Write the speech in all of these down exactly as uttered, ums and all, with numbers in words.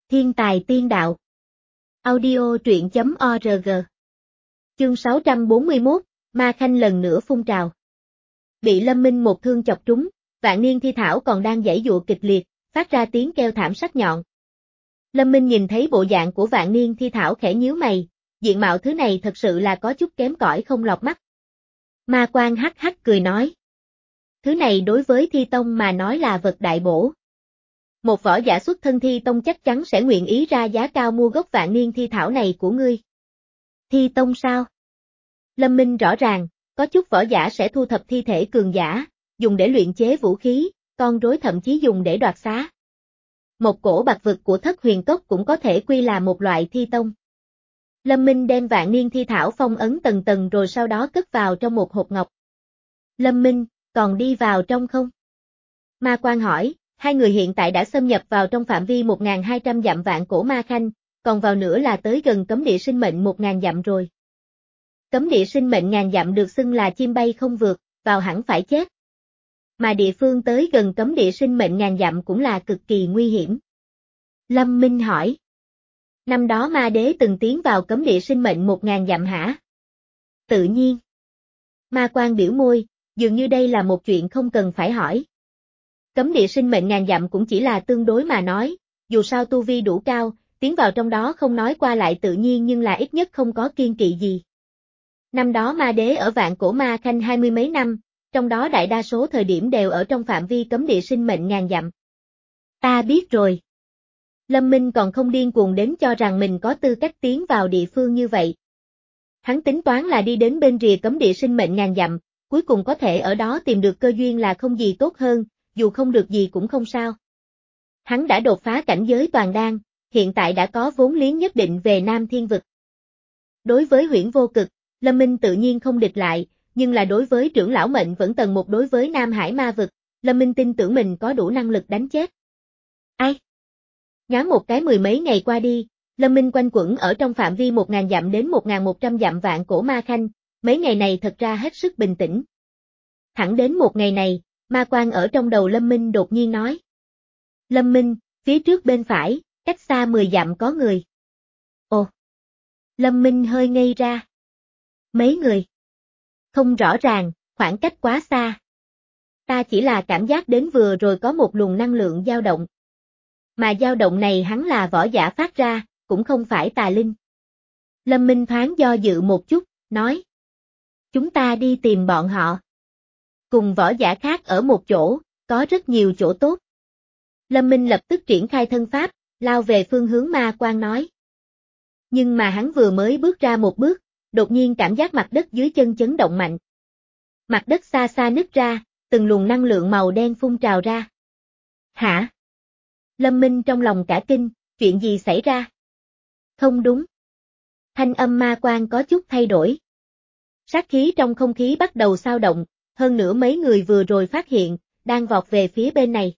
Thiên tài tiên đạo. Audio truyện chấm org. Chương sáu trăm bốn mươi mốt, Ma Khanh lần nữa phun trào. Bị Lâm Minh một thương chọc trúng, Vạn Niên thi thảo còn đang giãy giụa kịch liệt, phát ra tiếng kêu thảm sắc nhọn. Lâm Minh nhìn thấy bộ dạng của Vạn Niên thi thảo khẽ nhíu mày, diện mạo thứ này thật sự là có chút kém cỏi không lọt mắt. Ma Quan hắc hắc cười nói. Thứ này đối với Thi Tông mà nói là vật đại bổ. Một võ giả xuất thân Thi Tông chắc chắn sẽ nguyện ý ra giá cao mua gốc Vạn Niên thi thảo này của ngươi. Thi Tông sao? Lâm Minh rõ ràng, có chút võ giả sẽ thu thập thi thể cường giả, dùng để luyện chế vũ khí, con rối thậm chí dùng để đoạt xá. Một cổ bạc vực của Thất Huyền Cốc cũng có thể quy là một loại Thi Tông. Lâm Minh đem Vạn Niên thi thảo phong ấn tầng tầng rồi sau đó cất vào trong một hộp ngọc. Lâm Minh, còn đi vào trong không? Ma Quan hỏi, hai người hiện tại đã xâm nhập vào trong phạm vi một nghìn hai trăm dặm Vạn Cổ Ma Khanh, còn vào nữa là tới gần cấm địa sinh mệnh một nghìn dặm rồi. Cấm địa sinh mệnh ngàn dặm được xưng là chim bay không vượt, vào hẳn phải chết. Mà địa phương tới gần cấm địa sinh mệnh ngàn dặm cũng là cực kỳ nguy hiểm. Lâm Minh hỏi. Năm đó Ma Đế từng tiến vào cấm địa sinh mệnh một nghìn dặm hả? Tự nhiên. Ma Quan biểu môi, dường như đây là một chuyện không cần phải hỏi. Cấm địa sinh mệnh ngàn dặm cũng chỉ là tương đối mà nói, dù sao tu vi đủ cao, tiến vào trong đó không nói qua lại tự nhiên nhưng là ít nhất không có kiêng kỵ gì. Năm đó Ma Đế ở Vạn Cổ Ma Khanh hai mươi mấy năm, trong đó đại đa số thời điểm đều ở trong phạm vi cấm địa sinh mệnh ngàn dặm. Ta biết rồi. Lâm Minh còn không điên cuồng đến cho rằng mình có tư cách tiến vào địa phương như vậy. Hắn tính toán là đi đến bên rìa cấm địa sinh mệnh ngàn dặm, cuối cùng có thể ở đó tìm được cơ duyên là không gì tốt hơn, dù không được gì cũng không sao. Hắn đã đột phá cảnh giới toàn đan, hiện tại đã có vốn liếng nhất định về Nam Thiên Vực. Đối với Huyễn Vô Cực, Lâm Minh tự nhiên không địch lại, nhưng là đối với trưởng lão mệnh vẫn tầng một đối với Nam Hải Ma Vực, Lâm Minh tin tưởng mình có đủ năng lực đánh chết. Ai? Nhoáng một cái mười mấy ngày qua đi, Lâm Minh quanh quẩn ở trong phạm vi một nghìn dặm đến một nghìn một trăm dặm Vạn Cổ Ma Khanh, mấy ngày này thật ra hết sức bình tĩnh. Thẳng đến một ngày này, Ma Quan ở trong đầu Lâm Minh đột nhiên nói. Lâm Minh, phía trước bên phải, cách xa mười dặm có người. Ồ! Lâm Minh hơi ngây ra. Mấy người? Không rõ ràng, khoảng cách quá xa. Ta chỉ là cảm giác đến vừa rồi có một luồng năng lượng dao động. Mà dao động này hắn là võ giả phát ra, cũng không phải tà linh. Lâm Minh thoáng do dự một chút, nói. Chúng ta đi tìm bọn họ. Cùng võ giả khác ở một chỗ, có rất nhiều chỗ tốt. Lâm Minh lập tức triển khai thân pháp, lao về phương hướng Ma Quan nói. Nhưng mà hắn vừa mới bước ra một bước, đột nhiên cảm giác mặt đất dưới chân chấn động mạnh. Mặt đất xa xa nứt ra, từng luồng năng lượng màu đen phun trào ra. Hả? Lâm Minh trong lòng cả kinh, chuyện gì xảy ra? Không đúng. Thanh âm Ma Quan có chút thay đổi. Sát khí trong không khí bắt đầu xao động, hơn nữa mấy người vừa rồi phát hiện, đang vọt về phía bên này.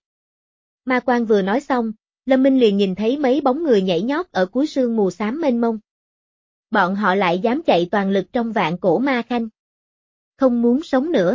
Ma Quan vừa nói xong, Lâm Minh liền nhìn thấy mấy bóng người nhảy nhót ở cuối sương mù xám mênh mông. Bọn họ lại dám chạy toàn lực trong Vạn Cổ Ma Khanh. Không muốn sống nữa.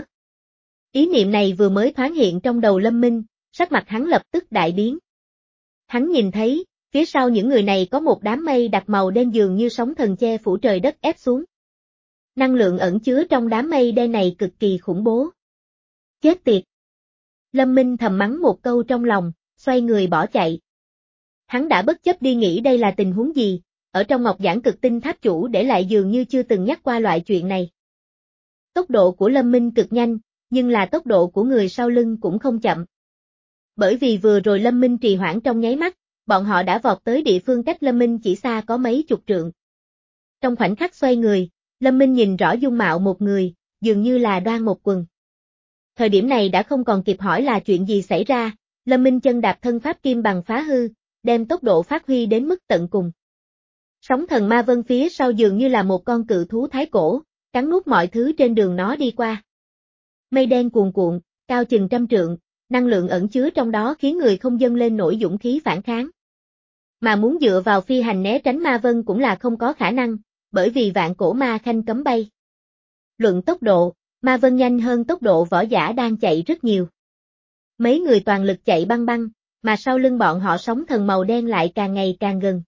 Ý niệm này vừa mới thoáng hiện trong đầu Lâm Minh, sắc mặt hắn lập tức đại biến. Hắn nhìn thấy, phía sau những người này có một đám mây đặc màu đen dường như sóng thần che phủ trời đất ép xuống. Năng lượng ẩn chứa trong đám mây đen này cực kỳ khủng bố. Chết tiệt! Lâm Minh thầm mắng một câu trong lòng, xoay người bỏ chạy. Hắn đã bất chấp đi nghĩ đây là tình huống gì, ở trong Ngọc Giản Cực Tinh Tháp chủ để lại dường như chưa từng nhắc qua loại chuyện này. Tốc độ của Lâm Minh cực nhanh, nhưng là tốc độ của người sau lưng cũng không chậm. Bởi vì vừa rồi Lâm Minh trì hoãn trong nháy mắt, bọn họ đã vọt tới địa phương cách Lâm Minh chỉ xa có mấy chục trượng. Trong khoảnh khắc xoay người, Lâm Minh nhìn rõ dung mạo một người, dường như là Đoan Một Quần. Thời điểm này đã không còn kịp hỏi là chuyện gì xảy ra, Lâm Minh chân đạp thân pháp kim bằng phá hư, đem tốc độ phát huy đến mức tận cùng. Sóng thần ma vân phía sau dường như là một con cự thú thái cổ, cắn nuốt mọi thứ trên đường nó đi qua. Mây đen cuồn cuộn, cao chừng trăm trượng, năng lượng ẩn chứa trong đó khiến người không dâng lên nổi dũng khí phản kháng. Mà muốn dựa vào phi hành né tránh ma vân cũng là không có khả năng, bởi vì Vạn Cổ Ma Khanh cấm bay. Luận tốc độ, ma vân nhanh hơn tốc độ võ giả đang chạy rất nhiều. Mấy người toàn lực chạy băng băng, mà sau lưng bọn họ sóng thần màu đen lại càng ngày càng gần.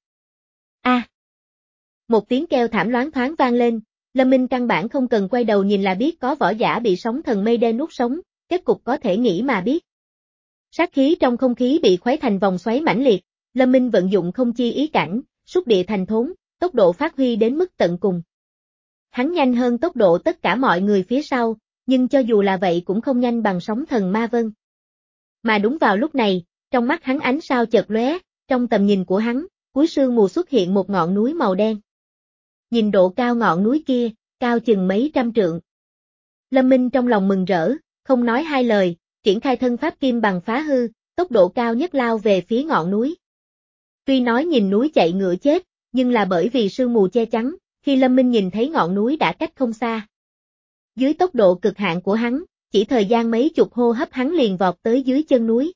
A! À, một tiếng kêu thảm loáng thoáng vang lên, Lâm Minh căn bản không cần quay đầu nhìn là biết có võ giả bị sóng thần mây đen nuốt sống, kết cục có thể nghĩ mà biết. Sát khí trong không khí bị khuấy thành vòng xoáy mãnh liệt, Lâm Minh vận dụng không chi ý cảnh, xúc địa thành thốn, tốc độ phát huy đến mức tận cùng. Hắn nhanh hơn tốc độ tất cả mọi người phía sau, nhưng cho dù là vậy cũng không nhanh bằng sóng thần ma vân. Mà đúng vào lúc này, trong mắt hắn ánh sao chợt lóe, trong tầm nhìn của hắn, cuối sương mù xuất hiện một ngọn núi màu đen. Nhìn độ cao ngọn núi kia, cao chừng mấy trăm trượng. Lâm Minh trong lòng mừng rỡ, không nói hai lời, triển khai thân pháp kim bằng phá hư, tốc độ cao nhất lao về phía ngọn núi. Tuy nói nhìn núi chạy ngựa chết, nhưng là bởi vì sương mù che chắn, khi Lâm Minh nhìn thấy ngọn núi đã cách không xa. Dưới tốc độ cực hạn của hắn, chỉ thời gian mấy chục hô hấp hắn liền vọt tới dưới chân núi.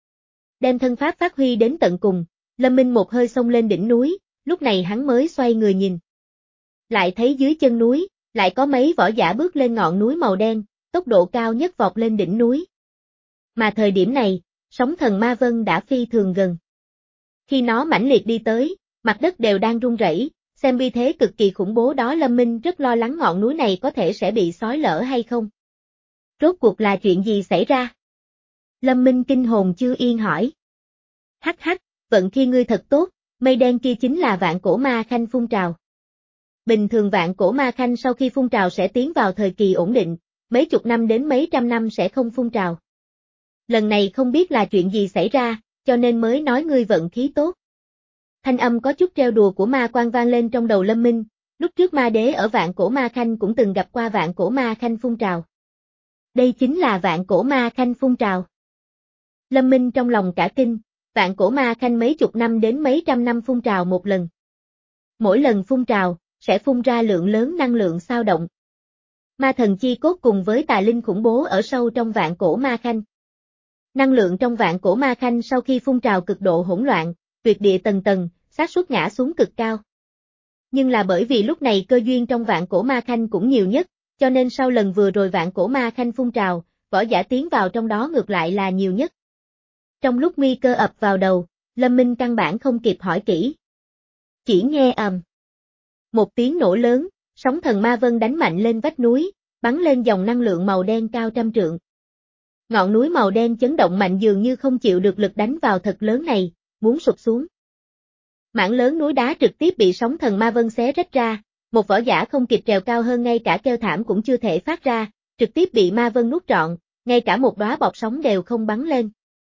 Đem thân pháp phát huy đến tận cùng, Lâm Minh một hơi xông lên đỉnh núi, lúc này hắn mới xoay người nhìn. Lại thấy dưới chân núi, lại có mấy võ giả bước lên ngọn núi màu đen, tốc độ cao nhất vọt lên đỉnh núi. Mà thời điểm này, sóng thần ma vân đã phi thường gần. Khi nó mãnh liệt đi tới, mặt đất đều đang rung rẩy, xem uy thế cực kỳ khủng bố đó Lâm Minh rất lo lắng ngọn núi này có thể sẽ bị xói lở hay không. Rốt cuộc là chuyện gì xảy ra? Lâm Minh kinh hồn chưa yên hỏi. Hắc hắc, vận khi ngươi thật tốt, mây đen kia chính là vạn cổ ma khanh phun trào. Bình thường vạn cổ ma khanh sau khi phun trào sẽ tiến vào thời kỳ ổn định, mấy chục năm đến mấy trăm năm sẽ không phun trào. Lần này không biết là chuyện gì xảy ra, cho nên mới nói ngươi vận khí tốt. Thanh âm có chút trêu đùa của ma quan vang lên trong đầu Lâm Minh, lúc trước ma đế ở vạn cổ ma khanh cũng từng gặp qua vạn cổ ma khanh phun trào. Đây chính là vạn cổ ma khanh phun trào. Lâm Minh trong lòng cả kinh, vạn cổ ma khanh mấy chục năm đến mấy trăm năm phun trào một lần. Mỗi lần phun trào, sẽ phun ra lượng lớn năng lượng xao động. Ma thần chi cốt cùng với tà linh khủng bố ở sâu trong vạn cổ ma khanh. Năng lượng trong vạn cổ ma khanh sau khi phun trào cực độ hỗn loạn, tuyệt địa tầng tầng, xác suất ngã xuống cực cao. Nhưng là bởi vì lúc này cơ duyên trong vạn cổ ma khanh cũng nhiều nhất, cho nên sau lần vừa rồi vạn cổ ma khanh phun trào, võ giả tiến vào trong đó ngược lại là nhiều nhất. Trong lúc nguy cơ ập vào đầu, Lâm Minh căn bản không kịp hỏi kỹ. Chỉ nghe ầm. Một tiếng nổ lớn, sóng thần ma vân đánh mạnh lên vách núi, bắn lên dòng năng lượng màu đen cao trăm trượng. Ngọn núi màu đen chấn động mạnh dường như không chịu được lực đánh vào thật lớn này, muốn sụp xuống. Mảng lớn núi đá trực tiếp bị sóng thần ma vân xé rách ra, một võ giả không kịp trèo cao hơn ngay cả kêu thảm cũng chưa thể phát ra, trực tiếp bị ma vân nuốt trọn, ngay cả một đóa bọt sóng đều không bắn lên.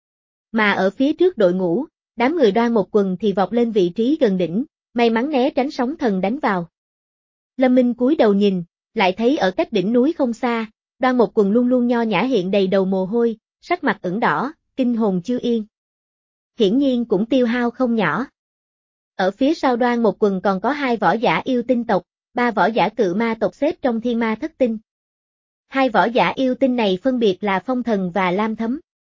Mà ở phía trước đội ngũ, đám người Đoan Một Quần thì vọt lên vị trí gần đỉnh, may mắn né tránh sóng thần đánh vào. Lâm Minh cúi đầu nhìn, lại thấy ở cách đỉnh núi không xa, Đoan Một Quần luôn luôn nho nhã hiện đầy đầu mồ hôi, sắc mặt ửng đỏ, kinh hồn chưa yên. Hiển nhiên cũng tiêu hao không nhỏ. Ở phía sau Đoan Một Quần còn có hai võ giả yêu tinh tộc, ba võ giả cự ma tộc xếp trong thiên ma thất tinh. Hai võ giả yêu tinh này phân biệt là Phong Thần và Lam Thấm.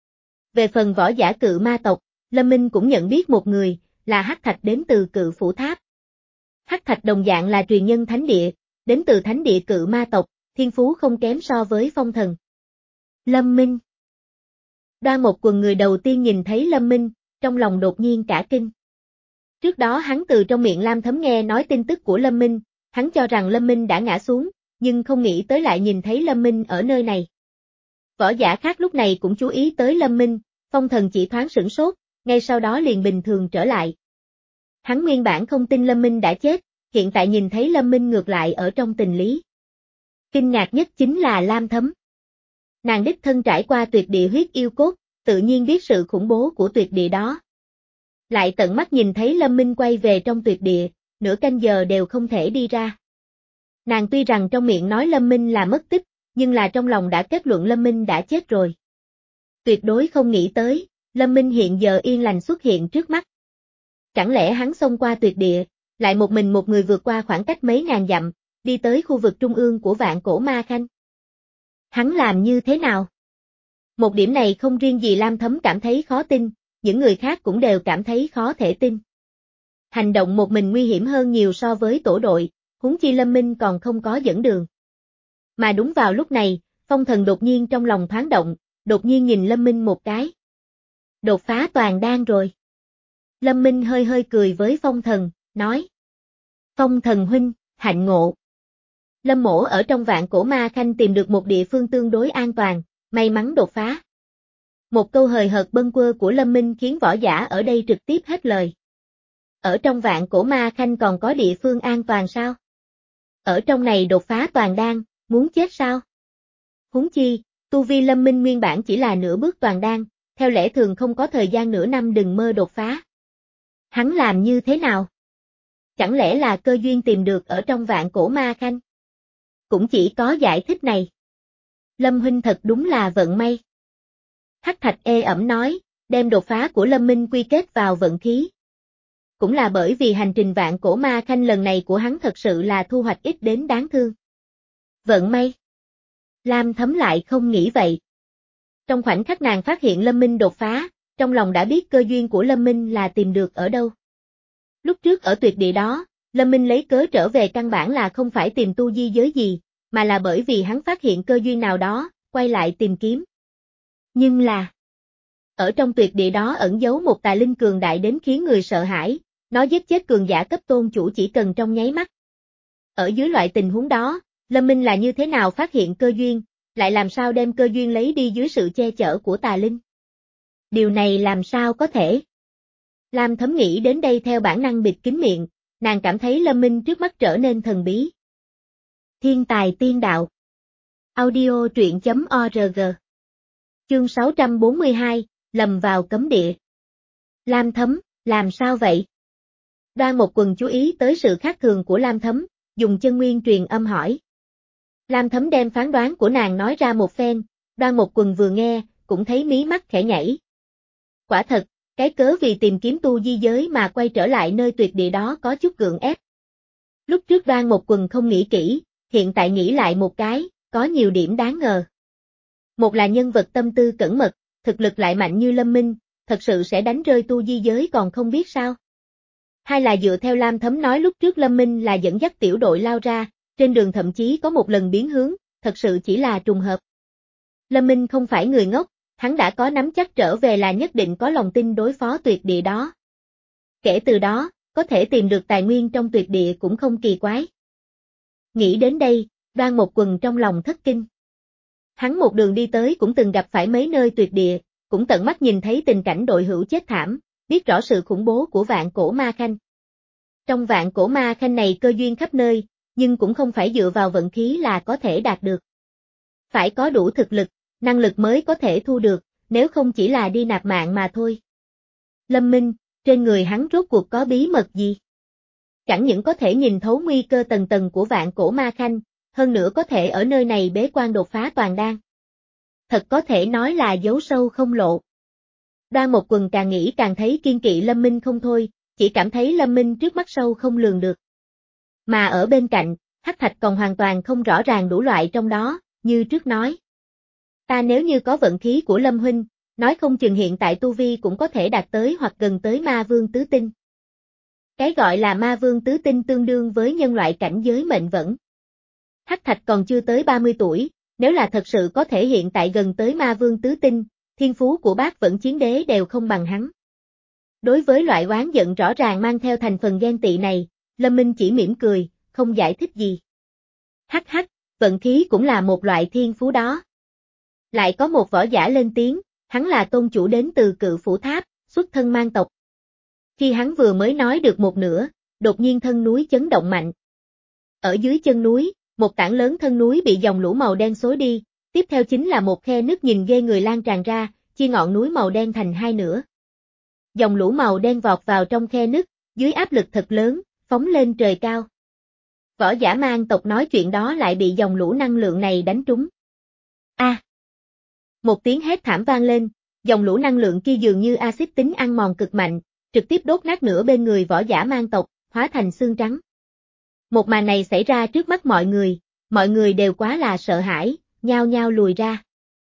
Về phần võ giả cự ma tộc, Lâm Minh cũng nhận biết một người, là Hắc Thạch đến từ Cự Phủ Tháp. Hắc Thạch đồng dạng là truyền nhân thánh địa, đến từ thánh địa cự ma tộc, thiên phú không kém so với Phong Thần. Lâm Minh. Đoan Một Quần người đầu tiên nhìn thấy Lâm Minh, trong lòng đột nhiên cả kinh. Trước đó hắn từ trong miệng Lam Thấm nghe nói tin tức của Lâm Minh, hắn cho rằng Lâm Minh đã ngã xuống, nhưng không nghĩ tới lại nhìn thấy Lâm Minh ở nơi này. Võ giả khác lúc này cũng chú ý tới Lâm Minh, Phong Thần chỉ thoáng sửng sốt, ngay sau đó liền bình thường trở lại. Hắn nguyên bản không tin Lâm Minh đã chết, hiện tại nhìn thấy Lâm Minh ngược lại ở trong tình lý. Kinh ngạc nhất chính là Lam Thấm. Nàng đích thân trải qua tuyệt địa huyết yêu cốt, tự nhiên biết sự khủng bố của tuyệt địa đó. Lại tận mắt nhìn thấy Lâm Minh quay về trong tuyệt địa, nửa canh giờ đều không thể đi ra. Nàng tuy rằng trong miệng nói Lâm Minh là mất tích, nhưng là trong lòng đã kết luận Lâm Minh đã chết rồi. Tuyệt đối không nghĩ tới, Lâm Minh hiện giờ yên lành xuất hiện trước mắt. Chẳng lẽ hắn xông qua tuyệt địa, lại một mình một người vượt qua khoảng cách mấy ngàn dặm, đi tới khu vực trung ương của vạn cổ ma khanh? Hắn làm như thế nào? Một điểm này không riêng gì Lam Thấm cảm thấy khó tin, những người khác cũng đều cảm thấy khó thể tin. Hành động một mình nguy hiểm hơn nhiều so với tổ đội, huống chi Lâm Minh còn không có dẫn đường. Mà đúng vào lúc này, Phong Thần đột nhiên trong lòng thoáng động, đột nhiên nhìn Lâm Minh một cái. Đột phá toàn đan rồi. Lâm Minh hơi hơi cười với Phong Thần, nói. Phong Thần huynh, hạnh ngộ. Lâm Mỗ ở trong Vạn Cổ Ma Khanh tìm được một địa phương tương đối an toàn, may mắn đột phá. Một câu hời hợt bâng quơ của Lâm Minh khiến võ giả ở đây trực tiếp hết lời. Ở trong Vạn Cổ Ma Khanh còn có địa phương an toàn sao? Ở trong này đột phá toàn đan, muốn chết sao? Huống chi, tu vi Lâm Minh nguyên bản chỉ là nửa bước toàn đan, theo lẽ thường không có thời gian nửa năm đừng mơ đột phá. Hắn làm như thế nào? Chẳng lẽ là cơ duyên tìm được ở trong Vạn Cổ Ma Khanh? Cũng chỉ có giải thích này. Lâm huynh thật đúng là vận may. Hắc Thạch ê ẩm nói, đem đột phá của Lâm Minh quy kết vào vận khí. Cũng là bởi vì hành trình Vạn Cổ Ma Khanh lần này của hắn thật sự là thu hoạch ít đến đáng thương. Vận may. Lam Thấm lại không nghĩ vậy. Trong khoảnh khắc nàng phát hiện Lâm Minh đột phá, trong lòng đã biết cơ duyên của Lâm Minh là tìm được ở đâu. Lúc trước ở tuyệt địa đó, Lâm Minh lấy cớ trở về căn bản là không phải tìm tu di giới gì, mà là bởi vì hắn phát hiện cơ duyên nào đó, quay lại tìm kiếm. Nhưng là, ở trong tuyệt địa đó ẩn giấu một tà linh cường đại đến khiến người sợ hãi, nó giết chết cường giả cấp tôn chủ chỉ cần trong nháy mắt. Ở dưới loại tình huống đó, Lâm Minh là như thế nào phát hiện cơ duyên, lại làm sao đem cơ duyên lấy đi dưới sự che chở của tà linh? Điều này làm sao có thể? Lam Thấm nghĩ đến đây theo bản năng bịt kín miệng, nàng cảm thấy Lâm Minh trước mắt trở nên thần bí. Thiên tài tiên đạo. Audio truyện chấm org. Chương sáu trăm bốn mươi hai, lầm vào cấm địa. Lam Thấm, làm sao vậy? Đoan Một Quần chú ý tới sự khác thường của Lam Thấm, dùng chân nguyên truyền âm hỏi. Lam Thấm đem phán đoán của nàng nói ra một phen, Đoan Một Quần vừa nghe, cũng thấy mí mắt khẽ nhảy. Quả thật, cái cớ vì tìm kiếm tu di giới mà quay trở lại nơi tuyệt địa đó có chút gượng ép. Lúc trước Đoan Một Quần không nghĩ kỹ, hiện tại nghĩ lại một cái, có nhiều điểm đáng ngờ. Một là nhân vật tâm tư cẩn mật, thực lực lại mạnh như Lâm Minh, thật sự sẽ đánh rơi tu di giới còn không biết sao. Hai là dựa theo Lam Thấm nói lúc trước Lâm Minh là dẫn dắt tiểu đội lao ra, trên đường thậm chí có một lần biến hướng, thật sự chỉ là trùng hợp. Lâm Minh không phải người ngốc, hắn đã có nắm chắc trở về là nhất định có lòng tin đối phó tuyệt địa đó. Kể từ đó, có thể tìm được tài nguyên trong tuyệt địa cũng không kỳ quái. Nghĩ đến đây, Đoan Một Quần trong lòng thất kinh. Hắn một đường đi tới cũng từng gặp phải mấy nơi tuyệt địa, cũng tận mắt nhìn thấy tình cảnh đội hữu chết thảm, biết rõ sự khủng bố của Vạn Cổ Ma Khanh. Trong Vạn Cổ Ma Khanh này cơ duyên khắp nơi, nhưng cũng không phải dựa vào vận khí là có thể đạt được. Phải có đủ thực lực, năng lực mới có thể thu được, nếu không chỉ là đi nạp mạng mà thôi. Lâm Minh, trên người hắn rốt cuộc có bí mật gì? Chẳng những có thể nhìn thấu nguy cơ tầng tầng của Vạn Cổ Ma Khanh, hơn nữa có thể ở nơi này bế quan đột phá toàn đan. Thật có thể nói là giấu sâu không lộ. Đoan Một Quần càng nghĩ càng thấy kiên kỵ Lâm Minh không thôi, chỉ cảm thấy Lâm Minh trước mắt sâu không lường được. Mà ở bên cạnh, Hắc Thạch còn hoàn toàn không rõ ràng đủ loại trong đó, như trước nói. Ta nếu như có vận khí của Lâm huynh, nói không chừng hiện tại tu vi cũng có thể đạt tới hoặc gần tới ma vương tứ tinh. Cái gọi là ma vương tứ tinh tương đương với nhân loại cảnh giới mệnh vẫn. Hắc Thạch còn chưa tới ba mươi tuổi, nếu là thật sự có thể hiện tại gần tới ma vương tứ tinh, thiên phú của bác vẫn chiến đế đều không bằng hắn. Đối với loại oán giận rõ ràng mang theo thành phần ghen tị này, Lâm Minh chỉ mỉm cười, không giải thích gì. Hắc hắc, vận khí cũng là một loại thiên phú đó. Lại có một võ giả lên tiếng, hắn là tôn chủ đến từ Cự Phủ Tháp, xuất thân mang tộc. Khi hắn vừa mới nói được một nửa, đột nhiên thân núi chấn động mạnh. Ở dưới chân núi, một tảng lớn thân núi bị dòng lũ màu đen xối đi, tiếp theo chính là một khe nứt nhìn ghê người lan tràn ra, chia ngọn núi màu đen thành hai nửa. Dòng lũ màu đen vọt vào trong khe nứt, dưới áp lực thật lớn, phóng lên trời cao. Võ giả mang tộc nói chuyện đó lại bị dòng lũ năng lượng này đánh trúng. A! À. Một tiếng hét thảm vang lên, dòng lũ năng lượng kia dường như axit tính ăn mòn cực mạnh, trực tiếp đốt nát nửa bên người võ giả mang tộc, hóa thành xương trắng. Một màn này xảy ra trước mắt mọi người, mọi người đều quá là sợ hãi, nhao nhao lùi ra.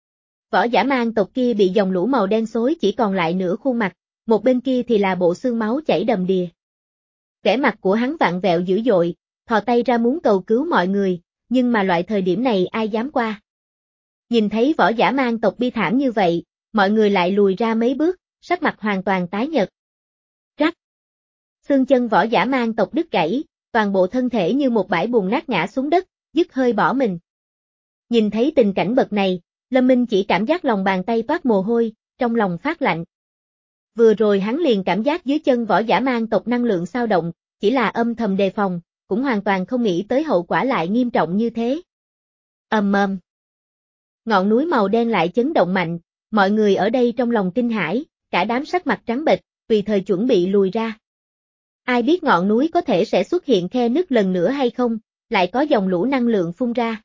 Võ giả mang tộc kia bị dòng lũ màu đen xối chỉ còn lại nửa khuôn mặt, một bên kia thì là bộ xương máu chảy đầm đìa. Vẻ mặt của hắn vặn vẹo dữ dội, thò tay ra muốn cầu cứu mọi người, nhưng mà loại thời điểm này ai dám qua. Nhìn thấy võ giả mang tộc bi thảm như vậy, mọi người lại lùi ra mấy bước, sắc mặt hoàn toàn tái nhợt. Rắc. Xương chân võ giả mang tộc đứt gãy, toàn bộ thân thể như một bãi bùn nát ngã xuống đất, dứt hơi bỏ mình. Nhìn thấy tình cảnh bậc này, Lâm Minh chỉ cảm giác lòng bàn tay toát mồ hôi, trong lòng phát lạnh. Vừa rồi hắn liền cảm giác dưới chân võ giả mang tộc năng lượng xao động, chỉ là âm thầm đề phòng, cũng hoàn toàn không nghĩ tới hậu quả lại nghiêm trọng như thế. Ầm ầm. Ngọn núi màu đen lại chấn động mạnh, mọi người ở đây trong lòng kinh hãi, cả đám sắc mặt trắng bệch, tùy thời chuẩn bị lùi ra. Ai biết ngọn núi có thể sẽ xuất hiện khe nứt lần nữa hay không, lại có dòng lũ năng lượng phun ra.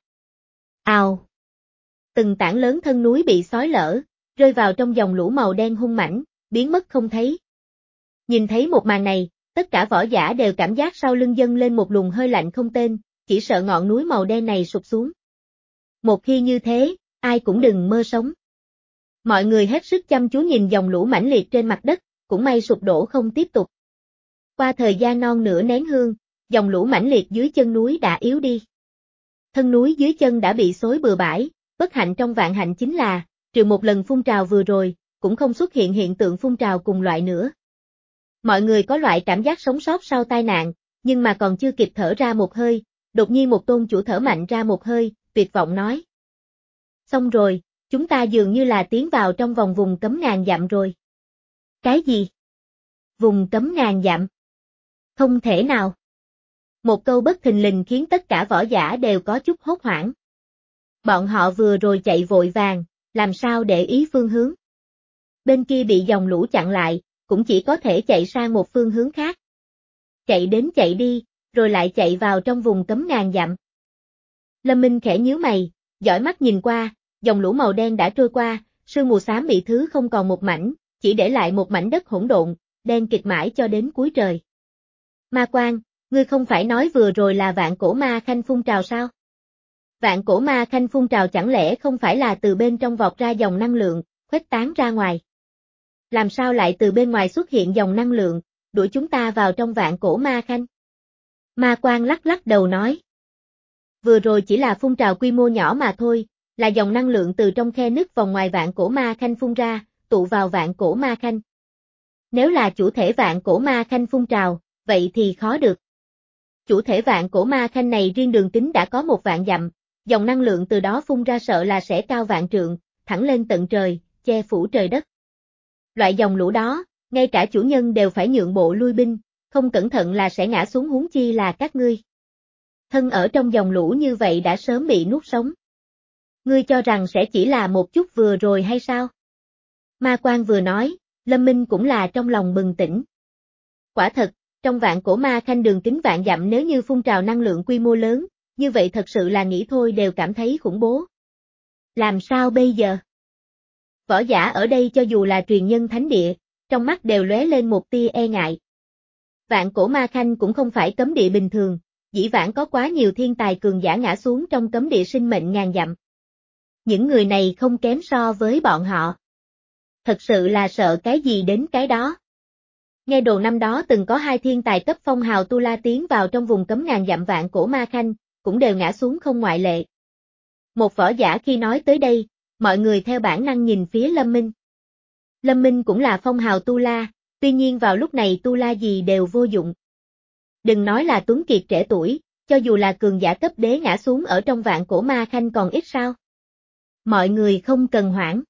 Ào! Từng tảng lớn thân núi bị xói lở, rơi vào trong dòng lũ màu đen hung mãnh, biến mất không thấy. Nhìn thấy một màn này, tất cả võ giả đều cảm giác sau lưng dâng lên một luồng hơi lạnh không tên, chỉ sợ ngọn núi màu đen này sụp xuống. Một khi như thế, ai cũng đừng mơ sống. Mọi người hết sức chăm chú nhìn dòng lũ mãnh liệt trên mặt đất, cũng may sụp đổ không tiếp tục. Qua thời gian non nửa nén hương, dòng lũ mãnh liệt dưới chân núi đã yếu đi. Thân núi dưới chân đã bị xối bừa bãi, bất hạnh trong vạn hạnh chính là, trừ một lần phun trào vừa rồi, cũng không xuất hiện hiện tượng phun trào cùng loại nữa. Mọi người có loại cảm giác sống sót sau tai nạn, nhưng mà còn chưa kịp thở ra một hơi, đột nhiên một tôn chủ thở mạnh ra một hơi, tuyệt vọng nói. Xong rồi, chúng ta dường như là tiến vào trong vòng vùng cấm ngàn dặm rồi. Cái gì? Vùng cấm ngàn dặm? Không thể nào. Một câu bất thình lình khiến tất cả võ giả đều có chút hốt hoảng. Bọn họ vừa rồi chạy vội vàng, làm sao để ý phương hướng. Bên kia bị dòng lũ chặn lại, cũng chỉ có thể chạy sang một phương hướng khác. Chạy đến chạy đi, rồi lại chạy vào trong vùng cấm ngàn dặm. Lâm Minh khẽ nhíu mày, dõi mắt nhìn qua, dòng lũ màu đen đã trôi qua, sương mù xám bị thứ không còn một mảnh, chỉ để lại một mảnh đất hỗn độn, đen kịt mãi cho đến cuối trời. Ma Quan, ngươi không phải nói vừa rồi là vạn cổ ma khanh phun trào sao? Vạn cổ ma khanh phun trào chẳng lẽ không phải là từ bên trong vọt ra dòng năng lượng, khuếch tán ra ngoài? Làm sao lại từ bên ngoài xuất hiện dòng năng lượng, đuổi chúng ta vào trong vạn cổ ma khanh? Ma Quan lắc lắc đầu nói. Vừa rồi chỉ là phun trào quy mô nhỏ mà thôi, là dòng năng lượng từ trong khe nứt vòng ngoài vạn cổ ma khanh phun ra, tụ vào vạn cổ ma khanh. Nếu là chủ thể vạn cổ ma khanh phun trào, vậy thì khó được. Chủ thể vạn cổ ma khanh này riêng đường kính đã có một vạn dặm, dòng năng lượng từ đó phun ra sợ là sẽ cao vạn trượng, thẳng lên tận trời, che phủ trời đất. Loại dòng lũ đó, ngay cả chủ nhân đều phải nhượng bộ lui binh, không cẩn thận là sẽ ngã xuống huống chi là các ngươi. Thân ở trong dòng lũ như vậy đã sớm bị nuốt sống. Ngươi cho rằng sẽ chỉ là một chút vừa rồi hay sao? Ma Quan vừa nói, Lâm Minh cũng là trong lòng bừng tỉnh. Quả thật, trong vạn cổ ma khanh đường kính vạn dặm nếu như phun trào năng lượng quy mô lớn, như vậy thật sự là nghĩ thôi đều cảm thấy khủng bố. Làm sao bây giờ? Võ giả ở đây cho dù là truyền nhân thánh địa, trong mắt đều lóe lên một tia e ngại. Vạn cổ ma khanh cũng không phải cấm địa bình thường, dĩ vãng có quá nhiều thiên tài cường giả ngã xuống trong cấm địa sinh mệnh ngàn dặm. Những người này không kém so với bọn họ. Thật sự là sợ cái gì đến cái đó. Nghe đồn năm đó từng có hai thiên tài cấp phong hào Tu La tiến vào trong vùng cấm ngàn dặm vạn cổ ma khanh, cũng đều ngã xuống không ngoại lệ. Một võ giả khi nói tới đây, mọi người theo bản năng nhìn phía Lâm Minh. Lâm Minh cũng là phong hào Tu La, tuy nhiên vào lúc này Tu La gì đều vô dụng. Đừng nói là tuấn kiệt trẻ tuổi, cho dù là cường giả cấp đế ngã xuống ở trong vạn cổ ma khanh còn ít sao. Mọi người không cần hoảng.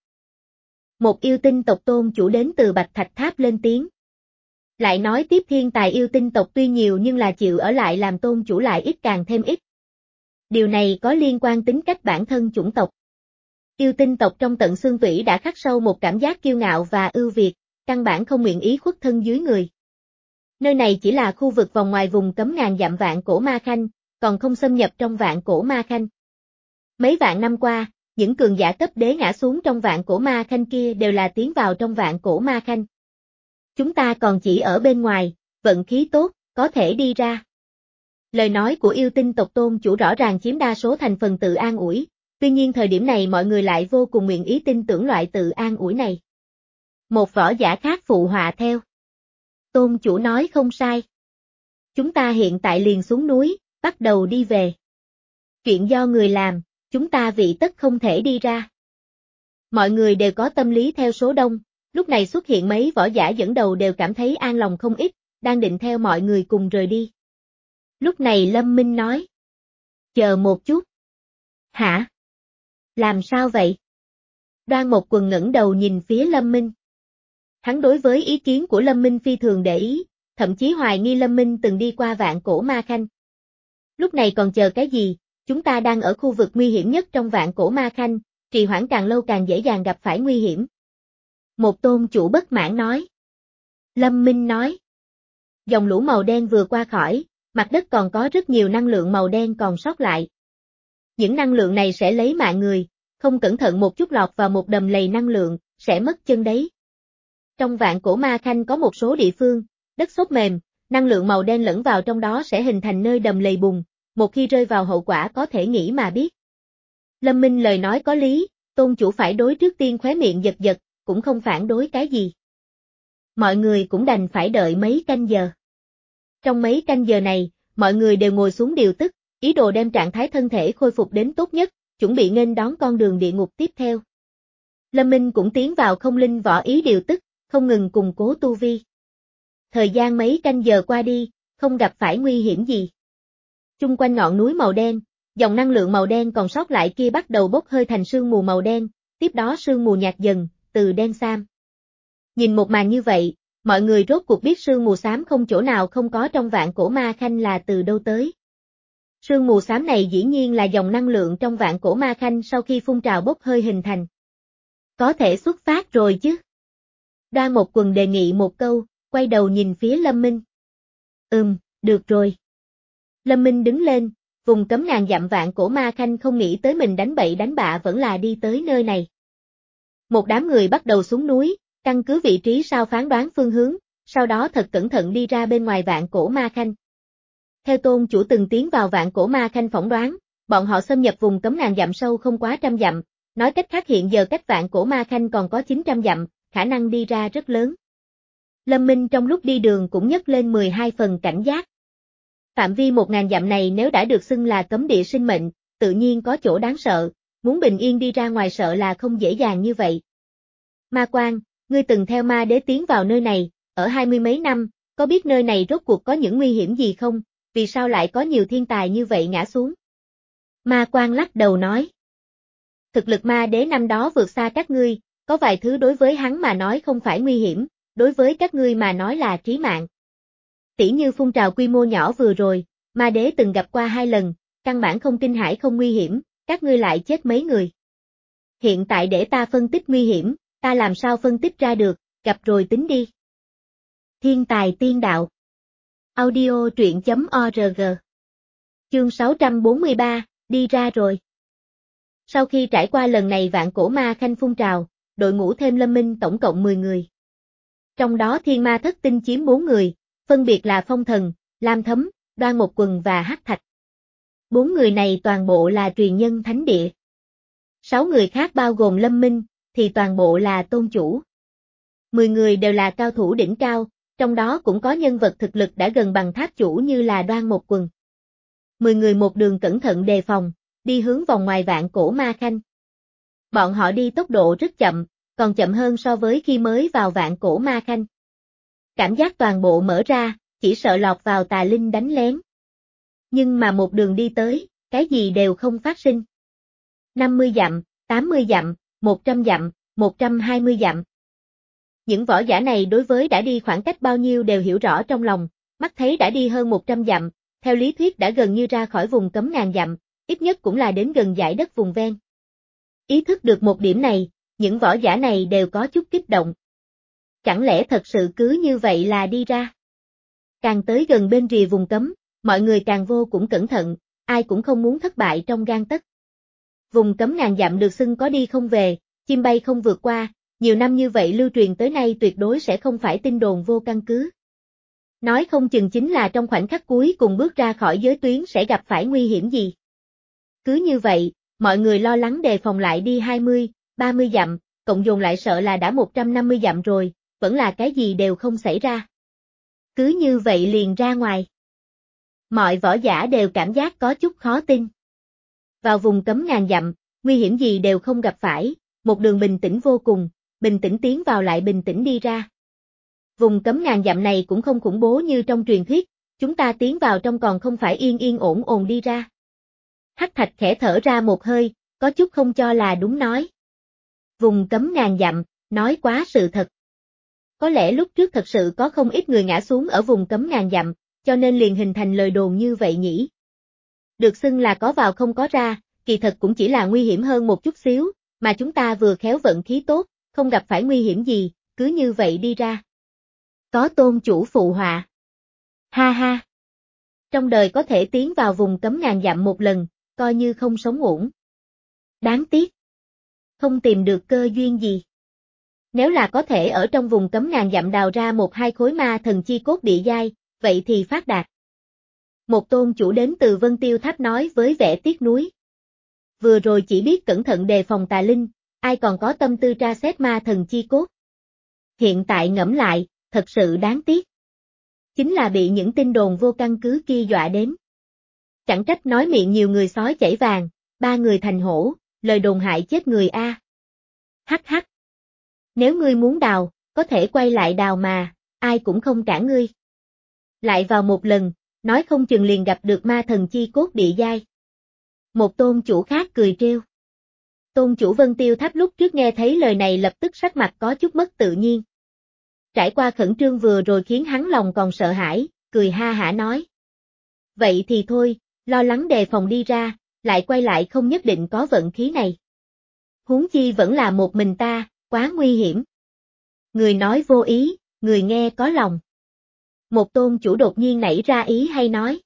Một yêu tinh tộc tôn chủ đến từ Bạch Thạch Tháp lên tiếng. Lại nói tiếp thiên tài yêu tinh tộc tuy nhiều nhưng là chịu ở lại làm tôn chủ lại ít càng thêm ít. Điều này có liên quan tính cách bản thân chủng tộc. Yêu tinh tộc trong tận xương tủy đã khắc sâu một cảm giác kiêu ngạo và ưu việt, căn bản không nguyện ý khuất thân dưới người. Nơi này chỉ là khu vực vòng ngoài vùng cấm ngàn dặm vạn cổ ma khanh, còn không xâm nhập trong vạn cổ ma khanh. Mấy vạn năm qua, những cường giả cấp đế ngã xuống trong vạn cổ ma khanh kia đều là tiến vào trong vạn cổ ma khanh. Chúng ta còn chỉ ở bên ngoài, vận khí tốt, có thể đi ra. Lời nói của yêu tinh tộc tôn chủ rõ ràng chiếm đa số thành phần tự an ủi, tuy nhiên thời điểm này mọi người lại vô cùng nguyện ý tin tưởng loại tự an ủi này. Một võ giả khác phụ họa theo. Tôn chủ nói không sai. Chúng ta hiện tại liền xuống núi, bắt đầu đi về. Chuyện do người làm, chúng ta vị tất không thể đi ra. Mọi người đều có tâm lý theo số đông, lúc Lúc này xuất hiện mấy võ giả dẫn đầu đều cảm thấy an lòng không ít, đang định theo mọi người cùng rời đi. Lúc này Lâm Minh nói. Chờ một chút. Hả? Làm sao vậy? Đoan Mộc Quần ngẩng đầu nhìn phía Lâm Minh. Hắn đối với ý kiến của Lâm Minh phi thường để ý, thậm chí hoài nghi Lâm Minh từng đi qua Vạn Cổ Ma Khanh. Lúc này còn chờ cái gì, chúng ta đang ở khu vực nguy hiểm nhất trong Vạn Cổ Ma Khanh, trì hoãn càng lâu càng dễ dàng gặp phải nguy hiểm. Một tôn chủ bất mãn nói. Lâm Minh nói. Dòng lũ màu đen vừa qua khỏi, mặt đất còn có rất nhiều năng lượng màu đen còn sót lại. Những năng lượng này sẽ lấy mạng người, không cẩn thận một chút lọt vào một đầm lầy năng lượng, sẽ mất chân đấy. Trong Vạn Cổ Ma Khanh có một số địa phương, đất xốp mềm, năng lượng màu đen lẫn vào trong đó sẽ hình thành nơi đầm lầy bùn, một khi rơi vào hậu quả có thể nghĩ mà biết. Lâm Minh lời nói có lý, tôn chủ phải đối trước tiên khóe miệng giật giật, cũng không phản đối cái gì. Mọi người cũng đành phải đợi mấy canh giờ. Trong mấy canh giờ này, mọi người đều ngồi xuống điều tức, ý đồ đem trạng thái thân thể khôi phục đến tốt nhất, chuẩn bị nghênh đón con đường địa ngục tiếp theo. Lâm Minh cũng tiến vào không linh võ ý điều tức, không ngừng củng cố tu vi. Thời gian mấy canh giờ qua đi, không gặp phải nguy hiểm gì. Chung quanh ngọn núi màu đen, dòng năng lượng màu đen còn sót lại kia bắt đầu bốc hơi thành sương mù màu đen, tiếp đó sương mù nhạt dần, từ đen xám. Nhìn một màn như vậy, mọi người rốt cuộc biết sương mù xám không chỗ nào không có trong Vạn Cổ Ma Khanh là từ đâu tới. Sương mù xám này dĩ nhiên là dòng năng lượng trong Vạn Cổ Ma Khanh sau khi phun trào bốc hơi hình thành. Có thể xuất phát rồi chứ? Đoan Mộc Quần đề nghị một câu, quay đầu nhìn phía Lâm Minh. Ừm, được rồi. Lâm Minh đứng lên, vùng cấm ngàn dặm Vạn Cổ Ma Khanh không nghĩ tới mình đánh bậy đánh bạ vẫn là đi tới nơi này. Một đám người bắt đầu xuống núi, căn cứ vị trí sao phán đoán phương hướng, sau đó thật cẩn thận đi ra bên ngoài Vạn Cổ Ma Khanh. Theo tôn chủ từng tiến vào Vạn Cổ Ma Khanh phỏng đoán, bọn họ xâm nhập vùng cấm ngàn dặm sâu không quá trăm dặm, nói cách khác hiện giờ cách Vạn Cổ Ma Khanh còn có chín trăm dặm, khả năng đi ra rất lớn. Lâm Minh trong lúc đi đường cũng nhấc lên mười hai phần cảnh giác. Phạm vi một ngàn dặm này nếu đã được xưng là cấm địa sinh mệnh, tự nhiên có chỗ đáng sợ, muốn bình yên đi ra ngoài sợ là không dễ dàng như vậy. Ma Quan, ngươi từng theo ma đế tiến vào nơi này, ở hai mươi mấy năm, có biết nơi này rốt cuộc có những nguy hiểm gì không, vì sao lại có nhiều thiên tài như vậy ngã xuống? Ma Quan lắc đầu nói. Thực lực ma đế năm đó vượt xa các ngươi, có vài thứ đối với hắn mà nói không phải nguy hiểm, đối với các ngươi mà nói là trí mạng. Tỉ như phun trào quy mô nhỏ vừa rồi, ma đế từng gặp qua hai lần, căn bản không kinh hãi không nguy hiểm, các ngươi lại chết mấy người. Hiện tại để ta phân tích nguy hiểm, ta làm sao phân tích ra được, gặp rồi tính đi. Thiên tài tiên đạo. Audio truyện chấm org. Chương sáu trăm bốn mươi ba, đi ra rồi. Sau khi trải qua lần này Vạn Cổ Ma Khanh phun trào, đội ngũ thêm Lâm Minh tổng cộng mười người. Trong đó Thiên Ma Thất Tinh chiếm bốn người, phân biệt là Phong Thần, Lam Thấm, Đoan Mộc Quần và Hắc Thạch. Bốn người này toàn bộ là truyền nhân thánh địa. Sáu người khác bao gồm Lâm Minh, thì toàn bộ là tôn chủ. Mười người đều là cao thủ đỉnh cao, trong đó cũng có nhân vật thực lực đã gần bằng tháp chủ như là Đoan Mộc Quần. Mười người một đường cẩn thận đề phòng, đi hướng vòng ngoài Vạn Cổ Ma Khanh. Bọn họ đi tốc độ rất chậm, còn chậm hơn so với khi mới vào Vạn Cổ Ma Khanh. Cảm giác toàn bộ mở ra, chỉ sợ lọt vào tà linh đánh lén. Nhưng mà một đường đi tới, cái gì đều không phát sinh. năm mươi dặm, tám mươi dặm, một trăm dặm, một trăm hai mươi dặm. Những võ giả này đối với đã đi khoảng cách bao nhiêu đều hiểu rõ trong lòng, mắt thấy đã đi hơn một trăm dặm, theo lý thuyết đã gần như ra khỏi vùng cấm ngàn dặm, ít nhất cũng là đến gần dải đất vùng ven. Ý thức được một điểm này, những võ giả này đều có chút kích động. Chẳng lẽ thật sự cứ như vậy là đi ra? Càng tới gần bên rìa vùng cấm, mọi người càng vô cùng cẩn thận, ai cũng không muốn thất bại trong gang tấc. Vùng cấm ngàn dặm được xưng có đi không về, chim bay không vượt qua, nhiều năm như vậy lưu truyền tới nay tuyệt đối sẽ không phải tin đồn vô căn cứ. Nói không chừng chính là trong khoảnh khắc cuối cùng bước ra khỏi giới tuyến sẽ gặp phải nguy hiểm gì. Cứ như vậy, mọi người lo lắng đề phòng lại đi hai mươi, ba mươi dặm, cộng dồn lại sợ là đã một trăm năm mươi dặm rồi, vẫn là cái gì đều không xảy ra. Cứ như vậy liền ra ngoài. Mọi võ giả đều cảm giác có chút khó tin. Vào vùng cấm ngàn dặm, nguy hiểm gì đều không gặp phải, một đường bình tĩnh vô cùng, bình tĩnh tiến vào lại bình tĩnh đi ra. Vùng cấm ngàn dặm này cũng không khủng bố như trong truyền thuyết, chúng ta tiến vào trong còn không phải yên yên ổn ổn đi ra. Hắc Thạch khẽ thở ra một hơi, có chút không cho là đúng nói. Vùng cấm ngàn dặm, nói quá sự thật. Có lẽ lúc trước thật sự có không ít người ngã xuống ở vùng cấm ngàn dặm, cho nên liền hình thành lời đồn như vậy nhỉ. Được xưng là có vào không có ra, kỳ thật cũng chỉ là nguy hiểm hơn một chút xíu, mà chúng ta vừa khéo vận khí tốt, không gặp phải nguy hiểm gì, cứ như vậy đi ra. Có tôn chủ phụ họa. Ha ha. Trong đời có thể tiến vào vùng cấm ngàn dặm một lần, coi như không sống uổng. Đáng tiếc. Không tìm được cơ duyên gì. Nếu là có thể ở trong vùng cấm ngàn dặm đào ra một hai khối ma thần chi cốt địa giai, vậy thì phát đạt. Một tôn chủ đến từ Vân Tiêu Tháp nói với vẻ tiếc nuối. Vừa rồi chỉ biết cẩn thận đề phòng tà linh, ai còn có tâm tư tra xét ma thần chi cốt. Hiện tại ngẫm lại, thật sự đáng tiếc. Chính là bị những tin đồn vô căn cứ kia dọa đến. Chẳng trách nói miệng nhiều người sói chảy vàng, ba người thành hổ, lời đồn hại chết người a. Hắc hắc. Nếu ngươi muốn đào, có thể quay lại đào mà, ai cũng không cản ngươi. Lại vào một lần, nói không chừng liền gặp được ma thần chi cốt địa giai. Một tôn chủ khác cười trêu. Tôn chủ Vân Tiêu Tháp lúc trước nghe thấy lời này lập tức sắc mặt có chút mất tự nhiên. Trải qua khẩn trương vừa rồi khiến hắn lòng còn sợ hãi, cười ha hả nói. Vậy thì thôi, lo lắng đề phòng đi ra, lại quay lại không nhất định có vận khí này. Huống chi vẫn là một mình ta, quá nguy hiểm. Người nói vô ý, người nghe có lòng. Một tôn chủ đột nhiên nảy ra ý hay nói.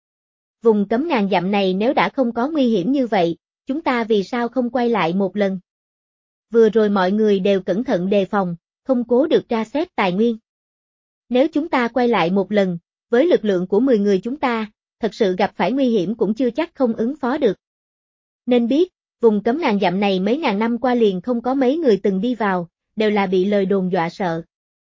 Vùng cấm ngàn dặm này nếu đã không có nguy hiểm như vậy, chúng ta vì sao không quay lại một lần? Vừa rồi mọi người đều cẩn thận đề phòng, không cố được tra xét tài nguyên. Nếu chúng ta quay lại một lần, với lực lượng của mười người chúng ta, thật sự gặp phải nguy hiểm cũng chưa chắc không ứng phó được. Nên biết, vùng cấm ngàn dặm này mấy ngàn năm qua liền không có mấy người từng đi vào, đều là bị lời đồn dọa sợ.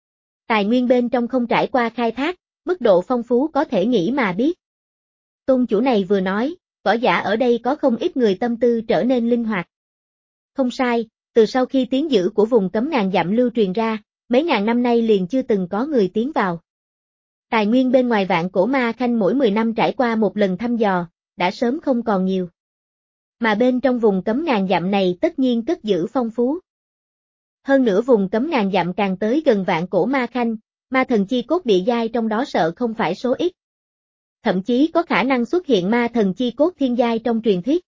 Tài nguyên bên trong không trải qua khai thác, mức độ phong phú có thể nghĩ mà biết. Tôn chủ này vừa nói, võ giả ở đây có không ít người tâm tư trở nên linh hoạt. Không sai, từ sau khi tiếng dữ của vùng cấm ngàn dặm lưu truyền ra, mấy ngàn năm nay liền chưa từng có người tiến vào. Tài nguyên bên ngoài Vạn Cổ Ma Khanh mỗi mười năm trải qua một lần thăm dò, đã sớm không còn nhiều. Mà bên trong vùng cấm ngàn dặm này tất nhiên cất giữ phong phú. Hơn nữa vùng cấm ngàn dặm càng tới gần Vạn Cổ Ma Khanh, ma thần chi cốt địa giai trong đó sợ không phải số ít. Thậm chí có khả năng xuất hiện ma thần chi cốt thiên giai trong truyền thuyết.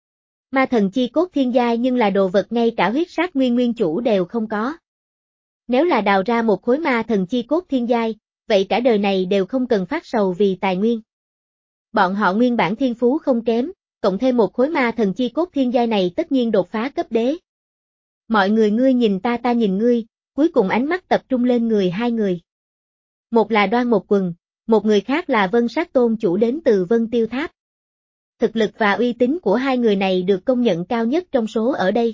Ma thần chi cốt thiên giai nhưng là đồ vật ngay cả huyết sát nguyên nguyên chủ đều không có. Nếu là đào ra một khối ma thần chi cốt thiên giai, vậy cả đời này đều không cần phát sầu vì tài nguyên. Bọn họ nguyên bản thiên phú không kém, cộng thêm một khối ma thần chi cốt thiên giai này tất nhiên đột phá cấp đế. Mọi người ngươi nhìn ta ta nhìn ngươi, cuối cùng ánh mắt tập trung lên người hai người. Một là Đoan Một Quần, một người khác là Vân Sát tôn chủ đến từ Vân Tiêu Tháp. Thực lực và uy tín của hai người này được công nhận cao nhất trong số ở đây.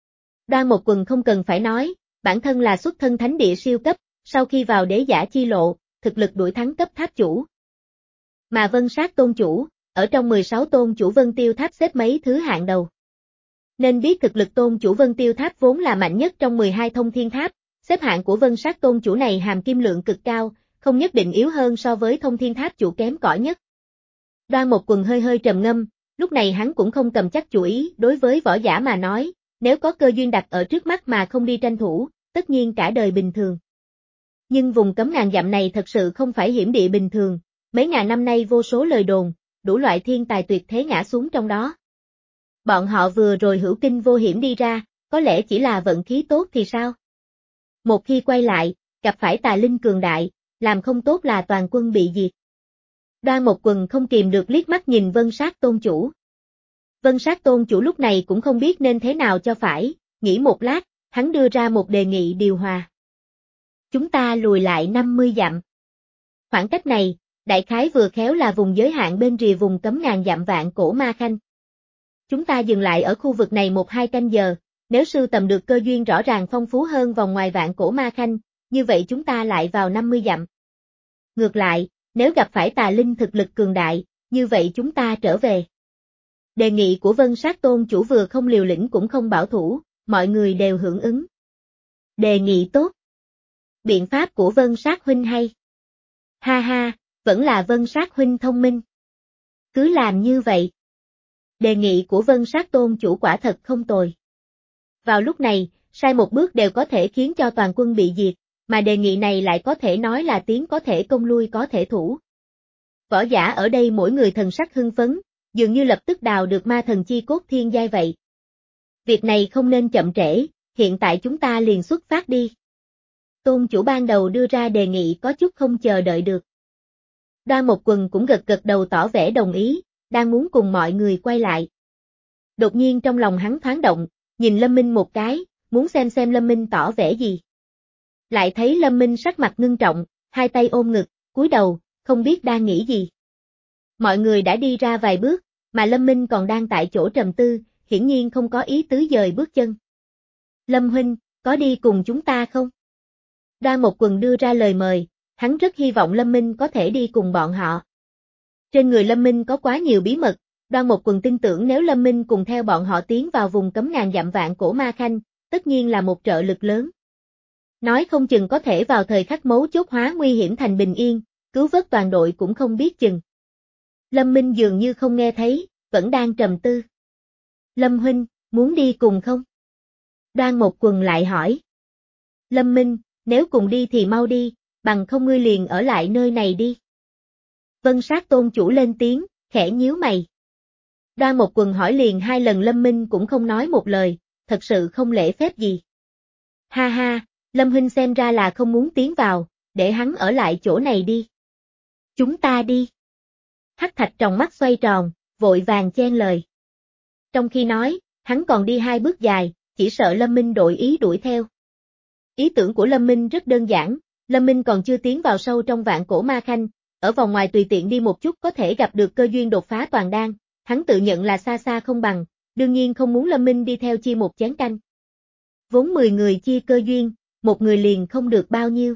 Đoan Một Quần không cần phải nói, bản thân là xuất thân thánh địa siêu cấp, sau khi vào đế giả chi lộ, thực lực đuổi thắng cấp tháp chủ. Mà Vân Sát tôn chủ, ở trong mười sáu tôn chủ Vân Tiêu Tháp xếp mấy thứ hạng đầu. Nên biết thực lực tôn chủ Vân Tiêu Tháp vốn là mạnh nhất trong mười hai thông thiên tháp, xếp hạng của Vân Sát tôn chủ này hàm kim lượng cực cao, không nhất định yếu hơn so với thông thiên tháp chủ kém cỏi nhất. Đoan Một Quần hơi hơi trầm ngâm, lúc này hắn cũng không cầm chắc chủ ý đối với võ giả mà nói, nếu có cơ duyên đặt ở trước mắt mà không đi tranh thủ, tất nhiên cả đời bình thường. Nhưng vùng cấm ngàn dặm này thật sự không phải hiểm địa bình thường, mấy ngàn năm nay vô số lời đồn, đủ loại thiên tài tuyệt thế ngã xuống trong đó. Bọn họ vừa rồi hữu kinh vô hiểm đi ra, có lẽ chỉ là vận khí tốt thì sao? Một khi quay lại, gặp phải tà linh cường đại, làm không tốt là toàn quân bị diệt. Đoan Một Quần không kìm được liếc mắt nhìn Vân Sát tôn chủ. Vân Sát tôn chủ lúc này cũng không biết nên thế nào cho phải, nghĩ một lát, hắn đưa ra một đề nghị điều hòa. Chúng ta lùi lại năm mươi dặm. Khoảng cách này, đại khái vừa khéo là vùng giới hạn bên rìa vùng cấm ngàn dặm Vạn Cổ Ma Khanh. Chúng ta dừng lại ở khu vực này một hai canh giờ, nếu sưu tầm được cơ duyên rõ ràng phong phú hơn vòng ngoài Vạn Cổ Ma Khanh, như vậy chúng ta lại vào năm mươi dặm. Ngược lại, nếu gặp phải tà linh thực lực cường đại, như vậy chúng ta trở về. Đề nghị của Vân Sát tôn chủ vừa không liều lĩnh cũng không bảo thủ, mọi người đều hưởng ứng. Đề nghị tốt. Biện pháp của Vân Sát huynh hay. Ha ha, vẫn là Vân Sát huynh thông minh. Cứ làm như vậy. Đề nghị của Vân Sát tôn chủ quả thật không tồi. Vào lúc này, sai một bước đều có thể khiến cho toàn quân bị diệt, mà đề nghị này lại có thể nói là tiến có thể công lui có thể thủ. Võ giả ở đây mỗi người thần sắc hưng phấn, dường như lập tức đào được ma thần chi cốt thiên giai vậy. Việc này không nên chậm trễ, hiện tại chúng ta liền xuất phát đi. Tôn chủ ban đầu đưa ra đề nghị có chút không chờ đợi được. Đoan Mộc Quần cũng gật gật đầu tỏ vẻ đồng ý, đang muốn cùng mọi người quay lại. Đột nhiên trong lòng hắn thoáng động, nhìn Lâm Minh một cái, muốn xem xem Lâm Minh tỏ vẻ gì. Lại thấy Lâm Minh sắc mặt ngưng trọng, hai tay ôm ngực, cúi đầu, không biết đang nghĩ gì. Mọi người đã đi ra vài bước, mà Lâm Minh còn đang tại chỗ trầm tư, hiển nhiên không có ý tứ dời bước chân. Lâm huynh, có đi cùng chúng ta không? Đoan Mộc Quần đưa ra lời mời, hắn rất hy vọng Lâm Minh có thể đi cùng bọn họ. Trên người Lâm Minh có quá nhiều bí mật, Đoan Mộc Quần tin tưởng nếu Lâm Minh cùng theo bọn họ tiến vào vùng cấm ngàn dặm vạn cổ ma khanh, tất nhiên là một trợ lực lớn. Nói không chừng có thể vào thời khắc mấu chốt hóa nguy hiểm thành bình yên, cứu vớt toàn đội cũng không biết chừng. Lâm Minh dường như không nghe thấy, vẫn đang trầm tư. Lâm huynh, muốn đi cùng không? Đoan Mộc Quần lại hỏi. Lâm Minh, nếu cùng đi thì mau đi, bằng không ngươi liền ở lại nơi này đi. Vân Sát tôn chủ lên tiếng, khẽ nhíu mày. Đoan Mộc Quần hỏi liền hai lần Lâm Minh cũng không nói một lời, thật sự không lễ phép gì. Ha ha, Lâm huynh xem ra là không muốn tiến vào, để hắn ở lại chỗ này đi. Chúng ta đi. Hắc Thạch trong mắt xoay tròn, vội vàng chen lời. Trong khi nói, hắn còn đi hai bước dài, chỉ sợ Lâm Minh đổi ý đuổi theo. Ý tưởng của Lâm Minh rất đơn giản, Lâm Minh còn chưa tiến vào sâu trong vạn cổ ma khanh, ở vòng ngoài tùy tiện đi một chút có thể gặp được cơ duyên đột phá toàn đan, hắn tự nhận là xa xa không bằng, đương nhiên không muốn Lâm Minh đi theo chia một chén canh. Vốn mười người chia cơ duyên, một người liền không được bao nhiêu.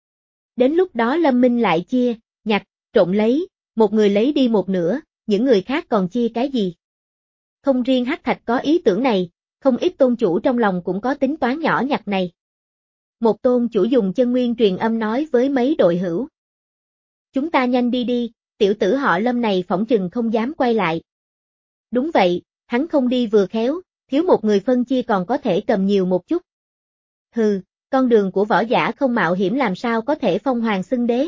Đến lúc đó Lâm Minh lại chia, nhặt, trộn lấy, một người lấy đi một nửa, những người khác còn chia cái gì? Không riêng Hắc Thạch có ý tưởng này, không ít tôn chủ trong lòng cũng có tính toán nhỏ nhặt này. Một tôn chủ dùng chân nguyên truyền âm nói với mấy đội hữu. Chúng ta nhanh đi đi, tiểu tử họ Lâm này phỏng chừng không dám quay lại. Đúng vậy, hắn không đi vừa khéo, thiếu một người phân chia còn có thể cầm nhiều một chút. Hừ, con đường của võ giả không mạo hiểm làm sao có thể phong hoàng xưng đế.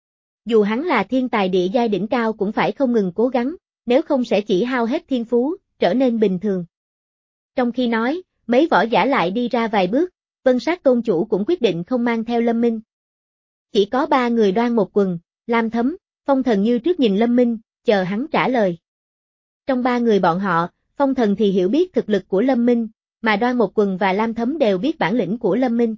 Dù hắn là thiên tài địa giai đỉnh cao cũng phải không ngừng cố gắng, nếu không sẽ chỉ hao hết thiên phú, trở nên bình thường. Trong khi nói, mấy võ giả lại đi ra vài bước, Vân Sát tôn chủ cũng quyết định không mang theo Lâm Minh. Chỉ có ba người Đoan Mộc Quần, Lam Thấm, Phong Thần như trước nhìn Lâm Minh, chờ hắn trả lời. Trong ba người bọn họ, Phong Thần thì hiểu biết thực lực của Lâm Minh, mà Đoan Mộc Quần và Lam Thấm đều biết bản lĩnh của Lâm Minh.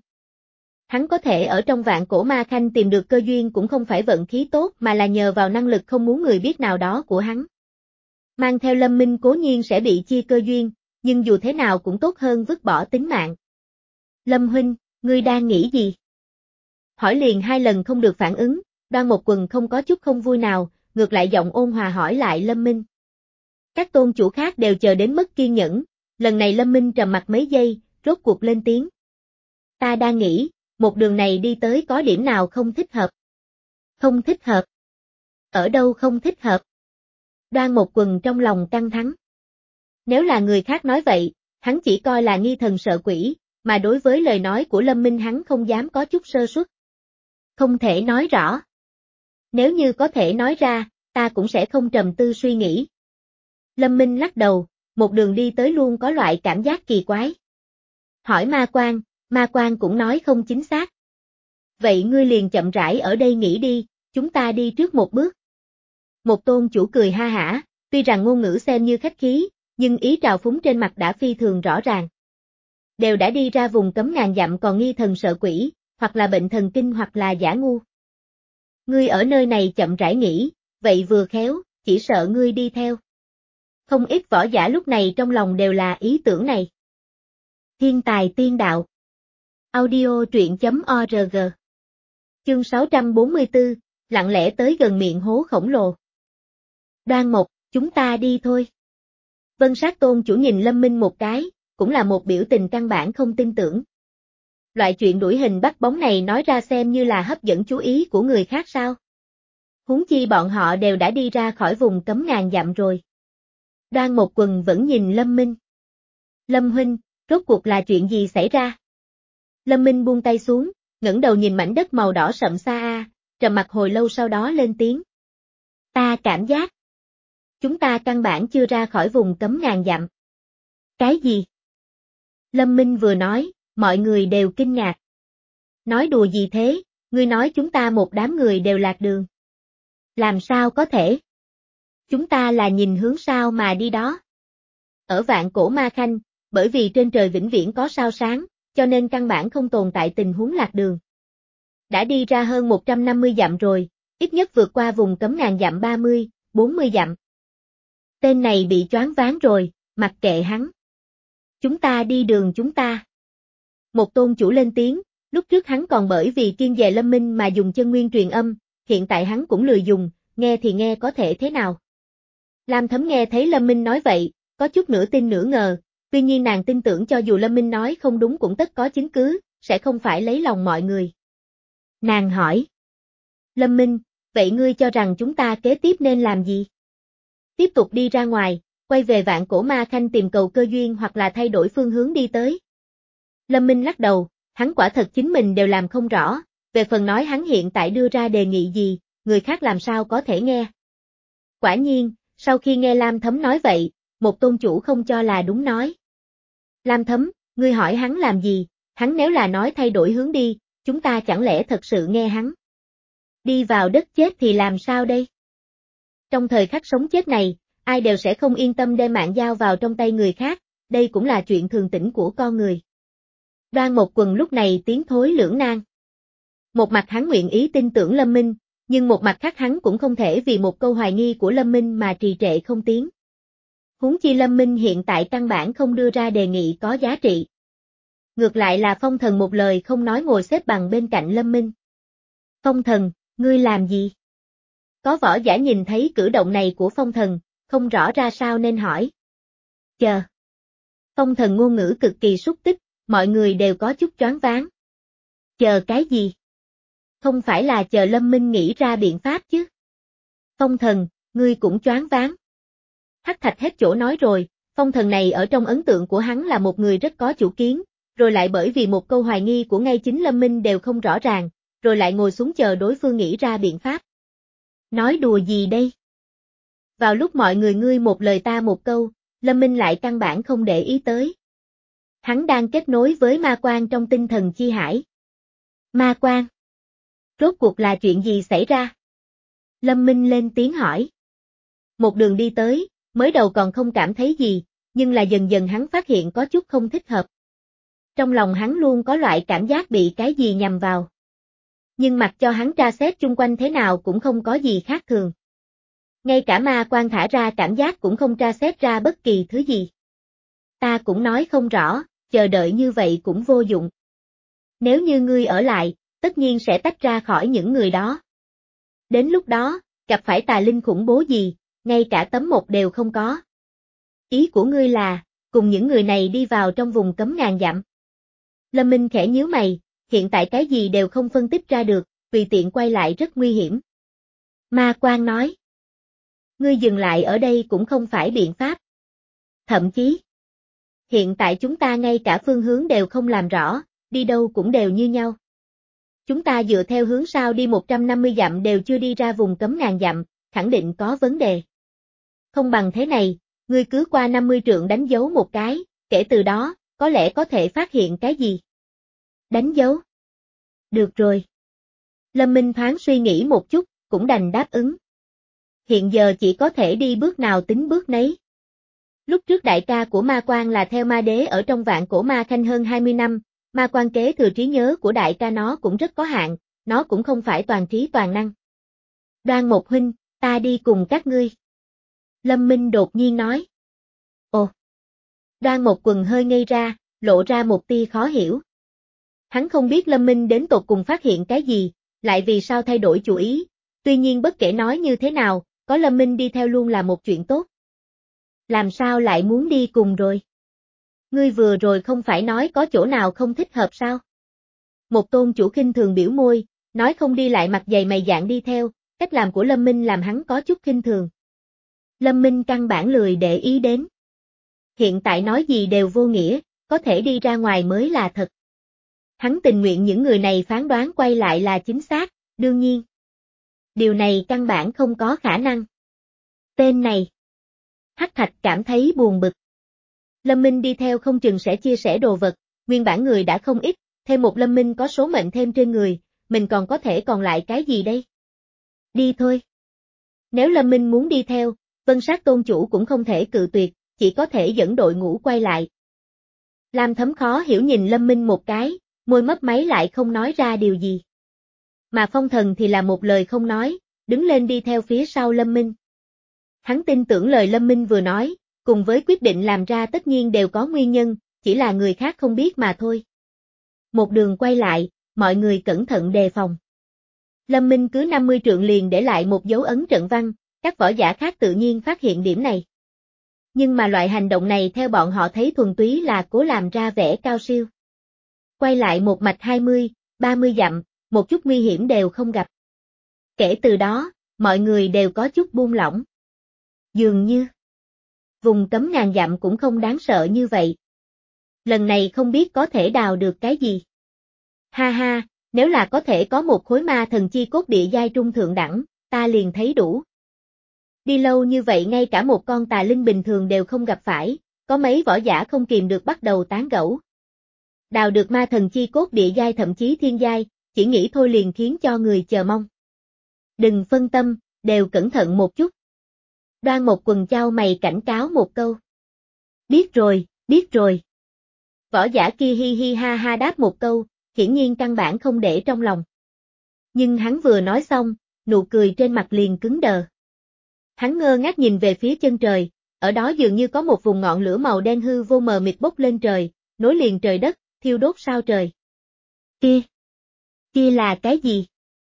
Hắn có thể ở trong vạn cổ ma khanh tìm được cơ duyên cũng không phải vận khí tốt mà là nhờ vào năng lực không muốn người biết nào đó của hắn. Mang theo Lâm Minh cố nhiên sẽ bị chia cơ duyên, nhưng dù thế nào cũng tốt hơn vứt bỏ tính mạng. Lâm huynh, ngươi đang nghĩ gì? Hỏi liền hai lần không được phản ứng, Đoan Mộc Quần không có chút không vui nào, ngược lại giọng ôn hòa hỏi lại Lâm Minh. Các tôn chủ khác đều chờ đến mất kiên nhẫn, lần này Lâm Minh trầm mặt mấy giây, rốt cuộc lên tiếng. Ta đang nghĩ, một đường này đi tới có điểm nào không thích hợp? Không thích hợp? Ở đâu không thích hợp? Đoan Mộc Quần trong lòng căng thẳng. Nếu là người khác nói vậy, hắn chỉ coi là nghi thần sợ quỷ, mà đối với lời nói của Lâm Minh hắn không dám có chút sơ suất. Không thể nói rõ. Nếu như có thể nói ra, ta cũng sẽ không trầm tư suy nghĩ. Lâm Minh lắc đầu, một đường đi tới luôn có loại cảm giác kỳ quái. Hỏi Ma Quan, Ma Quan cũng nói không chính xác. Vậy ngươi liền chậm rãi ở đây nghỉ đi, chúng ta đi trước một bước. Một tôn chủ cười ha hả, tuy rằng ngôn ngữ xem như khách khí, nhưng ý trào phúng trên mặt đã phi thường rõ ràng. Đều đã đi ra vùng cấm ngàn dặm còn nghi thần sợ quỷ, hoặc là bệnh thần kinh hoặc là giả ngu. Ngươi ở nơi này chậm rãi nghỉ, vậy vừa khéo, chỉ sợ ngươi đi theo. Không ít võ giả lúc này trong lòng đều là ý tưởng này. Thiên tài tiên đạo. Audio truyện chấm org. Chương sáu trăm bốn mươi tư, lặng lẽ tới gần miệng hố khổng lồ. Đoan Mộc, chúng ta đi thôi. Vân Sát tôn chủ nhìn Lâm Minh một cái, cũng là một biểu tình căn bản không tin tưởng. Loại chuyện đuổi hình bắt bóng này nói ra xem như là hấp dẫn chú ý của người khác sao? Huống chi bọn họ đều đã đi ra khỏi vùng cấm ngàn dặm rồi. Đoan Một Quần vẫn nhìn Lâm Minh. Lâm huynh, rốt cuộc là chuyện gì xảy ra? Lâm Minh buông tay xuống, ngẩng đầu nhìn mảnh đất màu đỏ sậm xa a, trầm mặc hồi lâu sau đó lên tiếng. Ta cảm giác. Chúng ta căn bản chưa ra khỏi vùng cấm ngàn dặm. Cái gì? Lâm Minh vừa nói, mọi người đều kinh ngạc. Nói đùa gì thế, ngươi nói chúng ta một đám người đều lạc đường. Làm sao có thể? Chúng ta là nhìn hướng sao mà đi đó. Ở Vạn Cổ Ma Khanh, bởi vì trên trời vĩnh viễn có sao sáng, cho nên căn bản không tồn tại tình huống lạc đường. Đã đi ra hơn một trăm năm mươi dặm rồi, ít nhất vượt qua vùng cấm ngàn dặm ba mươi, bốn mươi dặm. Tên này bị choáng váng rồi, mặc kệ hắn. Chúng ta đi đường chúng ta. Một tôn chủ lên tiếng, lúc trước hắn còn bởi vì kiêng dè Lâm Minh mà dùng chân nguyên truyền âm, hiện tại hắn cũng lười dùng, nghe thì nghe có thể thế nào. Lam Thấm nghe thấy Lâm Minh nói vậy, có chút nửa tin nửa ngờ, tuy nhiên nàng tin tưởng cho dù Lâm Minh nói không đúng cũng tất có chứng cứ, sẽ không phải lấy lòng mọi người. Nàng hỏi. Lâm Minh, vậy ngươi cho rằng chúng ta kế tiếp nên làm gì? Tiếp tục đi ra ngoài, quay về Vạn Cổ Ma Khanh tìm cầu cơ duyên hoặc là thay đổi phương hướng đi tới. Lâm Minh lắc đầu, hắn quả thật chính mình đều làm không rõ, về phần nói hắn hiện tại đưa ra đề nghị gì, người khác làm sao có thể nghe. Quả nhiên, sau khi nghe Lam Thấm nói vậy, một tôn chủ không cho là đúng nói. Lam Thấm, ngươi hỏi hắn làm gì, hắn nếu là nói thay đổi hướng đi, chúng ta chẳng lẽ thật sự nghe hắn. Đi vào đất chết thì làm sao đây? Trong thời khắc sống chết này, ai đều sẽ không yên tâm đem mạng giao vào trong tay người khác, đây cũng là chuyện thường tình của con người. Đoan Một Quần lúc này tiến thối lưỡng nan. Một mặt hắn nguyện ý tin tưởng Lâm Minh, nhưng một mặt khác hắn cũng không thể vì một câu hoài nghi của Lâm Minh mà trì trệ không tiến. Huống chi Lâm Minh hiện tại căn bản không đưa ra đề nghị có giá trị. Ngược lại là Phong Thần một lời không nói ngồi xếp bằng bên cạnh Lâm Minh. Phong Thần, ngươi làm gì? Có võ giả nhìn thấy cử động này của Phong Thần, không rõ ra sao nên hỏi. Chờ. Phong Thần ngôn ngữ cực kỳ xúc tích, mọi người đều có chút choáng váng. Chờ cái gì? Không phải là chờ Lâm Minh nghĩ ra biện pháp chứ? Phong Thần, ngươi cũng choáng váng. Hắc Thạch hết chỗ nói rồi, Phong Thần này ở trong ấn tượng của hắn là một người rất có chủ kiến, rồi lại bởi vì một câu hoài nghi của ngay chính Lâm Minh đều không rõ ràng, rồi lại ngồi xuống chờ đối phương nghĩ ra biện pháp. Nói đùa gì đây? Vào lúc mọi người ngươi một lời ta một câu, Lâm Minh lại căn bản không để ý tới. Hắn đang kết nối với ma quan trong tinh thần chi hải. Ma quan? Rốt cuộc là chuyện gì xảy ra? Lâm Minh lên tiếng hỏi. Một đường đi tới, mới đầu còn không cảm thấy gì, nhưng là dần dần hắn phát hiện có chút không thích hợp. Trong lòng hắn luôn có loại cảm giác bị cái gì nhằm vào. Nhưng mặc cho hắn tra xét chung quanh thế nào cũng không có gì khác thường. Ngay cả ma quan thả ra cảm giác cũng không tra xét ra bất kỳ thứ gì. Ta cũng nói không rõ, chờ đợi như vậy cũng vô dụng. Nếu như ngươi ở lại, tất nhiên sẽ tách ra khỏi những người đó. Đến lúc đó, gặp phải tà linh khủng bố gì, ngay cả tấm một đều không có. Ý của ngươi là, cùng những người này đi vào trong vùng cấm ngàn dặm. Lâm Minh khẽ nhíu mày, hiện tại cái gì đều không phân tích ra được, tùy tiện quay lại rất nguy hiểm. Ma Quan nói. Ngươi dừng lại ở đây cũng không phải biện pháp. Thậm chí, hiện tại chúng ta ngay cả phương hướng đều không làm rõ, đi đâu cũng đều như nhau. Chúng ta dựa theo hướng sao đi một trăm năm mươi dặm đều chưa đi ra vùng cấm ngàn dặm, khẳng định có vấn đề. Không bằng thế này, ngươi cứ qua năm mươi trượng đánh dấu một cái, kể từ đó, có lẽ có thể phát hiện cái gì. Đánh dấu. Được rồi. Lâm Minh thoáng suy nghĩ một chút, cũng đành đáp ứng. Hiện giờ chỉ có thể đi bước nào tính bước nấy. Lúc trước đại ca của Ma Quan là theo Ma Đế ở trong Vạn Cổ Ma Khanh hơn hai mươi năm, Ma Quan kế thừa trí nhớ của đại ca nó cũng rất có hạn, nó cũng không phải toàn trí toàn năng. Đoan Một huynh, ta đi cùng các ngươi. Lâm Minh đột nhiên nói. Ồ. Đoan Một Quần hơi ngây ra, lộ ra một tia khó hiểu. Hắn không biết Lâm Minh đến tột cùng phát hiện cái gì, lại vì sao thay đổi chủ ý, tuy nhiên bất kể nói như thế nào, có Lâm Minh đi theo luôn là một chuyện tốt. Làm sao lại muốn đi cùng rồi? Ngươi vừa rồi không phải nói có chỗ nào không thích hợp sao? Một tôn chủ khinh thường biểu môi, nói không đi lại mặt dày mày dạn đi theo, cách làm của Lâm Minh làm hắn có chút khinh thường. Lâm Minh căn bản lười để ý đến. Hiện tại nói gì đều vô nghĩa, có thể đi ra ngoài mới là thật. Hắn tình nguyện những người này phán đoán quay lại là chính xác, đương nhiên. Điều này căn bản không có khả năng. Tên này. Hắc Thạch cảm thấy buồn bực. Lâm Minh đi theo không chừng sẽ chia sẻ đồ vật, nguyên bản người đã không ít, thêm một Lâm Minh có số mệnh thêm trên người, mình còn có thể còn lại cái gì đây? Đi thôi. Nếu Lâm Minh muốn đi theo, Vân Sát tôn chủ cũng không thể cự tuyệt, chỉ có thể dẫn đội ngũ quay lại. Lam Thấm khó hiểu nhìn Lâm Minh một cái, môi mấp máy lại không nói ra điều gì. Mà Phong Thần thì là một lời không nói, đứng lên đi theo phía sau Lâm Minh. Hắn tin tưởng lời Lâm Minh vừa nói, cùng với quyết định làm ra tất nhiên đều có nguyên nhân, chỉ là người khác không biết mà thôi. Một đường quay lại, mọi người cẩn thận đề phòng. Lâm Minh cứ năm mươi trượng liền để lại một dấu ấn trận văn, các võ giả khác tự nhiên phát hiện điểm này. Nhưng mà loại hành động này theo bọn họ thấy thuần túy là cố làm ra vẻ cao siêu. Quay lại một mạch hai mươi, ba mươi dặm, một chút nguy hiểm đều không gặp. Kể từ đó, mọi người đều có chút buông lỏng. Dường như, vùng cấm ngàn dặm cũng không đáng sợ như vậy. Lần này không biết có thể đào được cái gì. Ha ha, nếu là có thể có một khối ma thần chi cốt địa giai trung thượng đẳng, ta liền thấy đủ. Đi lâu như vậy ngay cả một con tà linh bình thường đều không gặp phải, có mấy võ giả không kìm được bắt đầu tán gẫu. Đào được ma thần chi cốt địa giai thậm chí thiên giai, chỉ nghĩ thôi liền khiến cho người chờ mong. Đừng phân tâm, đều cẩn thận một chút. Đoan một quần chau mày cảnh cáo một câu. Biết rồi, biết rồi. Võ giả kia hi hi ha ha đáp một câu, hiển nhiên căn bản không để trong lòng. Nhưng hắn vừa nói xong, nụ cười trên mặt liền cứng đờ. Hắn ngơ ngác nhìn về phía chân trời, ở đó dường như có một vùng ngọn lửa màu đen hư vô mờ mịt bốc lên trời, nối liền trời đất, thiêu đốt sao trời. Kia! Kia là cái gì?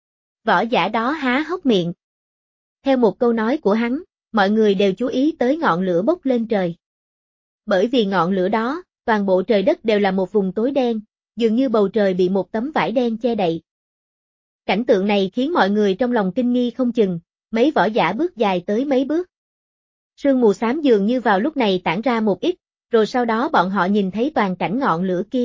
Võ giả đó há hốc miệng. Theo một câu nói của hắn, mọi người đều chú ý tới ngọn lửa bốc lên trời. Bởi vì ngọn lửa đó, toàn bộ trời đất đều là một vùng tối đen, dường như bầu trời bị một tấm vải đen che đậy. Cảnh tượng này khiến mọi người trong lòng kinh nghi không chừng, mấy võ giả bước dài tới mấy bước. Sương mù xám dường như vào lúc này tản ra một ít, rồi sau đó bọn họ nhìn thấy toàn cảnh ngọn lửa kia.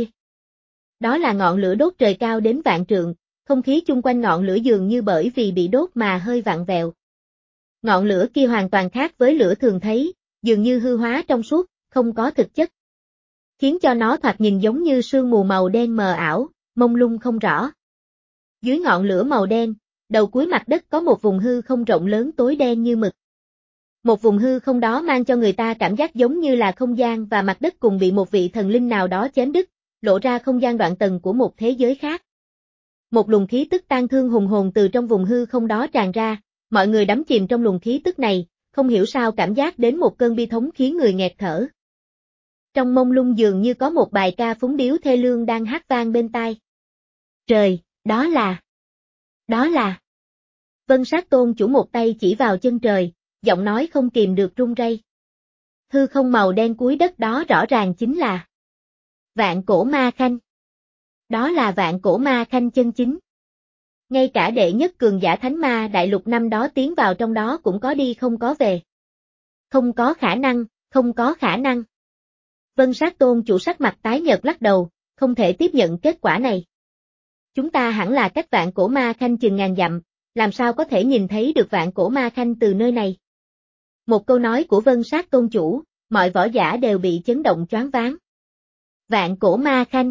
Đó là ngọn lửa đốt trời cao đến vạn trượng, không khí chung quanh ngọn lửa dường như bởi vì bị đốt mà hơi vặn vẹo. Ngọn lửa kia hoàn toàn khác với lửa thường thấy, dường như hư hóa trong suốt, không có thực chất. Khiến cho nó thoạt nhìn giống như sương mù màu đen mờ ảo, mông lung không rõ. Dưới ngọn lửa màu đen, đầu cuối mặt đất có một vùng hư không rộng lớn tối đen như mực. Một vùng hư không đó mang cho người ta cảm giác giống như là không gian và mặt đất cùng bị một vị thần linh nào đó chém đứt, lộ ra không gian đoạn tầng của một thế giới khác. Một luồng khí tức tang thương hùng hồn từ trong vùng hư không đó tràn ra, mọi người đắm chìm trong luồng khí tức này, không hiểu sao cảm giác đến một cơn bi thống khiến người nghẹt thở. Trong mông lung dường như có một bài ca phúng điếu thê lương đang hát vang bên tai. Trời, đó là... Đó là... Vân Sát tôn chủ một tay chỉ vào chân trời, giọng nói không kìm được run rẩy. Hư không màu đen cuối đất đó rõ ràng chính là... Vạn cổ ma khanh. Đó là vạn cổ ma khanh chân chính. Ngay cả đệ nhất cường giả thánh ma đại lục năm đó tiến vào trong đó cũng có đi không có về. Không có khả năng, không có khả năng. Vân Sát tôn chủ sắc mặt tái nhợt lắc đầu, không thể tiếp nhận kết quả này. Chúng ta hẳn là cách vạn cổ ma khanh chừng ngàn dặm, làm sao có thể nhìn thấy được vạn cổ ma khanh từ nơi này. Một câu nói của Vân Sát tôn chủ, mọi võ giả đều bị chấn động choáng váng. Vạn cổ ma khanh.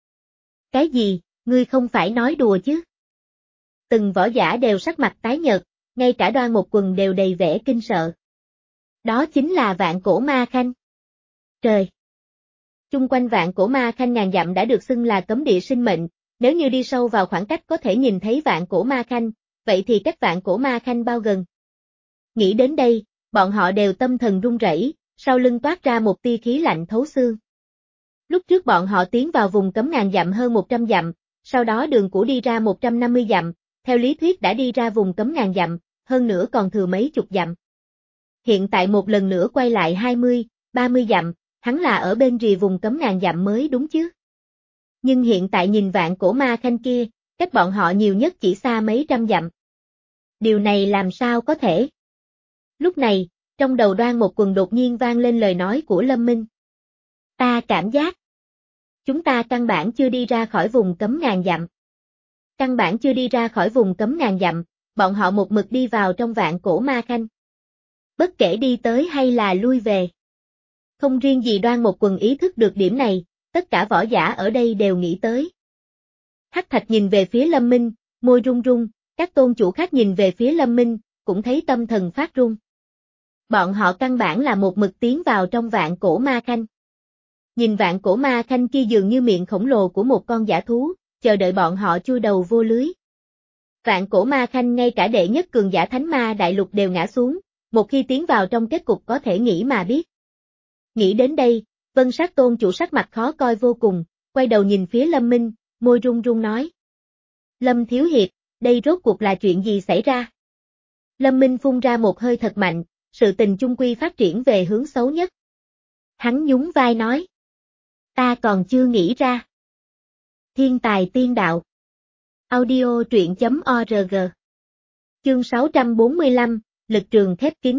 Cái gì, ngươi không phải nói đùa chứ? Từng võ giả đều sắc mặt tái nhợt, ngay cả Đoan một quần đều đầy vẻ kinh sợ. Đó chính là vạn cổ ma khanh. Trời! Chung quanh vạn cổ ma khanh ngàn dặm đã được xưng là cấm địa sinh mệnh, nếu như đi sâu vào khoảng cách có thể nhìn thấy vạn cổ ma khanh, vậy thì cách vạn cổ ma khanh bao gần? Nghĩ đến đây, bọn họ đều tâm thần run rẩy, sau lưng toát ra một tia khí lạnh thấu xương. Lúc trước bọn họ tiến vào vùng cấm ngàn dặm hơn một trăm dặm, sau đó đường cũ đi ra một trăm năm mươi dặm, theo lý thuyết đã đi ra vùng cấm ngàn dặm, hơn nữa còn thừa mấy chục dặm. Hiện tại một lần nữa quay lại hai mươi, ba mươi dặm, hắn là ở bên rìa vùng cấm ngàn dặm mới đúng chứ? Nhưng hiện tại nhìn vạn cổ ma khanh kia, cách bọn họ nhiều nhất chỉ xa mấy trăm dặm. Điều này làm sao có thể? Lúc này, trong đầu Đoan Một Quần đột nhiên vang lên lời nói của Lâm Minh. Ta cảm giác. Chúng ta căn bản chưa đi ra khỏi vùng cấm ngàn dặm. Căn bản chưa đi ra khỏi vùng cấm ngàn dặm, bọn họ một mực đi vào trong vạn cổ ma khanh. Bất kể đi tới hay là lui về. Không riêng gì Đoan Một Quần ý thức được điểm này, tất cả võ giả ở đây đều nghĩ tới. Hắc Thạch nhìn về phía Lâm Minh, môi run run, các tôn chủ khác nhìn về phía Lâm Minh, cũng thấy tâm thần phát run. Bọn họ căn bản là một mực tiến vào trong vạn cổ ma khanh. Nhìn vạn cổ ma khanh kia dường như miệng khổng lồ của một con dã thú, chờ đợi bọn họ chui đầu vô lưới. Vạn cổ ma khanh ngay cả đệ nhất cường giả thánh ma đại lục đều ngã xuống, một khi tiến vào trong kết cục có thể nghĩ mà biết. Nghĩ đến đây, Vân Sát tôn chủ sắc mặt khó coi vô cùng, quay đầu nhìn phía Lâm Minh, môi run run nói. Lâm Thiếu Hiệp, đây rốt cuộc là chuyện gì xảy ra? Lâm Minh phun ra một hơi thật mạnh, sự tình chung quy phát triển về hướng xấu nhất. Hắn nhún vai nói. Ta còn chưa nghĩ ra. Thiên tài tiên đạo. Audio truyện.org. Chương sáu trăm bốn mươi lăm, lực trường khép kín.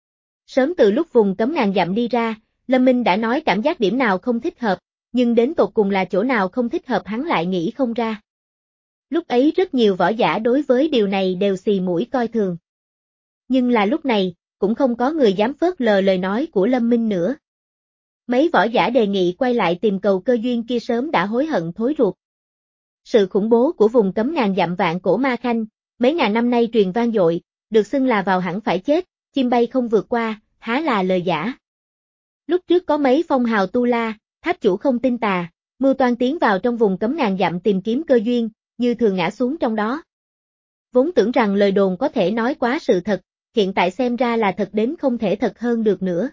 Sớm từ lúc vùng cấm ngàn dặm đi ra, Lâm Minh đã nói cảm giác điểm nào không thích hợp, nhưng đến tột cùng là chỗ nào không thích hợp hắn lại nghĩ không ra. Lúc ấy rất nhiều võ giả đối với điều này đều xì mũi coi thường. Nhưng là lúc này, cũng không có người dám phớt lờ lời nói của Lâm Minh nữa. Mấy võ giả đề nghị quay lại tìm cầu cơ duyên kia sớm đã hối hận thối ruột. Sự khủng bố của vùng cấm ngàn dặm vạn cổ ma khanh, mấy ngàn năm nay truyền vang dội, được xưng là vào hẳn phải chết, chim bay không vượt qua, há là lời giả. Lúc trước có mấy phong hào tu la, tháp chủ không tin tà, mưu toan tiến vào trong vùng cấm ngàn dặm tìm kiếm cơ duyên, như thường ngã xuống trong đó. Vốn tưởng rằng lời đồn có thể nói quá sự thật, hiện tại xem ra là thật đến không thể thật hơn được nữa.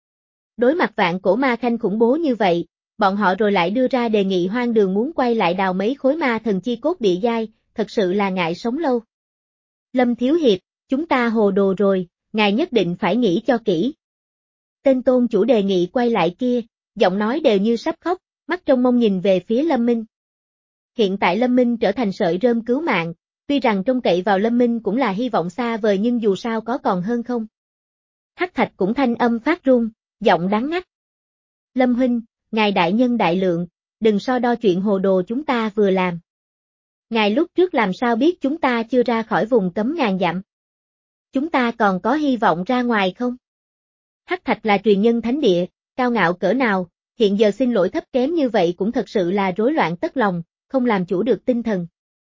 Đối mặt vạn cổ ma khanh khủng bố như vậy, bọn họ rồi lại đưa ra đề nghị hoang đường muốn quay lại đào mấy khối ma thần chi cốt địa giai, thật sự là ngại sống lâu. Lâm Thiếu Hiệp, chúng ta hồ đồ rồi, ngài nhất định phải nghĩ cho kỹ. Tên tôn chủ đề nghị quay lại kia, giọng nói đều như sắp khóc, mắt trông mong nhìn về phía Lâm Minh. Hiện tại Lâm Minh trở thành sợi rơm cứu mạng, tuy rằng trông cậy vào Lâm Minh cũng là hy vọng xa vời nhưng dù sao có còn hơn không. Hắc Thạch cũng thanh âm phát run, giọng đắng ngắt. Lâm huynh, ngài đại nhân đại lượng, đừng so đo chuyện hồ đồ chúng ta vừa làm. Ngài lúc trước làm sao biết chúng ta chưa ra khỏi vùng cấm ngàn dặm? Chúng ta còn có hy vọng ra ngoài không? Hắc Thạch là truyền nhân thánh địa, cao ngạo cỡ nào, hiện giờ xin lỗi thấp kém như vậy cũng thật sự là rối loạn tất lòng, không làm chủ được tinh thần.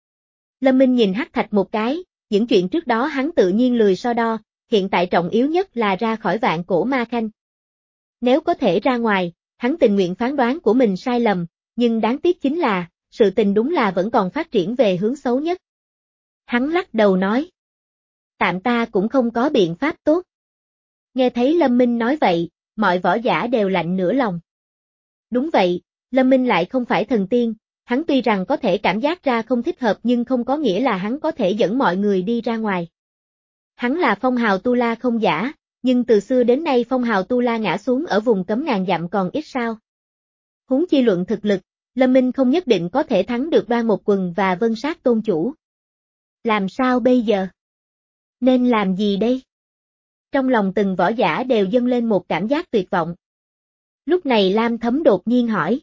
Lâm Minh nhìn Hắc Thạch một cái, những chuyện trước đó hắn tự nhiên lười so đo, hiện tại trọng yếu nhất là ra khỏi vạn cổ ma khanh. Nếu có thể ra ngoài, hắn tình nguyện phán đoán của mình sai lầm, nhưng đáng tiếc chính là, sự tình đúng là vẫn còn phát triển về hướng xấu nhất. Hắn lắc đầu nói. Tạm ta cũng không có biện pháp tốt. Nghe thấy Lâm Minh nói vậy, mọi võ giả đều lạnh nửa lòng. Đúng vậy, Lâm Minh lại không phải thần tiên, hắn tuy rằng có thể cảm giác ra không thích hợp nhưng không có nghĩa là hắn có thể dẫn mọi người đi ra ngoài. Hắn là phong hào tu la không giả, nhưng từ xưa đến nay phong hào tu la ngã xuống ở vùng cấm ngàn dặm còn ít sao. Huống chi luận thực lực, Lâm Minh không nhất định có thể thắng được Đoan Một Quần và Vân Sát tôn chủ. Làm sao bây giờ? Nên làm gì đây? Trong lòng từng võ giả đều dâng lên một cảm giác tuyệt vọng. Lúc này Lam Thấm đột nhiên hỏi.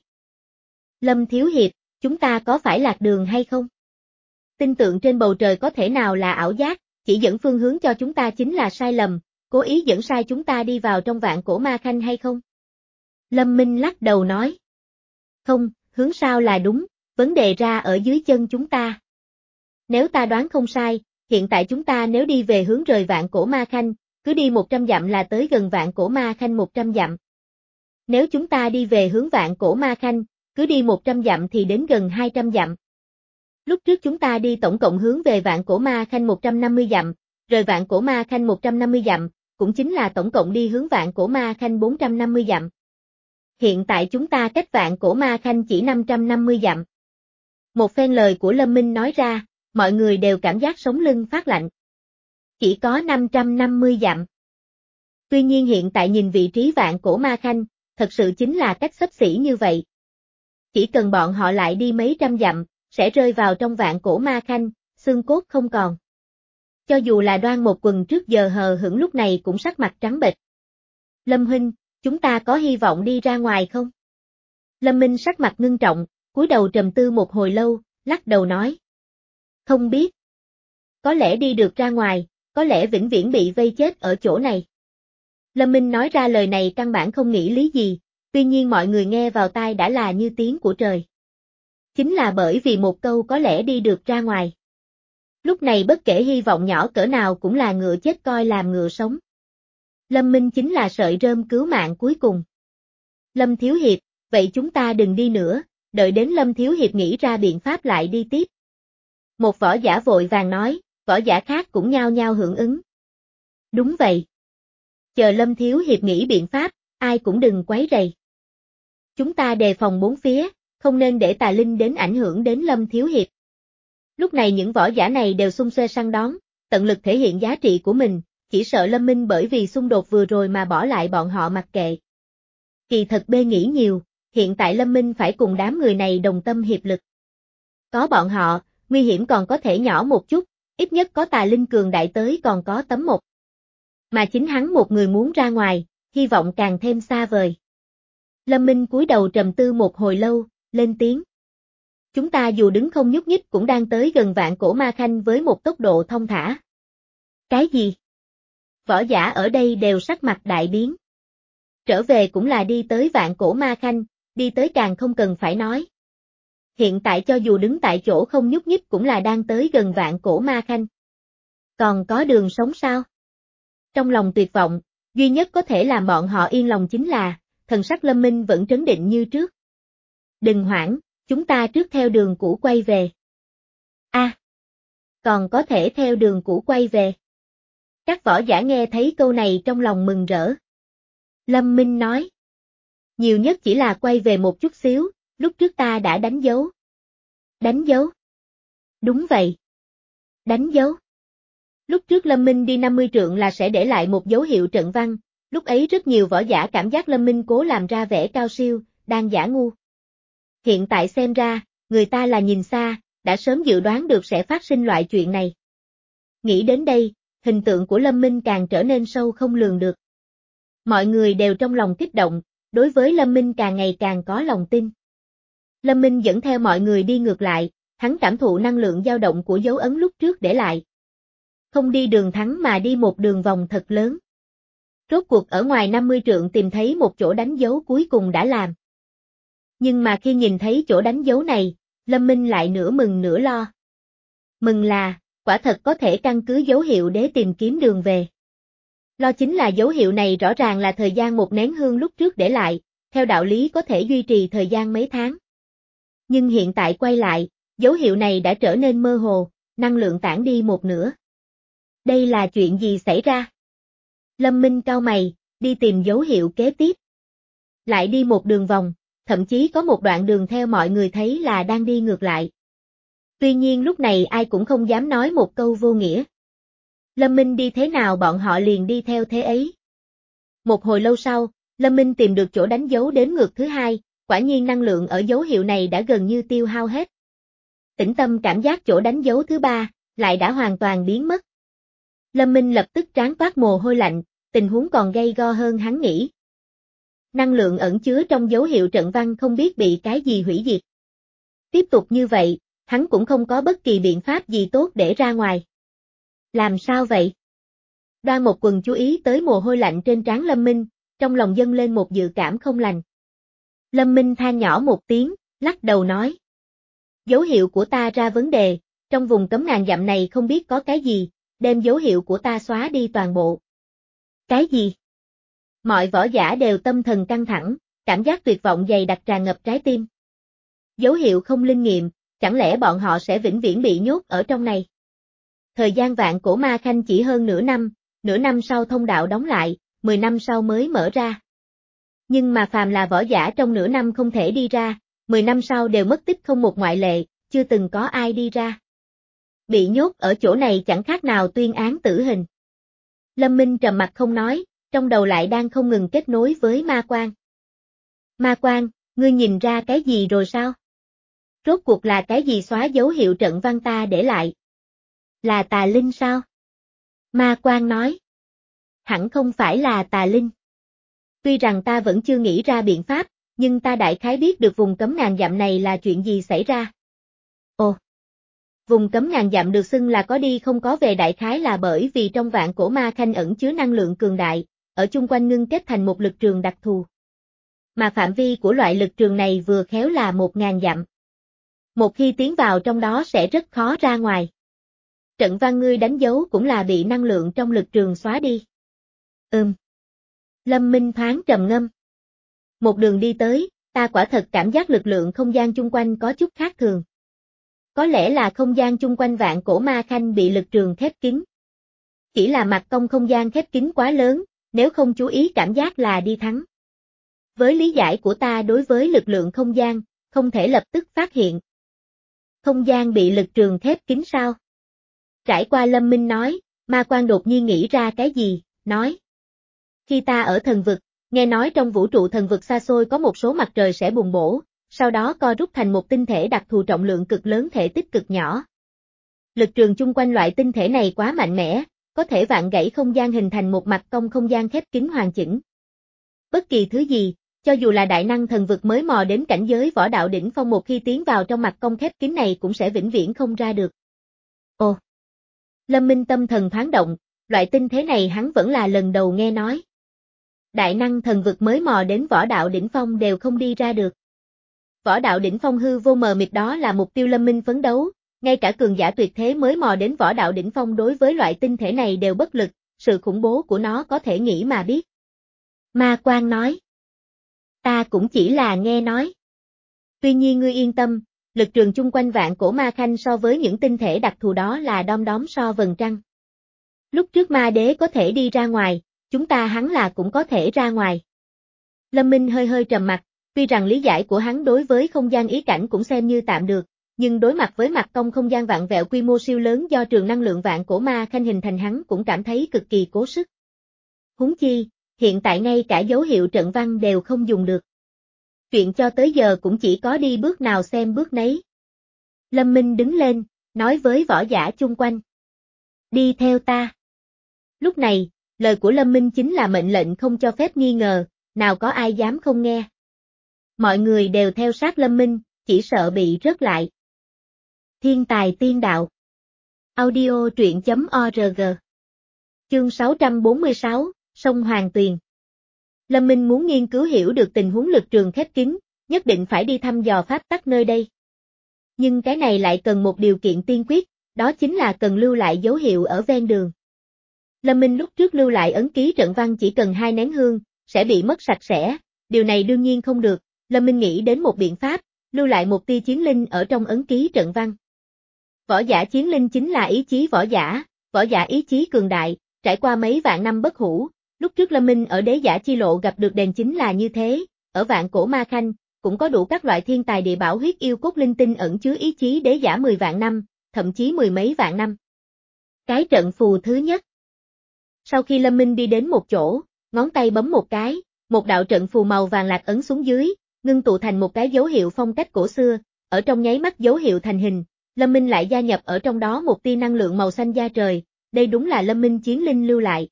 Lâm Thiếu Hiệp, chúng ta có phải lạc đường hay không? Tinh tượng trên bầu trời có thể nào là ảo giác, chỉ dẫn phương hướng cho chúng ta chính là sai lầm, cố ý dẫn sai chúng ta đi vào trong vạn cổ ma khanh hay không? Lâm Minh lắc đầu nói. Không, hướng sao là đúng, vấn đề ra ở dưới chân chúng ta. Nếu ta đoán không sai, hiện tại chúng ta nếu đi về hướng rời vạn cổ ma khanh, cứ đi một trăm dặm là tới gần vạn cổ ma khanh một trăm dặm. Nếu chúng ta đi về hướng vạn cổ ma khanh, cứ đi một trăm dặm thì đến gần hai trăm dặm. Lúc trước chúng ta đi tổng cộng hướng về vạn cổ ma khanh một trăm năm mươi dặm, rời vạn cổ ma khanh một trăm năm mươi dặm, cũng chính là tổng cộng đi hướng vạn cổ ma khanh bốn trăm năm mươi dặm. Hiện tại chúng ta cách vạn cổ ma khanh chỉ năm trăm năm mươi dặm. Một phen lời của Lâm Minh nói ra, mọi người đều cảm giác sống lưng phát lạnh. Chỉ có năm trăm năm mươi dặm. Tuy nhiên hiện tại nhìn vị trí vạn cổ ma khanh, thật sự chính là cách xấp xỉ như vậy. chỉ cần bọn họ lại đi mấy trăm dặm, sẽ rơi vào trong vạn cổ ma khanh, xương cốt không còn. Cho dù là Đoan Một Quần trước giờ hờ hững lúc này cũng sắc mặt trắng bệch. Lâm huynh, chúng ta có hy vọng đi ra ngoài không? Lâm Minh sắc mặt ngưng trọng, cúi đầu trầm tư một hồi lâu, lắc đầu nói. Không biết. Có lẽ đi được ra ngoài, có lẽ vĩnh viễn bị vây chết ở chỗ này. Lâm Minh nói ra lời này căn bản không nghĩ lý gì, tuy nhiên mọi người nghe vào tai đã là như tiếng của trời. Chính là bởi vì một câu có lẽ đi được ra ngoài. Lúc này bất kể hy vọng nhỏ cỡ nào cũng là ngựa chết coi làm ngựa sống. Lâm Minh chính là sợi rơm cứu mạng cuối cùng. Lâm Thiếu Hiệp, vậy chúng ta đừng đi nữa, đợi đến Lâm Thiếu Hiệp nghĩ ra biện pháp lại đi tiếp. Một võ giả vội vàng nói, võ giả khác cũng nhao nhao hưởng ứng. Đúng vậy. Chờ Lâm Thiếu Hiệp nghĩ biện pháp, ai cũng đừng quấy rầy. Chúng ta đề phòng bốn phía, không nên để tà linh đến ảnh hưởng đến Lâm Thiếu Hiệp. Lúc này những võ giả này đều xung xoe săn đón, tận lực thể hiện giá trị của mình, chỉ sợ Lâm Minh bởi vì xung đột vừa rồi mà bỏ lại bọn họ mặc kệ. Kỳ thật bê nghĩ nhiều, hiện tại Lâm Minh phải cùng đám người này đồng tâm hiệp lực. Có bọn họ, nguy hiểm còn có thể nhỏ một chút, ít nhất có tà linh cường đại tới còn có tấm một. Mà chính hắn một người muốn ra ngoài, hy vọng càng thêm xa vời. Lâm Minh cúi đầu trầm tư một hồi lâu, lên tiếng. Chúng ta dù đứng không nhúc nhích cũng đang tới gần vạn cổ ma khanh với một tốc độ thông thả. Cái gì? Võ giả ở đây đều sắc mặt đại biến. Trở về cũng là đi tới vạn cổ ma khanh, đi tới càng không cần phải nói. Hiện tại cho dù đứng tại chỗ không nhúc nhích cũng là đang tới gần vạn cổ ma khanh. Còn có đường sống sao? Trong lòng tuyệt vọng, duy nhất có thể làm bọn họ yên lòng chính là, thần sắc Lâm Minh vẫn trấn định như trước. Đừng hoảng, chúng ta trước theo đường cũ quay về. A, à, còn có thể theo đường cũ quay về. Các võ giả nghe thấy câu này trong lòng mừng rỡ. Lâm Minh nói. Nhiều nhất chỉ là quay về một chút xíu, lúc trước ta đã đánh dấu. Đánh dấu? Đúng vậy. Đánh dấu. Lúc trước Lâm Minh đi năm mươi trượng là sẽ để lại một dấu hiệu trận văn, lúc ấy rất nhiều võ giả cảm giác Lâm Minh cố làm ra vẻ cao siêu, đang giả ngu. Hiện tại xem ra, người ta là nhìn xa, đã sớm dự đoán được sẽ phát sinh loại chuyện này. Nghĩ đến đây, hình tượng của Lâm Minh càng trở nên sâu không lường được. Mọi người đều trong lòng kích động, đối với Lâm Minh càng ngày càng có lòng tin. Lâm Minh dẫn theo mọi người đi ngược lại, hắn cảm thụ năng lượng dao động của dấu ấn lúc trước để lại. Không đi đường thắng mà đi một đường vòng thật lớn. Rốt cuộc ở ngoài năm mươi trượng tìm thấy một chỗ đánh dấu cuối cùng đã làm. Nhưng mà khi nhìn thấy chỗ đánh dấu này, Lâm Minh lại nửa mừng nửa lo. Mừng là, quả thật có thể căn cứ dấu hiệu để tìm kiếm đường về. Lo chính là dấu hiệu này rõ ràng là thời gian một nén hương lúc trước để lại, theo đạo lý có thể duy trì thời gian mấy tháng. Nhưng hiện tại quay lại, dấu hiệu này đã trở nên mơ hồ, năng lượng tản đi một nửa. Đây là chuyện gì xảy ra? Lâm Minh cau mày, đi tìm dấu hiệu kế tiếp. Lại đi một đường vòng, thậm chí có một đoạn đường theo mọi người thấy là đang đi ngược lại. Tuy nhiên lúc này ai cũng không dám nói một câu vô nghĩa. Lâm Minh đi thế nào bọn họ liền đi theo thế ấy. Một hồi lâu sau, Lâm Minh tìm được chỗ đánh dấu đếm ngược thứ hai, quả nhiên năng lượng ở dấu hiệu này đã gần như tiêu hao hết. Tĩnh tâm cảm giác chỗ đánh dấu thứ ba, lại đã hoàn toàn biến mất. Lâm Minh lập tức trán toát mồ hôi lạnh, tình huống còn gay go hơn hắn nghĩ. Năng lượng ẩn chứa trong dấu hiệu trận văn không biết bị cái gì hủy diệt. Tiếp tục như vậy, hắn cũng không có bất kỳ biện pháp gì tốt để ra ngoài. Làm sao vậy? Đoan Một Quần chú ý tới mồ hôi lạnh trên trán Lâm Minh, trong lòng dâng lên một dự cảm không lành. Lâm Minh than nhỏ một tiếng, lắc đầu nói. Dấu hiệu của ta ra vấn đề, trong vùng cấm ngàn dặm này không biết có cái gì, đem dấu hiệu của ta xóa đi toàn bộ. Cái gì? Mọi võ giả đều tâm thần căng thẳng, cảm giác tuyệt vọng dày đặc tràn ngập trái tim. Dấu hiệu không linh nghiệm, chẳng lẽ bọn họ sẽ vĩnh viễn bị nhốt ở trong này? Thời gian vạn cổ ma khanh chỉ hơn nửa năm, nửa năm sau thông đạo đóng lại, mười năm sau mới mở ra. Nhưng mà phàm là võ giả trong nửa năm không thể đi ra, mười năm sau đều mất tích không một ngoại lệ, chưa từng có ai đi ra. Bị nhốt ở chỗ này chẳng khác nào tuyên án tử hình. Lâm Minh trầm mặt không nói, trong đầu lại đang không ngừng kết nối với ma quan. Ma quan, Ngươi nhìn ra cái gì rồi sao? Rốt cuộc là cái gì xóa dấu hiệu trận văn ta để lại? Là tà linh sao? Ma Quan nói. Hẳn không phải là tà linh. Tuy rằng ta vẫn chưa nghĩ ra biện pháp, nhưng ta đại khái biết được vùng cấm ngàn dặm này là chuyện gì xảy ra. Ồ! Vùng cấm ngàn dặm được xưng là có đi không có về đại khái là bởi vì trong vạn cổ ma khanh ẩn chứa năng lượng cường đại, ở chung quanh ngưng kết thành một lực trường đặc thù. Mà phạm vi của loại lực trường này vừa khéo là một ngàn dặm. Một khi tiến vào trong đó sẽ rất khó ra ngoài. Trận văn ngươi đánh dấu cũng là bị năng lượng trong lực trường xóa đi. Ừm. Lâm Minh thoáng trầm ngâm. Một đường đi tới, ta quả thật cảm giác lực lượng không gian chung quanh có chút khác thường. Có lẽ là không gian chung quanh vạn cổ ma khanh bị lực trường khép kín. Chỉ là mặt cong không gian khép kín quá lớn, nếu không chú ý cảm giác là đi thắng. Với lý giải của ta đối với lực lượng không gian, không thể lập tức phát hiện. Không gian bị lực trường khép kín sao? Trải qua Lâm Minh nói, Ma Quan đột nhiên nghĩ ra cái gì, nói. Khi ta ở thần vực, nghe nói trong vũ trụ thần vực xa xôi có một số mặt trời sẽ bùng bổ, sau đó co rút thành một tinh thể đặc thù trọng lượng cực lớn thể tích cực nhỏ. Lực trường chung quanh loại tinh thể này quá mạnh mẽ, có thể vạn gãy không gian hình thành một mặt cong không gian khép kín hoàn chỉnh. Bất kỳ thứ gì, cho dù là đại năng thần vực mới mò đến cảnh giới võ đạo đỉnh phong một khi tiến vào trong mặt cong khép kín này cũng sẽ vĩnh viễn không ra được. Ồ! Lâm Minh tâm thần thoáng động, loại tinh thế này hắn vẫn là lần đầu nghe nói. Đại năng thần vực mới mò đến võ đạo đỉnh phong đều không đi ra được. Võ đạo đỉnh phong hư vô mờ mịt đó là mục tiêu Lâm Minh phấn đấu, ngay cả cường giả tuyệt thế mới mò đến võ đạo đỉnh phong đối với loại tinh thể này đều bất lực, sự khủng bố của nó có thể nghĩ mà biết. Ma Quan nói. Ta cũng chỉ là nghe nói. Tuy nhiên ngươi yên tâm, lực trường chung quanh vạn cổ ma khanh so với những tinh thể đặc thù đó là đom đóm so vầng trăng. Lúc trước ma đế có thể đi ra ngoài, chúng ta hắn là cũng có thể ra ngoài. Lâm Minh hơi hơi trầm mặt, tuy rằng lý giải của hắn đối với không gian ý cảnh cũng xem như tạm được, nhưng đối mặt với mặt cong không gian vạn vẹo quy mô siêu lớn do trường năng lượng vạn cổ ma khanh hình thành hắn cũng cảm thấy cực kỳ cố sức. Huống chi, hiện tại ngay cả dấu hiệu trận văn đều không dùng được. Chuyện cho tới giờ cũng chỉ có đi bước nào xem bước nấy. Lâm Minh đứng lên, nói với võ giả chung quanh. Đi theo ta. Lúc này, lời của Lâm Minh chính là mệnh lệnh không cho phép nghi ngờ, nào có ai dám không nghe. Mọi người đều theo sát Lâm Minh, chỉ sợ bị rớt lại. Thiên tài tiên đạo. Audio truyện chấm org. Chương sáu trăm bốn mươi sáu, Sông Hoàng Tuyền. Lâm Minh muốn nghiên cứu hiểu được tình huống lực trường khép kín, nhất định phải đi thăm dò pháp tắc nơi đây. Nhưng cái này lại cần một điều kiện tiên quyết, đó chính là cần lưu lại dấu hiệu ở ven đường. Lâm Minh lúc trước lưu lại ấn ký trận văn chỉ cần hai nén hương, sẽ bị mất sạch sẽ, điều này đương nhiên không được, Lâm Minh nghĩ đến một biện pháp, lưu lại một tia chiến linh ở trong ấn ký trận văn. Võ giả chiến linh chính là ý chí võ giả, võ giả ý chí cường đại, trải qua mấy vạn năm bất hủ, lúc trước Lâm Minh ở đế giả chi lộ gặp được đèn chính là như thế, ở vạn cổ ma khanh, cũng có đủ các loại thiên tài địa bảo huyết yêu cốt linh tinh ẩn chứa ý chí đế giả mười vạn năm, thậm chí mười mấy vạn năm. Cái trận phù thứ nhất. Sau khi Lâm Minh đi đến một chỗ, ngón tay bấm một cái, một đạo trận phù màu vàng lạc ấn xuống dưới, ngưng tụ thành một cái dấu hiệu phong cách cổ xưa, ở trong nháy mắt dấu hiệu thành hình, Lâm Minh lại gia nhập ở trong đó một tia năng lượng màu xanh da trời, đây đúng là Lâm Minh chiến linh lưu lại.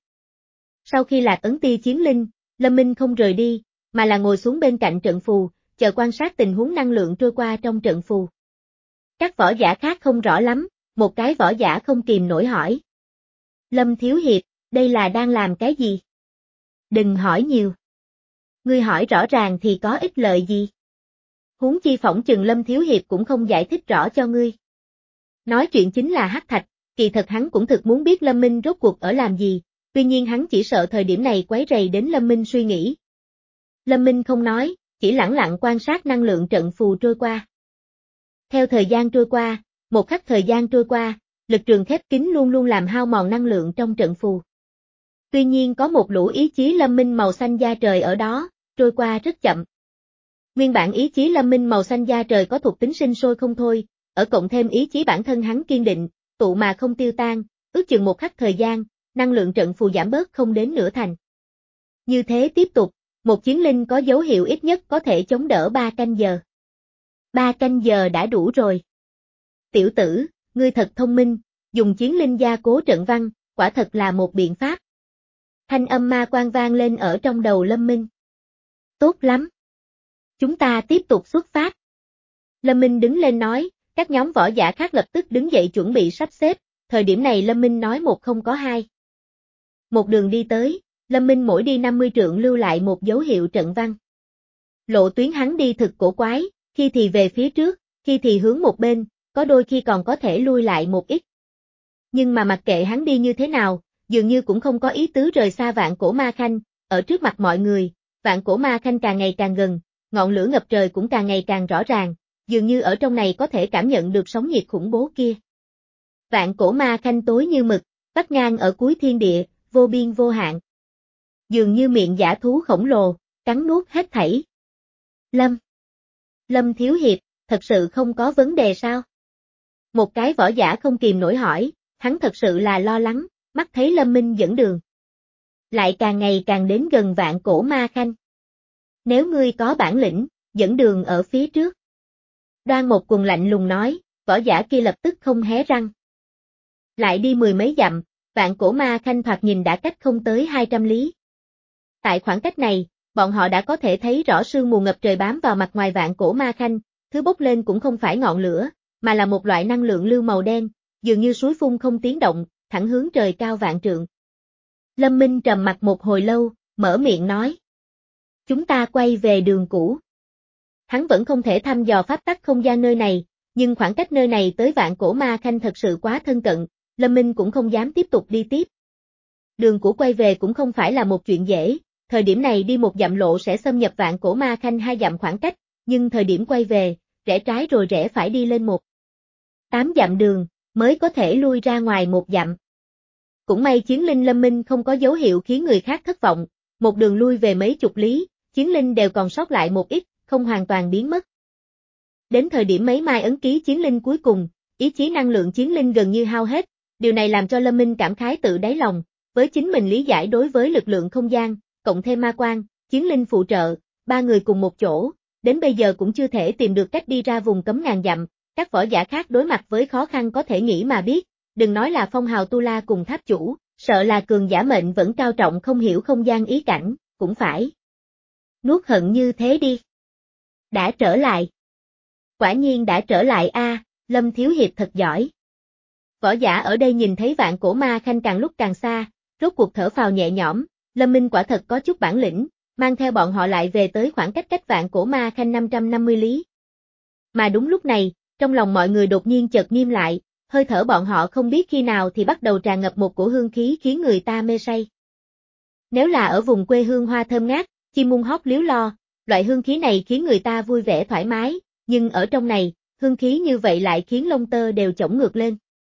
Sau khi lạc ấn tia chiến linh, Lâm Minh không rời đi, mà là ngồi xuống bên cạnh trận phù, chờ quan sát tình huống năng lượng trôi qua trong trận phù. Các võ giả khác không rõ lắm, một cái võ giả không kìm nổi hỏi. Lâm Thiếu Hiệp, đây là đang làm cái gì? Đừng hỏi nhiều. Ngươi hỏi rõ ràng thì có ích lợi gì? Huống chi phỏng chừng Lâm Thiếu Hiệp cũng không giải thích rõ cho ngươi. Nói chuyện chính là Hắc Thạch, kỳ thật hắn cũng thực muốn biết Lâm Minh rốt cuộc ở làm gì, tuy nhiên hắn chỉ sợ thời điểm này quấy rầy đến Lâm Minh suy nghĩ. Lâm Minh không nói, chỉ lẳng lặng quan sát năng lượng trận phù trôi qua. Theo thời gian trôi qua, một khắc thời gian trôi qua, lực trường khép kín luôn luôn làm hao mòn năng lượng trong trận phù. Tuy nhiên có một lũ ý chí Lâm Minh màu xanh da trời ở đó, trôi qua rất chậm. Nguyên bản ý chí Lâm Minh màu xanh da trời có thuộc tính sinh sôi không thôi, ở cộng thêm ý chí bản thân hắn kiên định, tụ mà không tiêu tan, ước chừng một khắc thời gian, năng lượng trận phù giảm bớt không đến nửa thành. Như thế tiếp tục, Một chiến linh có dấu hiệu ít nhất có thể chống đỡ ba canh giờ. Ba canh giờ đã đủ rồi. Tiểu tử, ngươi thật thông minh, dùng chiến linh gia cố trận văn, quả thật là một biện pháp. Thanh âm ma quan vang lên ở trong đầu Lâm Minh. Tốt lắm. Chúng ta tiếp tục xuất phát. Lâm Minh đứng lên nói, các nhóm võ giả khác lập tức đứng dậy chuẩn bị sắp xếp, thời điểm này Lâm Minh nói một không có hai. Một đường đi tới, Lâm Minh mỗi đi năm mươi trượng lưu lại một dấu hiệu trận văn. Lộ tuyến hắn đi thực cổ quái, khi thì về phía trước, khi thì hướng một bên, có đôi khi còn có thể lui lại một ít. Nhưng mà mặc kệ hắn đi như thế nào, dường như cũng không có ý tứ rời xa vạn cổ ma khanh, ở trước mặt mọi người, vạn cổ ma khanh càng ngày càng gần, ngọn lửa ngập trời cũng càng ngày càng rõ ràng, dường như ở trong này có thể cảm nhận được sóng nhiệt khủng bố kia. Vạn cổ ma khanh tối như mực, vắt ngang ở cuối thiên địa, vô biên vô hạn. Dường như miệng dã thú khổng lồ, cắn nuốt hết thảy. Lâm. Lâm Thiếu Hiệp, thật sự không có vấn đề sao? Một cái võ giả không kìm nổi hỏi, hắn thật sự là lo lắng, mắt thấy Lâm Minh dẫn đường. Lại càng ngày càng đến gần vạn cổ ma khanh. Nếu ngươi có bản lĩnh, dẫn đường ở phía trước. Đoan Một Quần lạnh lùng nói, võ giả kia lập tức không hé răng. Lại đi mười mấy dặm, vạn cổ ma khanh thoạt nhìn đã cách không tới hai trăm lý. Tại khoảng cách này, bọn họ đã có thể thấy rõ sương mù ngập trời bám vào mặt ngoài vạn cổ ma khanh, thứ bốc lên cũng không phải ngọn lửa, mà là một loại năng lượng lưu màu đen, dường như suối phun không tiếng động, thẳng hướng trời cao vạn trượng. Lâm Minh trầm mặt một hồi lâu, mở miệng nói. Chúng ta quay về đường cũ. Hắn vẫn không thể thăm dò pháp tắc không gian nơi này, nhưng khoảng cách nơi này tới vạn cổ ma khanh thật sự quá thân cận, Lâm Minh cũng không dám tiếp tục đi tiếp. Đường cũ quay về cũng không phải là một chuyện dễ, thời điểm này đi một dặm lộ sẽ xâm nhập vạn cổ ma khanh hai dặm khoảng cách, nhưng thời điểm quay về, rẽ trái rồi rẽ phải đi lên một tám dặm đường, mới có thể lui ra ngoài một dặm. Cũng may chiến linh Lâm Minh không có dấu hiệu khiến người khác thất vọng, một đường lui về mấy chục lý, chiến linh đều còn sót lại một ít, không hoàn toàn biến mất. Đến thời điểm mấy mai ấn ký chiến linh cuối cùng, ý chí năng lượng chiến linh gần như hao hết, điều này làm cho Lâm Minh cảm khái tự đáy lòng, với chính mình lý giải đối với lực lượng không gian, cộng thêm ma quan, chiến linh phụ trợ, ba người cùng một chỗ, đến bây giờ cũng chưa thể tìm được cách đi ra vùng cấm ngàn dặm, các võ giả khác đối mặt với khó khăn có thể nghĩ mà biết, đừng nói là Phong Hào Tu La cùng tháp chủ, sợ là cường giả mệnh vẫn cao trọng không hiểu không gian ý cảnh, cũng phải nuốt hận như thế đi. Đã trở lại. Quả nhiên đã trở lại a, Lâm Thiếu Hiệp thật giỏi. Võ giả ở đây nhìn thấy vạn cổ ma khanh càng lúc càng xa, rốt cuộc thở phào nhẹ nhõm, Lâm Minh quả thật có chút bản lĩnh, mang theo bọn họ lại về tới khoảng cách cách vạn cổ ma khanh năm trăm năm mươi lý. Mà đúng lúc này, trong lòng mọi người đột nhiên chợt nghiêm lại, hơi thở bọn họ không biết khi nào thì bắt đầu tràn ngập một cổ hương khí khiến người ta mê say. Nếu là ở vùng quê hương hoa thơm ngát, chim muôn hót líu lo, loại hương khí này khiến người ta vui vẻ thoải mái, nhưng ở trong này, hương khí như vậy lại khiến lông tơ đều chổng ngược lên.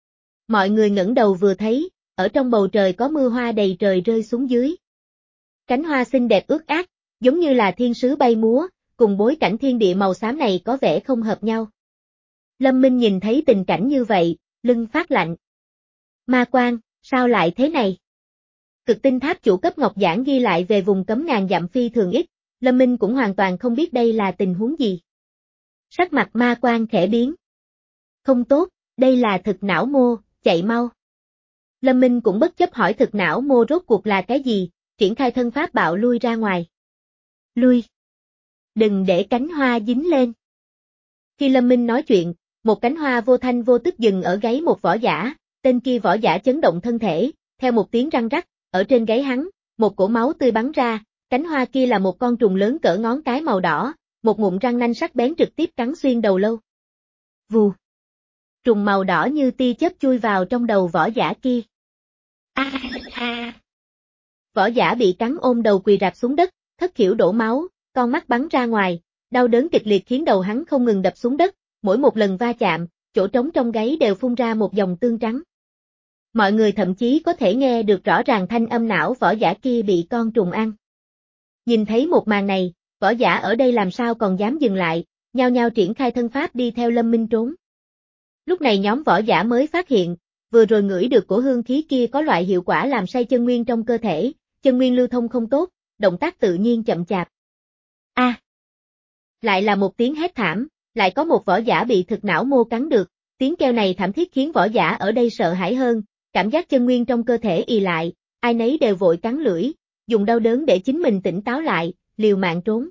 Mọi người ngẩng đầu vừa thấy, ở trong bầu trời có mưa hoa đầy trời rơi xuống dưới. Cánh hoa xinh đẹp ướt át, giống như là thiên sứ bay múa, cùng bối cảnh thiên địa màu xám này có vẻ không hợp nhau. Lâm Minh nhìn thấy tình cảnh như vậy, lưng phát lạnh. Ma quan, sao lại thế này? Cực tinh tháp chủ cấp ngọc giảng ghi lại về vùng cấm ngàn dặm phi thường ít, Lâm Minh cũng hoàn toàn không biết đây là tình huống gì. Sắc mặt ma quan khẽ biến. Không tốt, đây là thực não mô, chạy mau. Lâm Minh cũng bất chấp hỏi thực não mô rốt cuộc là cái gì, triển khai thân pháp bạo lui ra ngoài. Lui. Đừng để cánh hoa dính lên. Khi Lâm Minh nói chuyện, một cánh hoa vô thanh vô tức dừng ở gáy một võ giả, tên kia võ giả chấn động thân thể, theo một tiếng răng rắc, ở trên gáy hắn, một cổ máu tươi bắn ra, cánh hoa kia là một con trùng lớn cỡ ngón cái màu đỏ, một ngụm răng nanh sắc bén trực tiếp cắn xuyên đầu lâu. Vù. Trùng màu đỏ như tia chớp chui vào trong đầu võ giả kia. A a. Võ giả bị cắn ôm đầu quỳ rạp xuống đất, thất khiểu đổ máu, con mắt bắn ra ngoài, đau đớn kịch liệt khiến đầu hắn không ngừng đập xuống đất, mỗi một lần va chạm, chỗ trống trong gáy đều phun ra một dòng tương trắng. Mọi người thậm chí có thể nghe được rõ ràng thanh âm não võ giả kia bị con trùng ăn. Nhìn thấy một màn này, võ giả ở đây làm sao còn dám dừng lại, nhao nhao triển khai thân pháp đi theo Lâm Minh trốn. Lúc này nhóm võ giả mới phát hiện, vừa rồi ngửi được cổ hương khí kia có loại hiệu quả làm say chân nguyên trong cơ thể, chân nguyên lưu thông không tốt, động tác tự nhiên chậm chạp. A! À, lại là một tiếng hét thảm, lại có một võ giả bị thực não mô cắn được, tiếng kêu này thảm thiết khiến võ giả ở đây sợ hãi hơn, cảm giác chân nguyên trong cơ thể ì lại, ai nấy đều vội cắn lưỡi, dùng đau đớn để chính mình tỉnh táo lại, liều mạng trốn.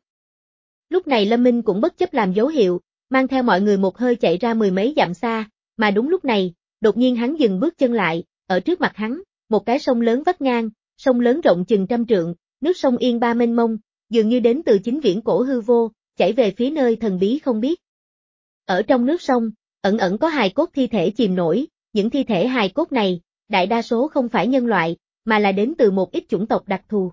Lúc này Lâm Minh cũng bất chấp làm dấu hiệu, mang theo mọi người một hơi chạy ra mười mấy dặm xa, mà đúng lúc này, đột nhiên hắn dừng bước chân lại, ở trước mặt hắn, một cái sông lớn vắt ngang, sông lớn rộng chừng trăm trượng, nước sông yên ba mênh mông, dường như đến từ chính viễn cổ hư vô, chảy về phía nơi thần bí không biết. Ở trong nước sông, ẩn ẩn có hài cốt thi thể chìm nổi, những thi thể hài cốt này, đại đa số không phải nhân loại, mà là đến từ một ít chủng tộc đặc thù.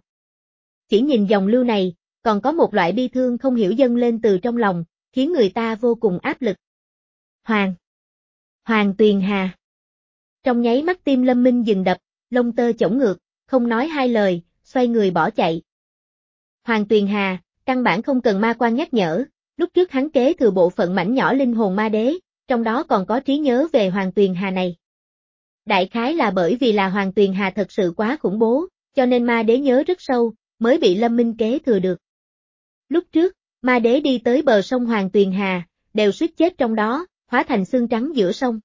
Chỉ nhìn dòng lưu này, còn có một loại bi thương không hiểu dâng lên từ trong lòng, khiến người ta vô cùng áp lực. Hoàng! Hoàng Tuyền Hà! Trong nháy mắt tim Lâm Minh dừng đập, lông tơ chổng ngược, không nói hai lời, xoay người bỏ chạy. Hoàng Tuyền Hà, căn bản không cần ma quan nhắc nhở, lúc trước hắn kế thừa bộ phận mảnh nhỏ linh hồn ma đế, trong đó còn có trí nhớ về Hoàng Tuyền Hà này. Đại khái là bởi vì là Hoàng Tuyền Hà thật sự quá khủng bố, cho nên ma đế nhớ rất sâu, mới bị Lâm Minh kế thừa được. Lúc trước, ma đế đi tới bờ sông Hoàng Tuyền Hà, đều suýt chết trong đó, hóa thành xương trắng giữa sông.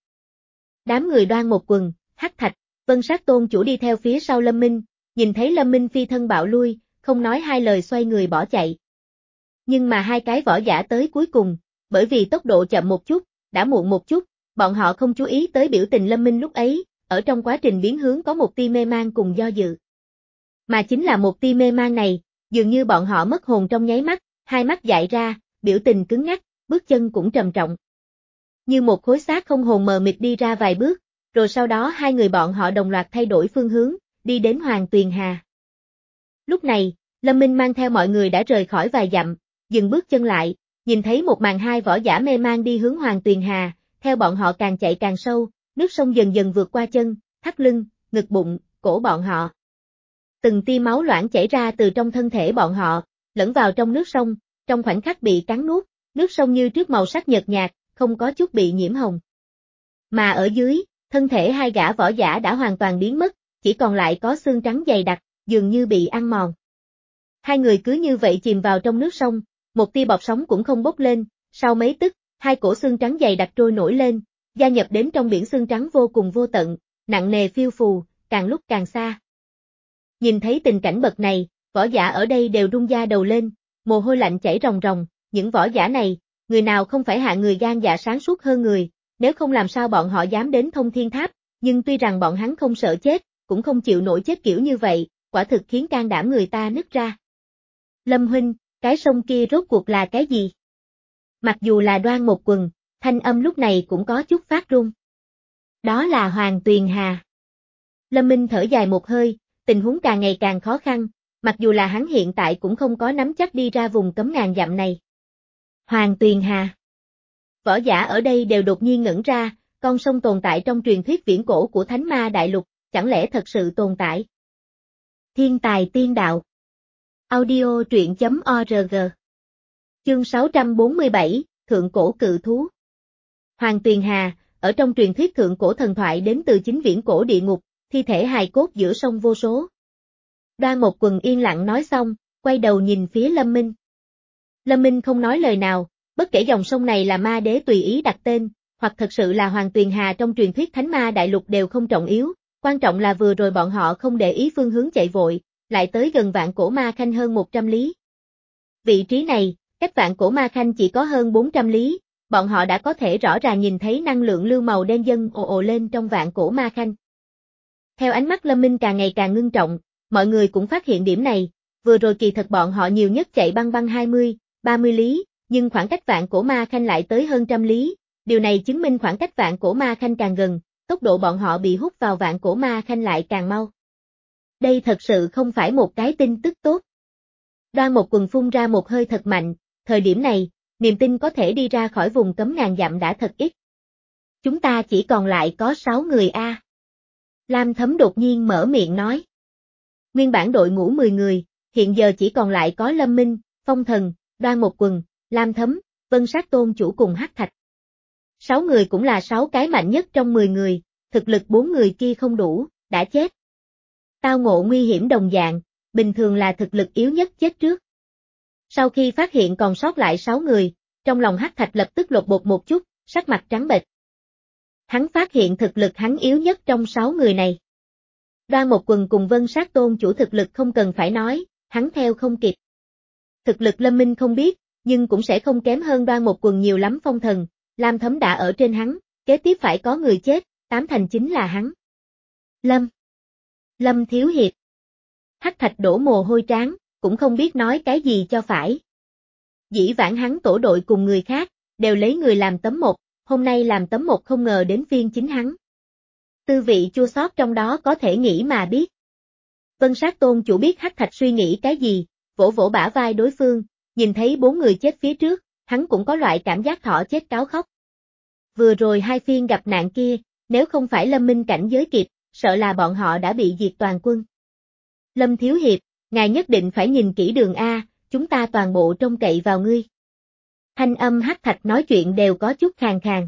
Đám người Đoan Một Quần, Hắc Thạch, Vân Sát Tôn chủ đi theo phía sau Lâm Minh, nhìn thấy Lâm Minh phi thân bạo lui, không nói hai lời xoay người bỏ chạy. Nhưng mà hai cái võ giả tới cuối cùng, bởi vì tốc độ chậm một chút, đã muộn một chút, bọn họ không chú ý tới biểu tình Lâm Minh lúc ấy, ở trong quá trình biến hướng có một tia mê man cùng do dự. Mà chính là một tia mê man này, dường như bọn họ mất hồn trong nháy mắt, hai mắt dại ra, biểu tình cứng ngắc, bước chân cũng trầm trọng. Như một khối xác không hồn mờ mịt đi ra vài bước, rồi sau đó hai người bọn họ đồng loạt thay đổi phương hướng, đi đến Hoàng Tuyền Hà. Lúc này, Lâm Minh mang theo mọi người đã rời khỏi vài dặm, dừng bước chân lại, nhìn thấy một màn hai võ giả mê man đi hướng Hoàng Tuyền Hà, theo bọn họ càng chạy càng sâu, nước sông dần dần vượt qua chân, thắt lưng, ngực bụng, cổ bọn họ. Từng tia máu loãng chảy ra từ trong thân thể bọn họ, lẫn vào trong nước sông, trong khoảnh khắc bị cắn nuốt, nước sông như trước màu sắc nhợt nhạt, không có chút bị nhiễm hồng. Mà ở dưới, thân thể hai gã võ giả đã hoàn toàn biến mất, chỉ còn lại có xương trắng dày đặc, dường như bị ăn mòn. Hai người cứ như vậy chìm vào trong nước sông, một tia bọt sóng cũng không bốc lên, sau mấy tức, hai cổ xương trắng dày đặc trôi nổi lên, gia nhập đến trong biển xương trắng vô cùng vô tận, nặng nề phiêu phù, càng lúc càng xa. Nhìn thấy tình cảnh bậc này, võ giả ở đây đều run da đầu lên, mồ hôi lạnh chảy ròng ròng, những võ giả này, người nào không phải hạ người gan dạ sáng suốt hơn người, nếu không làm sao bọn họ dám đến Thông Thiên Tháp, nhưng tuy rằng bọn hắn không sợ chết, cũng không chịu nổi chết kiểu như vậy, quả thực khiến can đảm người ta nứt ra. Lâm huynh, cái sông kia rốt cuộc là cái gì? Mặc dù là Đoan Một Quần, thanh âm lúc này cũng có chút phát run. Đó là Hoàng Tuyền Hà. Lâm Minh thở dài một hơi, tình huống càng ngày càng khó khăn, mặc dù là hắn hiện tại cũng không có nắm chắc đi ra vùng cấm ngàn dặm này. Hoàng Tuyền Hà. Võ giả ở đây đều đột nhiên ngẩn ra, con sông tồn tại trong truyền thuyết viễn cổ của Thánh Ma Đại Lục, chẳng lẽ thật sự tồn tại? Thiên tài tiên đạo. Audio truyện chấm org. Chương sáu trăm bốn mươi bảy, Thượng cổ cự thú. Hoàng Tuyền Hà, ở trong truyền thuyết thượng cổ thần thoại đến từ chính viễn cổ địa ngục, thi thể hài cốt giữa sông vô số. Đoan Một Quần yên lặng nói xong, quay đầu nhìn phía Lâm Minh. Lâm Minh không nói lời nào, bất kể dòng sông này là ma đế tùy ý đặt tên, hoặc thật sự là Hoàng Tuyền Hà trong truyền thuyết Thánh Ma Đại Lục đều không trọng yếu, quan trọng là vừa rồi bọn họ không để ý phương hướng chạy vội, lại tới gần Vạn Cổ Ma Khanh hơn một trăm lý. Vị trí này, cách Vạn Cổ Ma Khanh chỉ có hơn bốn trăm lý, bọn họ đã có thể rõ ràng nhìn thấy năng lượng lưu màu đen dâng ồ ồ lên trong Vạn Cổ Ma Khanh. Theo ánh mắt Lâm Minh càng ngày càng ngưng trọng, mọi người cũng phát hiện điểm này, vừa rồi kỳ thật bọn họ nhiều nhất chạy băng băng hai mươi, ba mươi lý, nhưng khoảng cách Vạn Cổ Ma Khanh lại tới hơn trăm lý, điều này chứng minh khoảng cách Vạn Cổ Ma Khanh càng gần, tốc độ bọn họ bị hút vào Vạn Cổ Ma Khanh lại càng mau. Đây thật sự không phải một cái tin tức tốt. Đoan Một Quần phun ra một hơi thật mạnh, thời điểm này, niềm tin có thể đi ra khỏi vùng cấm ngàn dặm đã thật ít. Chúng ta chỉ còn lại có sáu người a. Lam Thấm đột nhiên mở miệng nói. Nguyên bản đội ngũ mười người, hiện giờ chỉ còn lại có Lâm Minh, Phong Thần, Đoan Một Quần, Lam Thấm, Vân Sát Tôn chủ cùng Hắc Thạch. Sáu người cũng là sáu cái mạnh nhất trong mười người, thực lực bốn người kia không đủ, đã chết. Tao ngộ nguy hiểm đồng dạng, bình thường là thực lực yếu nhất chết trước. Sau khi phát hiện còn sót lại sáu người, trong lòng Hắc Thạch lập tức lột bột một chút, sắc mặt trắng bệch. Hắn phát hiện thực lực hắn yếu nhất trong sáu người này. Đoan Mộc Quần cùng Vân Sát Tôn chủ thực lực không cần phải nói, hắn theo không kịp. Thực lực Lâm Minh không biết, nhưng cũng sẽ không kém hơn Đoan Mộc Quần nhiều lắm. Phong thần, Lam Thấm đã ở trên hắn, kế tiếp phải có người chết, tám thành chính là hắn. Lâm. Lâm Thiếu Hiệp. Hắc Thạch đổ mồ hôi trán, cũng không biết nói cái gì cho phải. Dĩ vãng hắn tổ đội cùng người khác, đều lấy người làm tấm một, hôm nay làm tấm một không ngờ đến phiên chính hắn. Tư vị chua xót trong đó có thể nghĩ mà biết. Vân Sát Tôn chủ biết Hắc Thạch suy nghĩ cái gì, vỗ vỗ bả vai đối phương, nhìn thấy bốn người chết phía trước, hắn cũng có loại cảm giác thỏ chết cáo khóc. Vừa rồi hai phiên gặp nạn kia, nếu không phải Lâm Minh cảnh giới kịp, sợ là bọn họ đã bị diệt toàn quân. Lâm Thiếu Hiệp, ngài nhất định phải nhìn kỹ đường A, chúng ta toàn bộ trông cậy vào ngươi. Thanh âm Hắc Thạch nói chuyện đều có chút khàn khàn.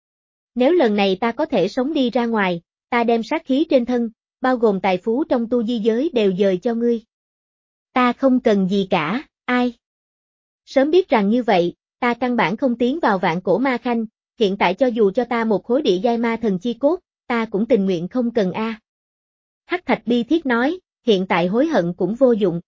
Nếu lần này ta có thể sống đi ra ngoài, ta đem sát khí trên thân, bao gồm tài phú trong tu di giới đều dời cho ngươi. Ta không cần gì cả, ai? Sớm biết rằng như vậy, ta căn bản không tiến vào vạn cổ ma khanh, hiện tại cho dù cho ta một khối địa giai ma thần chi cốt, ta cũng tình nguyện không cần a. Hắc Thạch bi thiết nói, hiện tại hối hận cũng vô dụng.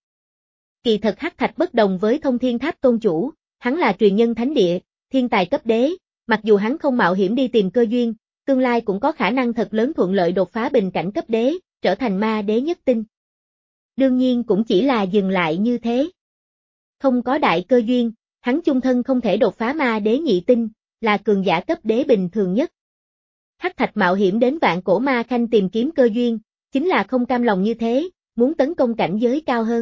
Kỳ thật Hắc Thạch bất đồng với Thông Thiên Tháp tôn chủ, hắn là truyền nhân thánh địa, thiên tài cấp đế, mặc dù hắn không mạo hiểm đi tìm cơ duyên, tương lai cũng có khả năng thật lớn thuận lợi đột phá bình cảnh cấp đế, trở thành ma đế nhất tinh. Đương nhiên cũng chỉ là dừng lại như thế. Không có đại cơ duyên, hắn chung thân không thể đột phá ma đế nhị tinh, là cường giả cấp đế bình thường nhất. Hắc Thạch mạo hiểm đến vạn cổ ma khanh tìm kiếm cơ duyên, chính là không cam lòng như thế, muốn tấn công cảnh giới cao hơn.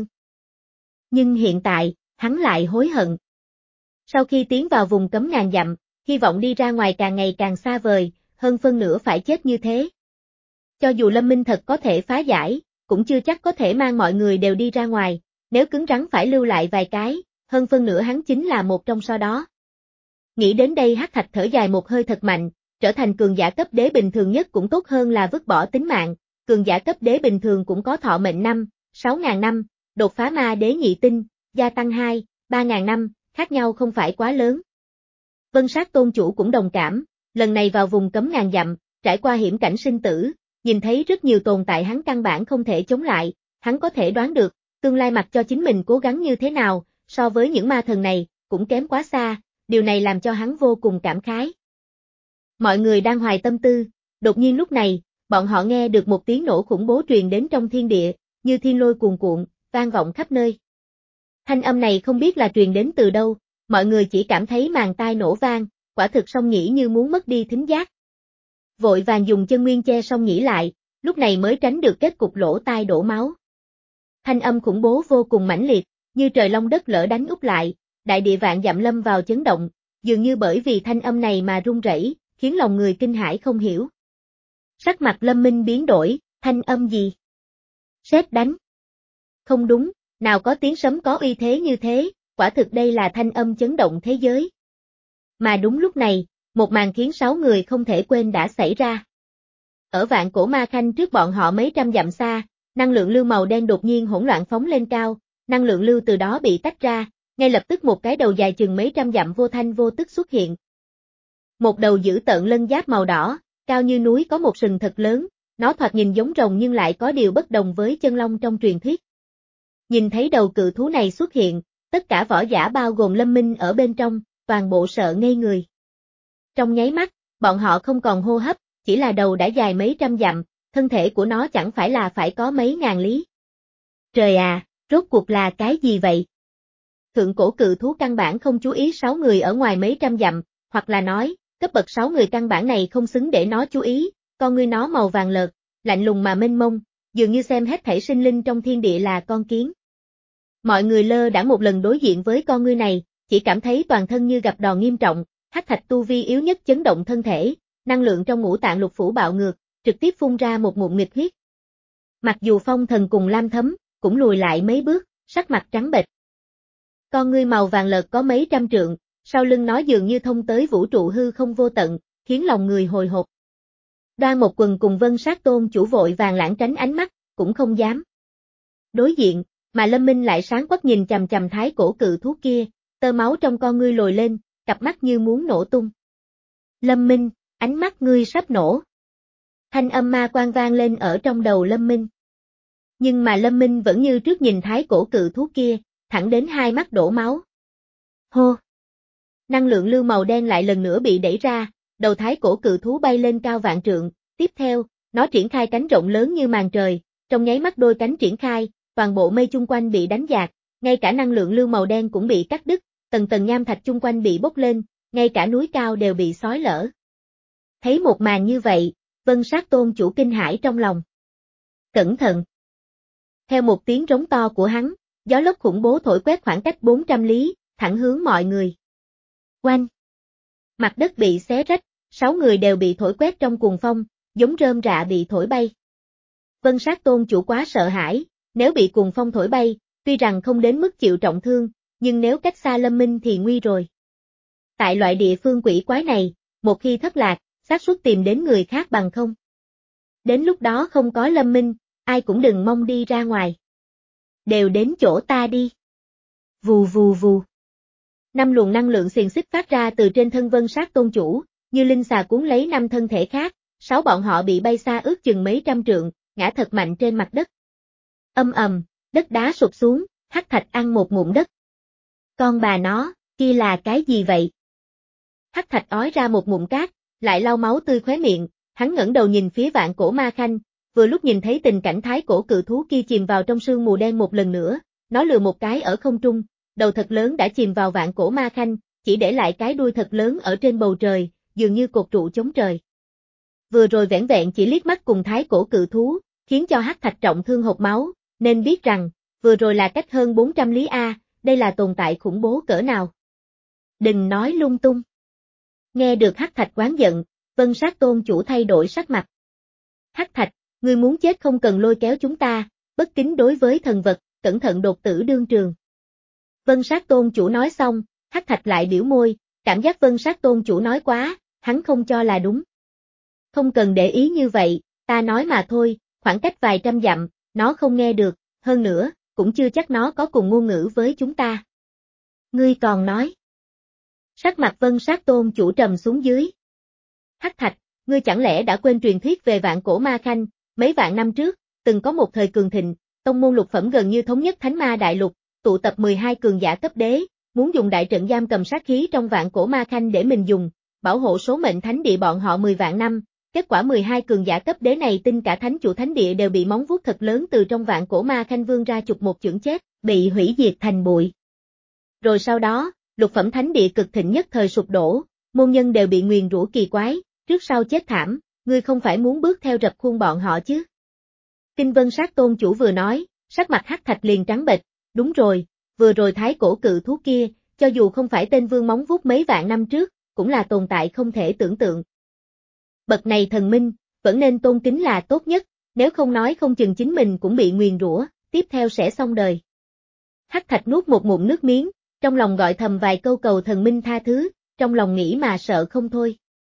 Nhưng hiện tại, hắn lại hối hận. Sau khi tiến vào vùng cấm ngàn dặm, hy vọng đi ra ngoài càng ngày càng xa vời, hơn phân nửa phải chết như thế. Cho dù Lâm Minh thật có thể phá giải, cũng chưa chắc có thể mang mọi người đều đi ra ngoài, nếu cứng rắn phải lưu lại vài cái, hơn phân nửa hắn chính là một trong số đó. Nghĩ đến đây Hắc Thạch thở dài một hơi thật mạnh, trở thành cường giả cấp đế bình thường nhất cũng tốt hơn là vứt bỏ tính mạng, cường giả cấp đế bình thường cũng có thọ mệnh năm, sáu ngàn năm, đột phá ma đế nhị tinh, gia tăng hai, ba ngàn năm, khác nhau không phải quá lớn. Vân Sát Tôn chủ cũng đồng cảm, lần này vào vùng cấm ngàn dặm, trải qua hiểm cảnh sinh tử, nhìn thấy rất nhiều tồn tại hắn căn bản không thể chống lại, hắn có thể đoán được, tương lai mặc cho chính mình cố gắng như thế nào, so với những ma thần này, cũng kém quá xa, điều này làm cho hắn vô cùng cảm khái. Mọi người đang hoài tâm tư, đột nhiên lúc này, bọn họ nghe được một tiếng nổ khủng bố truyền đến trong thiên địa, như thiên lôi cuồn cuộn, vang vọng khắp nơi. Thanh âm này không biết là truyền đến từ đâu, mọi người chỉ cảm thấy màng tai nổ vang, quả thực song nhĩ như muốn mất đi thính giác. Vội vàng dùng chân nguyên che song nhĩ lại, lúc này mới tránh được kết cục lỗ tai đổ máu. Thanh âm khủng bố vô cùng mãnh liệt, như trời long đất lở đánh úp lại, đại địa vạn dặm lâm vào chấn động, dường như bởi vì thanh âm này mà rung rẩy, khiến lòng người kinh hãi không hiểu. Sắc mặt Lâm Minh biến đổi, thanh âm gì? Sét đánh. Không đúng, nào có tiếng sấm có uy thế như thế, quả thực đây là thanh âm chấn động thế giới. Mà đúng lúc này, một màn khiến sáu người không thể quên đã xảy ra. Ở vạn cổ ma khanh trước bọn họ mấy trăm dặm xa, năng lượng lưu màu đen đột nhiên hỗn loạn phóng lên cao, năng lượng lưu từ đó bị tách ra, ngay lập tức một cái đầu dài chừng mấy trăm dặm vô thanh vô tức xuất hiện. Một đầu dữ tợn lân giáp màu đỏ, cao như núi có một sừng thật lớn, nó thoạt nhìn giống rồng nhưng lại có điều bất đồng với chân long trong truyền thuyết. Nhìn thấy đầu cự thú này xuất hiện, tất cả võ giả bao gồm Lâm Minh ở bên trong, toàn bộ sợ ngây người. Trong nháy mắt, bọn họ không còn hô hấp, chỉ là đầu đã dài mấy trăm dặm, thân thể của nó chẳng phải là phải có mấy ngàn lý. Trời à, rốt cuộc là cái gì vậy? Thượng cổ cự thú căn bản không chú ý sáu người ở ngoài mấy trăm dặm, hoặc là nói, cấp bậc sáu người căn bản này không xứng để nó chú ý, con ngươi nó màu vàng lợt, lạnh lùng mà mênh mông, dường như xem hết thảy sinh linh trong thiên địa là con kiến. Mọi người lơ đãng một lần đối diện với con ngươi này, chỉ cảm thấy toàn thân như gặp đòn nghiêm trọng, Hắc Thạch tu vi yếu nhất chấn động thân thể, năng lượng trong ngũ tạng lục phủ bạo ngược, trực tiếp phun ra một ngụm nghịch huyết. Mặc dù Phong Thần cùng Lam Thấm, cũng lùi lại mấy bước, sắc mặt trắng bệch. Con ngươi màu vàng lợt có mấy trăm trượng, sau lưng nó dường như thông tới vũ trụ hư không vô tận, khiến lòng người hồi hộp. Đoan Mộc Quần cùng Vân Sát Tôn chủ vội vàng lãng tránh ánh mắt, cũng không dám đối diện, mà Lâm Minh lại sáng quắc nhìn chằm chằm thái cổ cự thú kia, tơ máu trong con ngươi lồi lên, cặp mắt như muốn nổ tung. Lâm Minh, ánh mắt ngươi sắp nổ. Thanh âm ma quan vang lên ở trong đầu Lâm Minh. Nhưng mà Lâm Minh vẫn như trước nhìn thái cổ cự thú kia, thẳng đến hai mắt đổ máu. Hô! Năng lượng lưu màu đen lại lần nữa bị đẩy ra, đầu thái cổ cự thú bay lên cao vạn trượng, tiếp theo, nó triển khai cánh rộng lớn như màn trời, trong nháy mắt đôi cánh triển khai, toàn bộ mây chung quanh bị đánh dạt, ngay cả năng lượng lưu màu đen cũng bị cắt đứt, tầng tầng nham thạch chung quanh bị bốc lên, ngay cả núi cao đều bị xói lở. Thấy một màn như vậy, Vân Sát Tôn chủ kinh hãi trong lòng. Cẩn thận! Theo một tiếng rống to của hắn, gió lốc khủng bố thổi quét khoảng cách bốn trăm lý, thẳng hướng mọi người. Oanh! Mặt đất bị xé rách, sáu người đều bị thổi quét trong cuồng phong, giống rơm rạ bị thổi bay. Vân Sát Tôn chủ quá sợ hãi, nếu bị cuồng phong thổi bay, tuy rằng không đến mức chịu trọng thương, nhưng nếu cách xa Lâm Minh thì nguy rồi. Tại loại địa phương quỷ quái này, một khi thất lạc, xác suất tìm đến người khác bằng không. Đến lúc đó không có Lâm Minh, ai cũng đừng mong đi ra ngoài. Đều đến chỗ ta đi. Vù vù vù. Năm luồng năng lượng xiềng xích phát ra từ trên thân Vân Sát Tôn chủ, như linh xà cuốn lấy năm thân thể khác, sáu bọn họ bị bay xa ước chừng mấy trăm trượng, ngã thật mạnh trên mặt đất. Âm ầm, đất đá sụp xuống, Hắc Thạch ăn một ngụm đất. Con bà nó, kia là cái gì vậy? Hắc Thạch ói ra một ngụm cát, lại lau máu tươi khóe miệng, hắn ngẩng đầu nhìn phía Vạn Cổ Ma Khanh, vừa lúc nhìn thấy tình cảnh thái cổ cự thú kia chìm vào trong sương mù đen một lần nữa, nó lừa một cái ở không trung, đầu thật lớn đã chìm vào Vạn Cổ Ma Khanh, chỉ để lại cái đuôi thật lớn ở trên bầu trời, dường như cột trụ chống trời. Vừa rồi vẻn vẹn chỉ liếc mắt cùng thái cổ cự thú, khiến cho Hắc Thạch trọng thương hộc máu, nên biết rằng, vừa rồi là cách hơn bốn trăm lý A, đây là tồn tại khủng bố cỡ nào. Đừng nói lung tung. Nghe được Hắc Thạch oán giận, Vân Sát Tôn chủ thay đổi sắc mặt. Hắc Thạch, ngươi muốn chết không cần lôi kéo chúng ta, bất kính đối với thần vật, cẩn thận đột tử đương trường. Vân Sát Tôn chủ nói xong, Hắc Thạch lại biểu môi, cảm giác Vân Sát Tôn chủ nói quá, hắn không cho là đúng. Không cần để ý như vậy, ta nói mà thôi, khoảng cách vài trăm dặm, nó không nghe được, hơn nữa, cũng chưa chắc nó có cùng ngôn ngữ với chúng ta. Ngươi còn nói. Sắc mặt Vân Sát Tôn chủ trầm xuống dưới. Hắc Thạch, ngươi chẳng lẽ đã quên truyền thuyết về Vạn Cổ Ma Khanh, mấy vạn năm trước, từng có một thời cường thịnh, tông môn lục phẩm gần như thống nhất Thánh Ma Đại Lục, tụ tập mười hai cường giả cấp đế, muốn dùng đại trận giam cầm sát khí trong Vạn Cổ Ma Khanh để mình dùng, bảo hộ số mệnh thánh địa bọn họ mười vạn năm. Kết quả mười hai cường giả cấp đế này tin cả thánh chủ thánh địa đều bị móng vuốt thật lớn từ trong Vạn Cổ Ma Khanh vương ra chụp một chưởng chết, bị hủy diệt thành bụi. Rồi sau đó, lục phẩm thánh địa cực thịnh nhất thời sụp đổ, môn nhân đều bị nguyền rủa kỳ quái, trước sau chết thảm, ngươi không phải muốn bước theo rập khuôn bọn họ chứ? Kinh Vân Sát Tôn chủ vừa nói, sắc mặt Hắc Thạch liền trắng bệch, đúng rồi, vừa rồi thái cổ cự thú kia, cho dù không phải tên vương móng vuốt mấy vạn năm trước, cũng là tồn tại không thể tưởng tượng. Bậc này thần minh, vẫn nên tôn kính là tốt nhất, nếu không nói không chừng chính mình cũng bị nguyền rủa, tiếp theo sẽ xong đời. Hắc Thạch nuốt một ngụm nước miếng, trong lòng gọi thầm vài câu cầu thần minh tha thứ, trong lòng nghĩ mà sợ không thôi.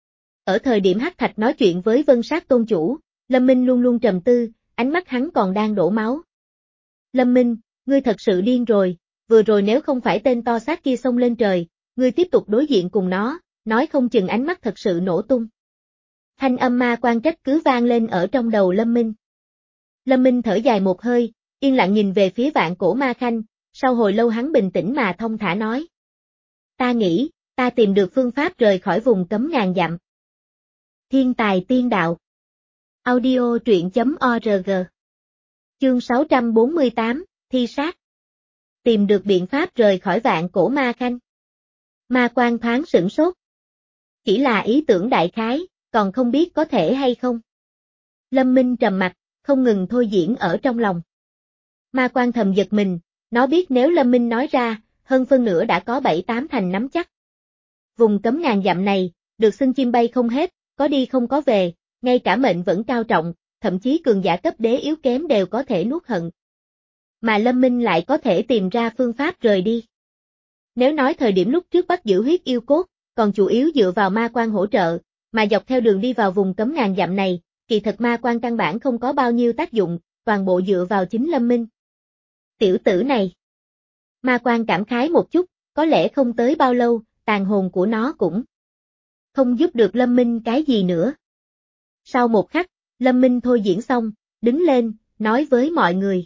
Ở thời điểm Hắc Thạch nói chuyện với Vân Sát Tôn chủ, Lâm Minh luôn luôn trầm tư, ánh mắt hắn còn đang đổ máu. Lâm Minh, ngươi thật sự điên rồi, vừa rồi nếu không phải tên to xác kia xông lên trời, ngươi tiếp tục đối diện cùng nó, nói không chừng ánh mắt thật sự nổ tung. Thanh âm ma quan trách cứ vang lên ở trong đầu Lâm Minh. Lâm Minh thở dài một hơi, yên lặng nhìn về phía Vạn Cổ Ma Khanh, sau hồi lâu hắn bình tĩnh mà thông thả nói. Ta nghĩ, ta tìm được phương pháp rời khỏi vùng cấm ngàn dặm. Thiên tài tiên đạo. Audio truyện chấm org. Chương sáu trăm bốn mươi tám, Thi sát. Tìm được biện pháp rời khỏi Vạn Cổ Ma Khanh. Ma quan thoáng sửng sốt. Chỉ là ý tưởng đại khái, còn không biết có thể hay không. Lâm Minh trầm mặt, không ngừng thôi diễn ở trong lòng. Ma quan thầm giật mình, nó biết nếu Lâm Minh nói ra, hơn phân nửa đã có bảy tám thành nắm chắc. Vùng cấm ngàn dặm này, được xưng chim bay không hết, có đi không có về, ngay cả mệnh vẫn cao trọng, thậm chí cường giả cấp đế yếu kém đều có thể nuốt hận. Mà Lâm Minh lại có thể tìm ra phương pháp rời đi. Nếu nói thời điểm lúc trước bắt giữ huyết yêu cốt, còn chủ yếu dựa vào ma quan hỗ trợ, mà dọc theo đường đi vào vùng cấm ngàn dặm này, kỳ thật ma quan căn bản không có bao nhiêu tác dụng, toàn bộ dựa vào chính Lâm Minh. Tiểu tử này. Ma Quan cảm khái một chút, có lẽ không tới bao lâu, tàn hồn của nó cũng không giúp được Lâm Minh cái gì nữa. Sau một khắc, Lâm Minh thôi diễn xong, đứng lên, nói với mọi người.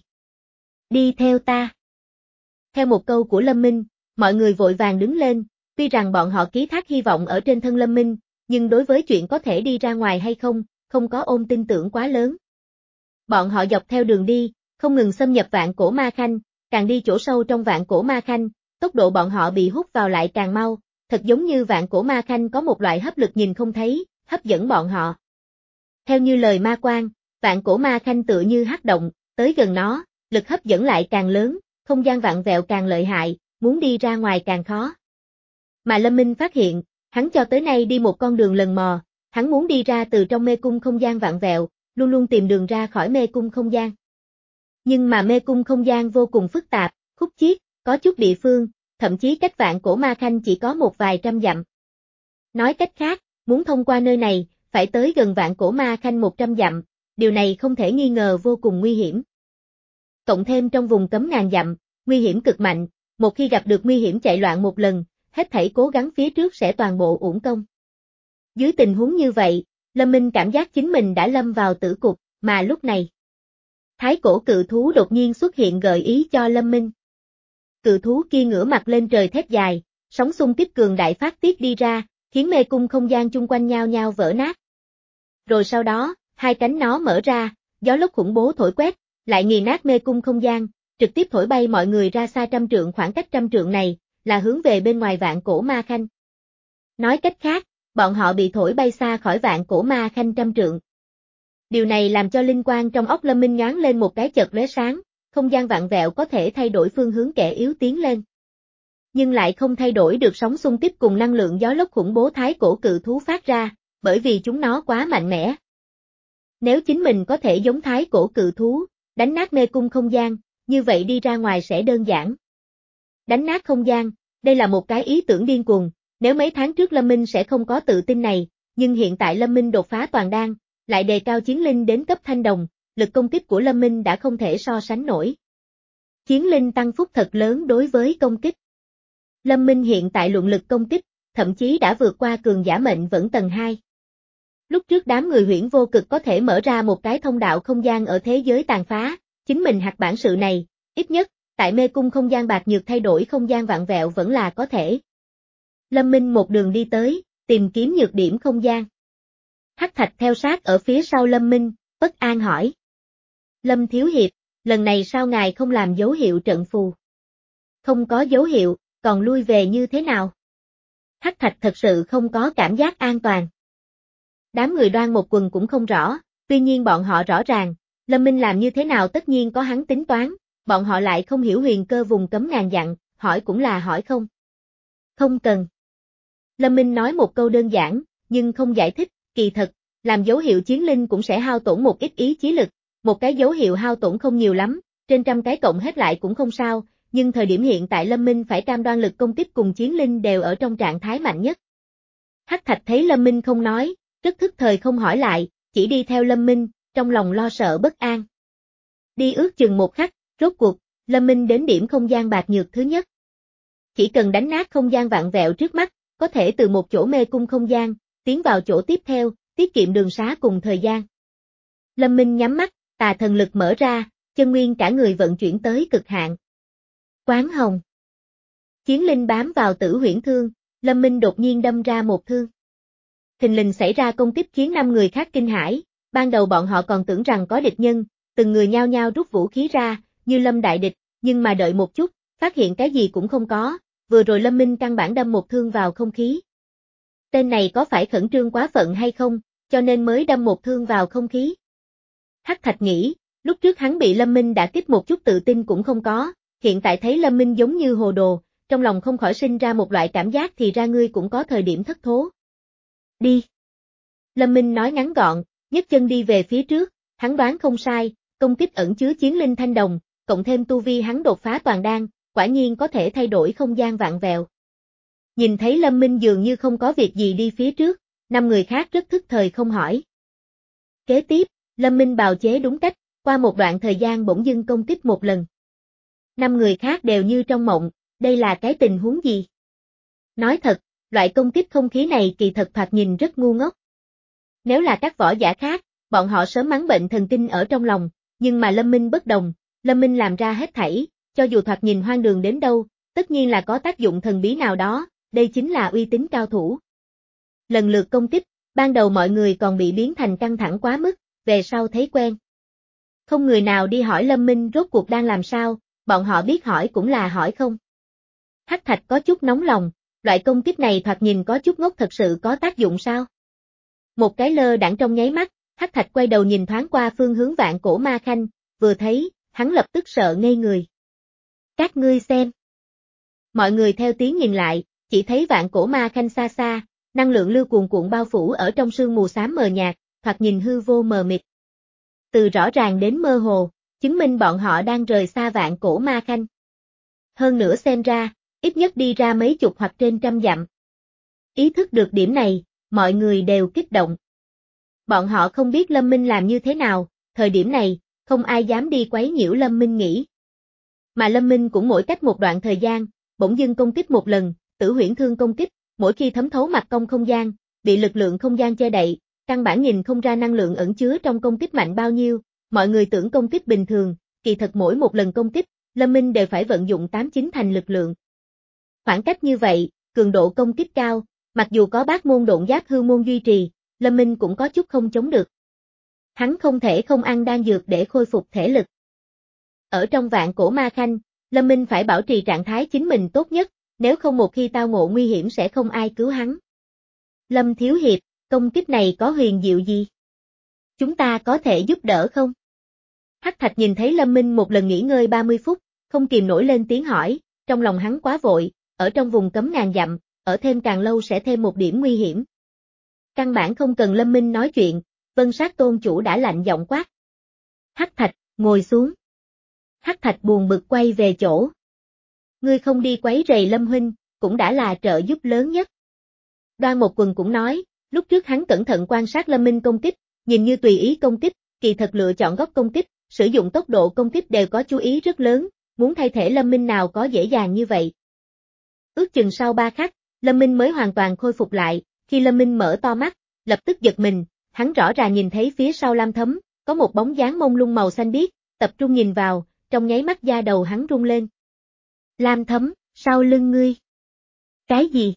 Đi theo ta. Theo một câu của Lâm Minh, mọi người vội vàng đứng lên, tuy rằng bọn họ ký thác hy vọng ở trên thân Lâm Minh, nhưng đối với chuyện có thể đi ra ngoài hay không, không có ôm tin tưởng quá lớn. Bọn họ dọc theo đường đi, không ngừng xâm nhập vạn cổ ma khanh, càng đi chỗ sâu trong vạn cổ ma khanh, tốc độ bọn họ bị hút vào lại càng mau, thật giống như vạn cổ ma khanh có một loại hấp lực nhìn không thấy, hấp dẫn bọn họ. Theo như lời Ma Quan, vạn cổ ma khanh tựa như hắc động, tới gần nó, lực hấp dẫn lại càng lớn, không gian vặn vẹo càng lợi hại, muốn đi ra ngoài càng khó. Mà Lâm Minh phát hiện, hắn cho tới nay đi một con đường lần mò, hắn muốn đi ra từ trong mê cung không gian vặn vẹo, luôn luôn tìm đường ra khỏi mê cung không gian. Nhưng mà mê cung không gian vô cùng phức tạp, khúc chiết, có chút địa phương, thậm chí cách vạn cổ ma khanh chỉ có một vài trăm dặm. Nói cách khác, muốn thông qua nơi này, phải tới gần vạn cổ ma khanh một trăm dặm, điều này không thể nghi ngờ vô cùng nguy hiểm. Cộng thêm trong vùng cấm ngàn dặm, nguy hiểm cực mạnh, một khi gặp được nguy hiểm chạy loạn một lần, hết thảy cố gắng phía trước sẽ toàn bộ uổng công. Dưới tình huống như vậy, Lâm Minh cảm giác chính mình đã lâm vào tử cục, mà lúc này. Thái cổ cự thú đột nhiên xuất hiện gợi ý cho Lâm Minh. Cự thú kia ngửa mặt lên trời thét dài, sóng xung kích cường đại phát tiết đi ra, khiến mê cung không gian chung quanh nhao nhao vỡ nát. Rồi sau đó, hai cánh nó mở ra, gió lốc khủng bố thổi quét, lại nghiền nát mê cung không gian, trực tiếp thổi bay mọi người ra xa trăm trượng, khoảng cách trăm trượng này, là hướng về bên ngoài vạn cổ ma khanh. Nói cách khác, bọn họ bị thổi bay xa khỏi vạn cổ ma khanh trăm trượng. Điều này làm cho linh quang trong óc Lâm Minh nhoáng lên một cái chợt lóe sáng, không gian vặn vẹo có thể thay đổi phương hướng kẻ yếu tiến lên. Nhưng lại không thay đổi được sóng xung kích cùng năng lượng gió lốc khủng bố thái cổ cự thú phát ra, bởi vì chúng nó quá mạnh mẽ. Nếu chính mình có thể giống thái cổ cự thú, đánh nát mê cung không gian, như vậy đi ra ngoài sẽ đơn giản. Đánh nát không gian, đây là một cái ý tưởng điên cuồng, nếu mấy tháng trước Lâm Minh sẽ không có tự tin này, nhưng hiện tại Lâm Minh đột phá toàn đan, lại đề cao chiến linh đến cấp thanh đồng, lực công kích của Lâm Minh đã không thể so sánh nổi. Chiến linh tăng phúc thật lớn đối với công kích. Lâm Minh hiện tại luận lực công kích, thậm chí đã vượt qua cường giả mệnh vẫn tầng hai. Lúc trước đám người Huyễn Vô Cực có thể mở ra một cái thông đạo không gian ở thế giới tàn phá, chính mình hạt bản sự này, ít nhất, tại mê cung không gian bạc nhược thay đổi không gian vặn vẹo vẫn là có thể. Lâm Minh một đường đi tới, tìm kiếm nhược điểm không gian. Hắc Thạch theo sát ở phía sau Lâm Minh, bất an hỏi. Lâm Thiếu Hiệp, lần này sao ngài không làm dấu hiệu trận phù? Không có dấu hiệu, còn lui về như thế nào? Hắc Thạch thật sự không có cảm giác an toàn. Đám người Đoan Một Quần cũng không rõ, tuy nhiên bọn họ rõ ràng, Lâm Minh làm như thế nào tất nhiên có hắn tính toán, bọn họ lại không hiểu huyền cơ vùng cấm ngàn dặn, hỏi cũng là hỏi không. Không cần. Lâm Minh nói một câu đơn giản, nhưng không giải thích, kỳ thật, làm dấu hiệu chiến linh cũng sẽ hao tổn một ít ý chí lực, một cái dấu hiệu hao tổn không nhiều lắm, trên trăm cái cộng hết lại cũng không sao, nhưng thời điểm hiện tại Lâm Minh phải cam đoan lực công kích cùng chiến linh đều ở trong trạng thái mạnh nhất. Hắc Thạch thấy Lâm Minh không nói, rất thức thời không hỏi lại, chỉ đi theo Lâm Minh, trong lòng lo sợ bất an. Đi ước chừng một khắc, rốt cuộc, Lâm Minh đến điểm không gian bạc nhược thứ nhất. Chỉ cần đánh nát không gian vặn vẹo trước mắt, có thể từ một chỗ mê cung không gian, tiến vào chỗ tiếp theo, tiết kiệm đường xá cùng thời gian. Lâm Minh nhắm mắt, tà thần lực mở ra, chân nguyên cả người vận chuyển tới cực hạn. Quán hồng. Chiến linh bám vào Tử Huyễn Thương, Lâm Minh đột nhiên đâm ra một thương. Thình lình xảy ra công kích khiến năm người khác kinh hãi, ban đầu bọn họ còn tưởng rằng có địch nhân, từng người nhao nhao rút vũ khí ra, như lâm đại địch, nhưng mà đợi một chút, phát hiện cái gì cũng không có, vừa rồi Lâm Minh căn bản đâm một thương vào không khí. Tên này có phải khẩn trương quá phận hay không, cho nên mới đâm một thương vào không khí. Hắc Thạch nghĩ, lúc trước hắn bị Lâm Minh đã kích một chút tự tin cũng không có, hiện tại thấy Lâm Minh giống như hồ đồ, trong lòng không khỏi sinh ra một loại cảm giác thì ra ngươi cũng có thời điểm thất thố. Đi. Lâm Minh nói ngắn gọn, nhấc chân đi về phía trước, hắn đoán không sai, công kích ẩn chứa chiến linh thanh đồng, cộng thêm tu vi hắn đột phá toàn đan, quả nhiên có thể thay đổi không gian vạn vẹo. Nhìn thấy Lâm Minh dường như không có việc gì đi phía trước, năm người khác rất thức thời không hỏi. Kế tiếp, Lâm Minh bào chế đúng cách, qua một đoạn thời gian bỗng dưng công kích một lần. Năm người khác đều như trong mộng, đây là cái tình huống gì? Nói thật, loại công kích không khí này kỳ thật thoạt nhìn rất ngu ngốc. Nếu là các võ giả khác, bọn họ sớm mắng bệnh thần kinh ở trong lòng, nhưng mà Lâm Minh bất đồng, Lâm Minh làm ra hết thảy, cho dù thoạt nhìn hoang đường đến đâu, tất nhiên là có tác dụng thần bí nào đó, đây chính là uy tín cao thủ. Lần lượt công kích, ban đầu mọi người còn bị biến thành căng thẳng quá mức, về sau thấy quen. Không người nào đi hỏi Lâm Minh rốt cuộc đang làm sao, bọn họ biết hỏi cũng là hỏi không. Hắc Thạch có chút nóng lòng, loại công kích này thoạt nhìn có chút ngốc, thật sự có tác dụng sao? Một cái lơ đãng trong nháy mắt, Hắc Thạch quay đầu nhìn thoáng qua phương hướng Vạn Cổ Ma Khanh, vừa thấy, hắn lập tức sợ ngây người. Các ngươi xem. Mọi người theo tiếng nhìn lại, chỉ thấy Vạn Cổ Ma Khanh xa xa, năng lượng lưu cuồn cuộn bao phủ ở trong sương mù xám mờ nhạt, thoạt nhìn hư vô mờ mịt. Từ rõ ràng đến mơ hồ, chứng minh bọn họ đang rời xa Vạn Cổ Ma Khanh. Hơn nữa xem ra, ít nhất đi ra mấy chục hoặc trên trăm dặm. Ý thức được điểm này, mọi người đều kích động. Bọn họ không biết Lâm Minh làm như thế nào, thời điểm này, không ai dám đi quấy nhiễu Lâm Minh nghỉ. Mà Lâm Minh cũng mỗi cách một đoạn thời gian, bỗng dưng công kích một lần, Tử Huyễn Thương công kích, mỗi khi thấm thấu mặt công không gian, bị lực lượng không gian che đậy, căn bản nhìn không ra năng lượng ẩn chứa trong công kích mạnh bao nhiêu, mọi người tưởng công kích bình thường, kỳ thật mỗi một lần công kích, Lâm Minh đều phải vận dụng tám chín thành lực lượng. Khoảng cách như vậy, cường độ công kích cao, mặc dù có bát môn độn giáp hư môn duy trì, Lâm Minh cũng có chút không chống được. Hắn không thể không ăn đan dược để khôi phục thể lực. Ở trong Vạn Cổ Ma Khanh, Lâm Minh phải bảo trì trạng thái chính mình tốt nhất, nếu không một khi tao ngộ nguy hiểm sẽ không ai cứu hắn. Lâm Thiếu Hiệp, công kích này có huyền diệu gì? Chúng ta có thể giúp đỡ không? Hắc Thạch nhìn thấy Lâm Minh một lần nghỉ ngơi ba mươi phút, không kìm nổi lên tiếng hỏi, trong lòng hắn quá vội, ở trong vùng cấm ngàn dặm, ở thêm càng lâu sẽ thêm một điểm nguy hiểm. Căn bản không cần Lâm Minh nói chuyện, Vân Sát Tôn chủ đã lạnh giọng quát. Hắc Thạch, ngồi xuống. Hắc Thạch buồn bực quay về chỗ. Ngươi không đi quấy rầy Lâm huynh, cũng đã là trợ giúp lớn nhất. Đoan Một Quần cũng nói, lúc trước hắn cẩn thận quan sát Lâm Minh công kích, nhìn như tùy ý công kích, kỳ thật lựa chọn góc công kích, sử dụng tốc độ công kích đều có chú ý rất lớn, muốn thay thế Lâm Minh nào có dễ dàng như vậy. Ước chừng sau ba khắc, Lâm Minh mới hoàn toàn khôi phục lại, khi Lâm Minh mở to mắt, lập tức giật mình, hắn rõ ràng nhìn thấy phía sau Lam Thấm, có một bóng dáng mông lung màu xanh biếc, tập trung nhìn vào, trong nháy mắt da đầu hắn rung lên. Lam Thấm, sau lưng ngươi. Cái gì?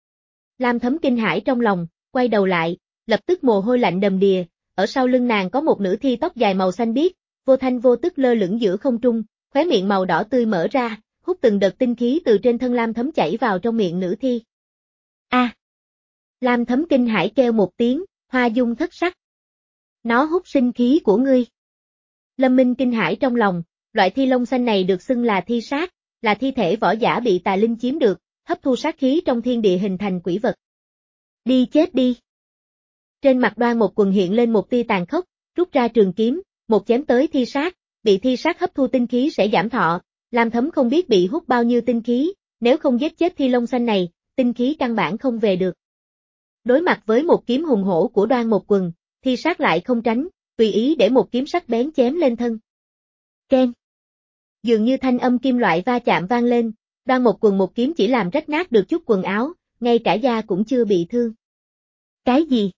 Lam Thấm kinh hãi trong lòng, quay đầu lại, lập tức mồ hôi lạnh đầm đìa, ở sau lưng nàng có một nữ thi tóc dài màu xanh biếc, vô thanh vô tức lơ lửng giữa không trung, khóe miệng màu đỏ tươi mở ra, hút từng đợt tinh khí từ trên thân Lam Thấm chảy vào trong miệng nữ thi. A! À. Lam Thấm kinh hãi kêu một tiếng, hoa dung thất sắc. Nó hút sinh khí của ngươi. Lâm Minh kinh hãi trong lòng, loại thi lông xanh này được xưng là thi sát, là thi thể võ giả bị tà linh chiếm được, hấp thu sát khí trong thiên địa hình thành quỷ vật. Đi chết đi. Trên mặt Đoan Một Quần hiện lên một tia tàn khốc, rút ra trường kiếm, một chém tới thi sát, bị thi sát hấp thu tinh khí sẽ giảm thọ, Lam Thấm không biết bị hút bao nhiêu tinh khí, nếu không giết chết thi lông xanh này, tinh khí căn bản không về được. Đối mặt với một kiếm hùng hổ của Đoan Một Quần, thi sát lại không tránh, tùy ý để một kiếm sắc bén chém lên thân. Keng. Dường như thanh âm kim loại va chạm vang lên, Đoan Một Quần một kiếm chỉ làm rách nát được chút quần áo, ngay cả da cũng chưa bị thương. Cái gì?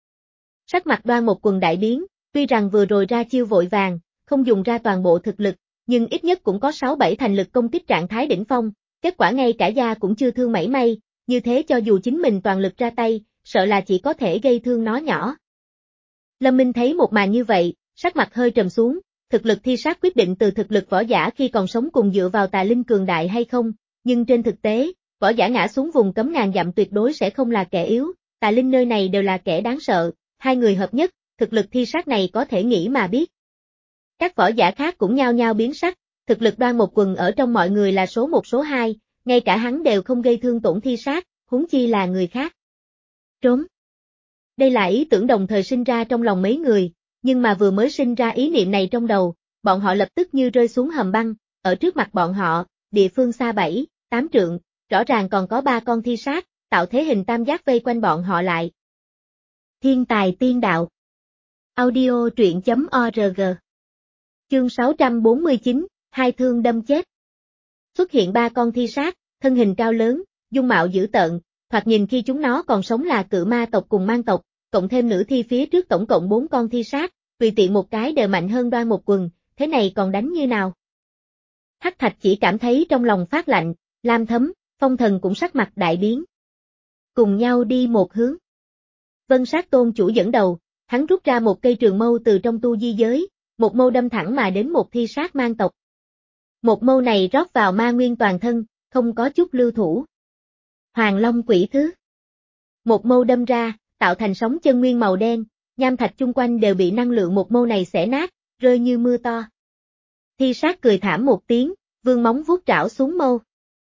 Sắc mặt Đoan Một Quần đại biến, tuy rằng vừa rồi ra chiêu vội vàng, không dùng ra toàn bộ thực lực, nhưng ít nhất cũng có sáu bảy thành lực công kích trạng thái đỉnh phong, kết quả ngay cả da cũng chưa thương mảy may, như thế cho dù chính mình toàn lực ra tay, sợ là chỉ có thể gây thương nó nhỏ. Lâm Minh thấy một màn như vậy, sắc mặt hơi trầm xuống, thực lực thi sát quyết định từ thực lực võ giả khi còn sống cùng dựa vào tà linh cường đại hay không, nhưng trên thực tế, võ giả ngã xuống vùng cấm ngàn dặm tuyệt đối sẽ không là kẻ yếu, tà linh nơi này đều là kẻ đáng sợ, hai người hợp nhất, thực lực thi sát này có thể nghĩ mà biết. Các võ giả khác cũng nhao nhao biến sắc, thực lực Đoan Một Quần ở trong mọi người là số một số hai, ngay cả hắn đều không gây thương tổn thi sát, huống chi là người khác. Trốn. Đây là ý tưởng đồng thời sinh ra trong lòng mấy người, nhưng mà vừa mới sinh ra ý niệm này trong đầu, bọn họ lập tức như rơi xuống hầm băng, ở trước mặt bọn họ, địa phương xa bảy, tám trượng, rõ ràng còn có ba con thi sát, tạo thế hình tam giác vây quanh bọn họ lại. Thiên tài tiên đạo. Audio truyện chấm org. Chương sáu trăm bốn mươi chín, hai thương đâm chết. Xuất hiện ba con thi sát, thân hình cao lớn, dung mạo dữ tợn, thoạt nhìn khi chúng nó còn sống là cự ma tộc cùng mang tộc, cộng thêm nữ thi phía trước tổng cộng bốn con thi sát, tùy tiện một cái đều mạnh hơn Đoan Một Quần, thế này còn đánh như nào? Hắc Thạch chỉ cảm thấy trong lòng phát lạnh, Lam Thấm, Phong Thần cũng sắc mặt đại biến. Cùng nhau đi một hướng. Vân Sát Tôn chủ dẫn đầu, hắn rút ra một cây trường mâu từ trong tu di giới, một mâu đâm thẳng mà đến một thi sát mang tộc. Một mâu này rót vào ma nguyên toàn thân, không có chút lưu thủ. Hoàng Long Quỷ Thứ. Một mâu đâm ra, tạo thành sóng chân nguyên màu đen, nham thạch chung quanh đều bị năng lượng một mâu này xẻ nát, rơi như mưa to. Thi sát cười thảm một tiếng, vươn móng vuốt trảo xuống mâu.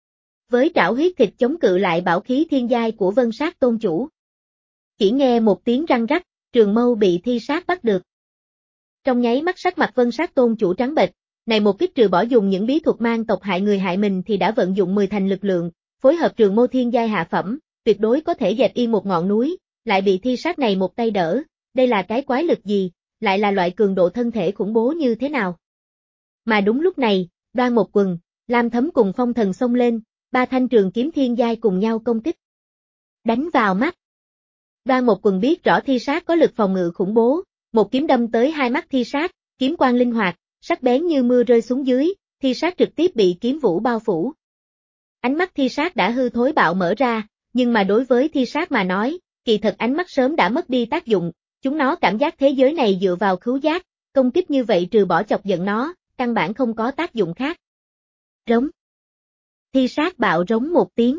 Với trảo huyết thịt chống cự lại bảo khí thiên giai của Vân Sát Tôn chủ. Chỉ nghe một tiếng răng rắc, trường mâu bị thi sát bắt được. Trong nháy mắt sắc mặt Vân Sát Tôn chủ trắng bệch, này một kích trừ bỏ dùng những bí thuật mang tộc hại người hại mình thì đã vận dụng mười thành lực lượng, phối hợp trường mâu thiên giai hạ phẩm, tuyệt đối có thể dẹp yên một ngọn núi, lại bị thi sát này một tay đỡ, đây là cái quái lực gì, lại là loại cường độ thân thể khủng bố như thế nào. Mà đúng lúc này, Đoan Một Quần, Lam Thấm cùng Phong Thần xông lên, ba thanh trường kiếm thiên giai cùng nhau công kích. Đánh vào mắt. Đoan Một Quần biết rõ thi sát có lực phòng ngự khủng bố, một kiếm đâm tới hai mắt thi sát, kiếm quang linh hoạt, sắc bén như mưa rơi xuống dưới, thi sát trực tiếp bị kiếm vũ bao phủ. Ánh mắt thi sát đã hư thối bạo mở ra, nhưng mà đối với thi sát mà nói, kỳ thật ánh mắt sớm đã mất đi tác dụng, chúng nó cảm giác thế giới này dựa vào khứu giác, công kích như vậy trừ bỏ chọc giận nó, căn bản không có tác dụng khác. Rống. Thi sát bạo rống một tiếng.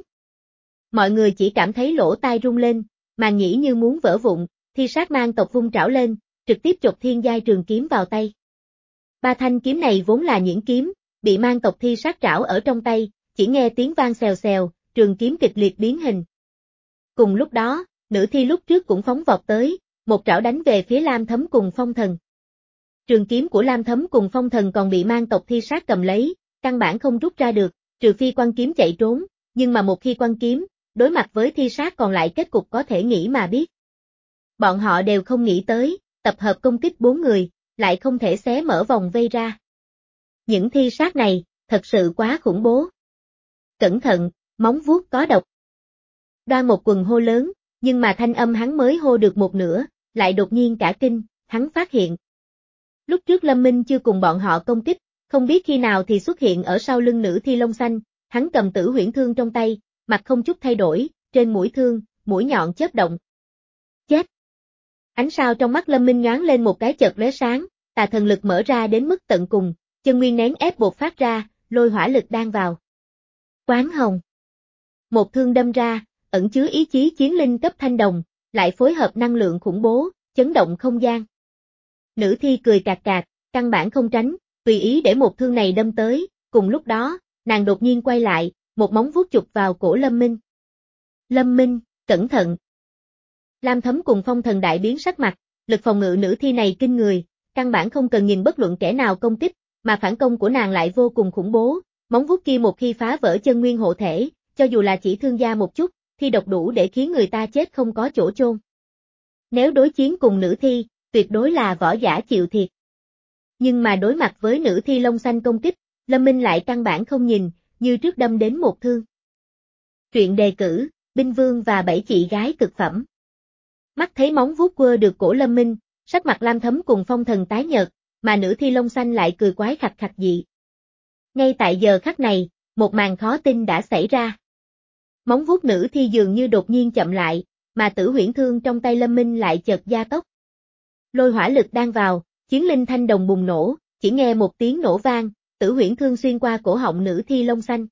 Mọi người chỉ cảm thấy lỗ tai rung lên, màng nhĩ như muốn vỡ vụn, thi sát mang tộc vung trảo lên, trực tiếp chộp thiên giai trường kiếm vào tay. Ba thanh kiếm này vốn là nhuyễn kiếm, bị mang tộc thi sát trảo ở trong tay, chỉ nghe tiếng vang xèo xèo, trường kiếm kịch liệt biến hình. Cùng lúc đó, nữ thi lúc trước cũng phóng vọt tới, một trảo đánh về phía Lam Thấm cùng Phong Thần. Trường kiếm của Lam Thấm cùng Phong Thần còn bị mang tộc thi sát cầm lấy, căn bản không rút ra được, trừ phi Quan Kiếm chạy trốn, nhưng mà một khi Quan Kiếm, đối mặt với thi sát còn lại kết cục có thể nghĩ mà biết. Bọn họ đều không nghĩ tới, tập hợp công kích bốn người, lại không thể xé mở vòng vây ra. Những thi sát này, thật sự quá khủng bố. Cẩn thận, móng vuốt có độc. Đoan Một Quần hô lớn, nhưng mà thanh âm hắn mới hô được một nửa, lại đột nhiên cả kinh, hắn phát hiện. Lúc trước Lâm Minh chưa cùng bọn họ công kích, không biết khi nào thì xuất hiện ở sau lưng nữ thi lông xanh, hắn cầm tử huyễn thương trong tay, mặt không chút thay đổi, trên mũi thương, mũi nhọn chớp động. Chết! Ánh sao trong mắt Lâm Minh nhoáng lên một cái chợt lóe sáng, tà thần lực mở ra đến mức tận cùng, chân nguyên nén ép bột phát ra, lôi hỏa lực đan vào. Quán hồng. Một thương đâm ra, ẩn chứa ý chí chiến linh cấp thanh đồng, lại phối hợp năng lượng khủng bố, chấn động không gian. Nữ thi cười cạc cạc, căn bản không tránh, tùy ý để một thương này đâm tới, cùng lúc đó, nàng đột nhiên quay lại, một móng vuốt chụp vào cổ Lâm Minh. Lâm Minh, cẩn thận. Lam Thấm cùng Phong Thần đại biến sắc mặt, lực phòng ngự nữ thi này kinh người, căn bản không cần nhìn bất luận kẻ nào công kích, mà phản công của nàng lại vô cùng khủng bố, móng vuốt kia một khi phá vỡ chân nguyên hộ thể, cho dù là chỉ thương gia một chút, thi độc đủ để khiến người ta chết không có chỗ chôn. Nếu đối chiến cùng nữ thi, tuyệt đối là võ giả chịu thiệt. Nhưng mà đối mặt với nữ thi lông xanh công kích, Lâm Minh lại căn bản không nhìn, như trước đâm đến một thương. Truyện đề cử, Binh Vương và bảy chị gái cực phẩm. Mắt thấy móng vuốt quơ được cổ Lâm Minh, sắc mặt Lam Thấm cùng Phong Thần tái nhợt, mà nữ thi lông xanh lại cười quái khạch khạch dị. Ngay tại giờ khắc này, một màn khó tin đã xảy ra. Móng vuốt nữ thi dường như đột nhiên chậm lại, mà tử huyễn thương trong tay Lâm Minh lại chợt gia tốc. Lôi hỏa lực đan vào, chiến linh thanh đồng bùng nổ, chỉ nghe một tiếng nổ vang, tử huyễn thương xuyên qua cổ họng nữ thi lông xanh.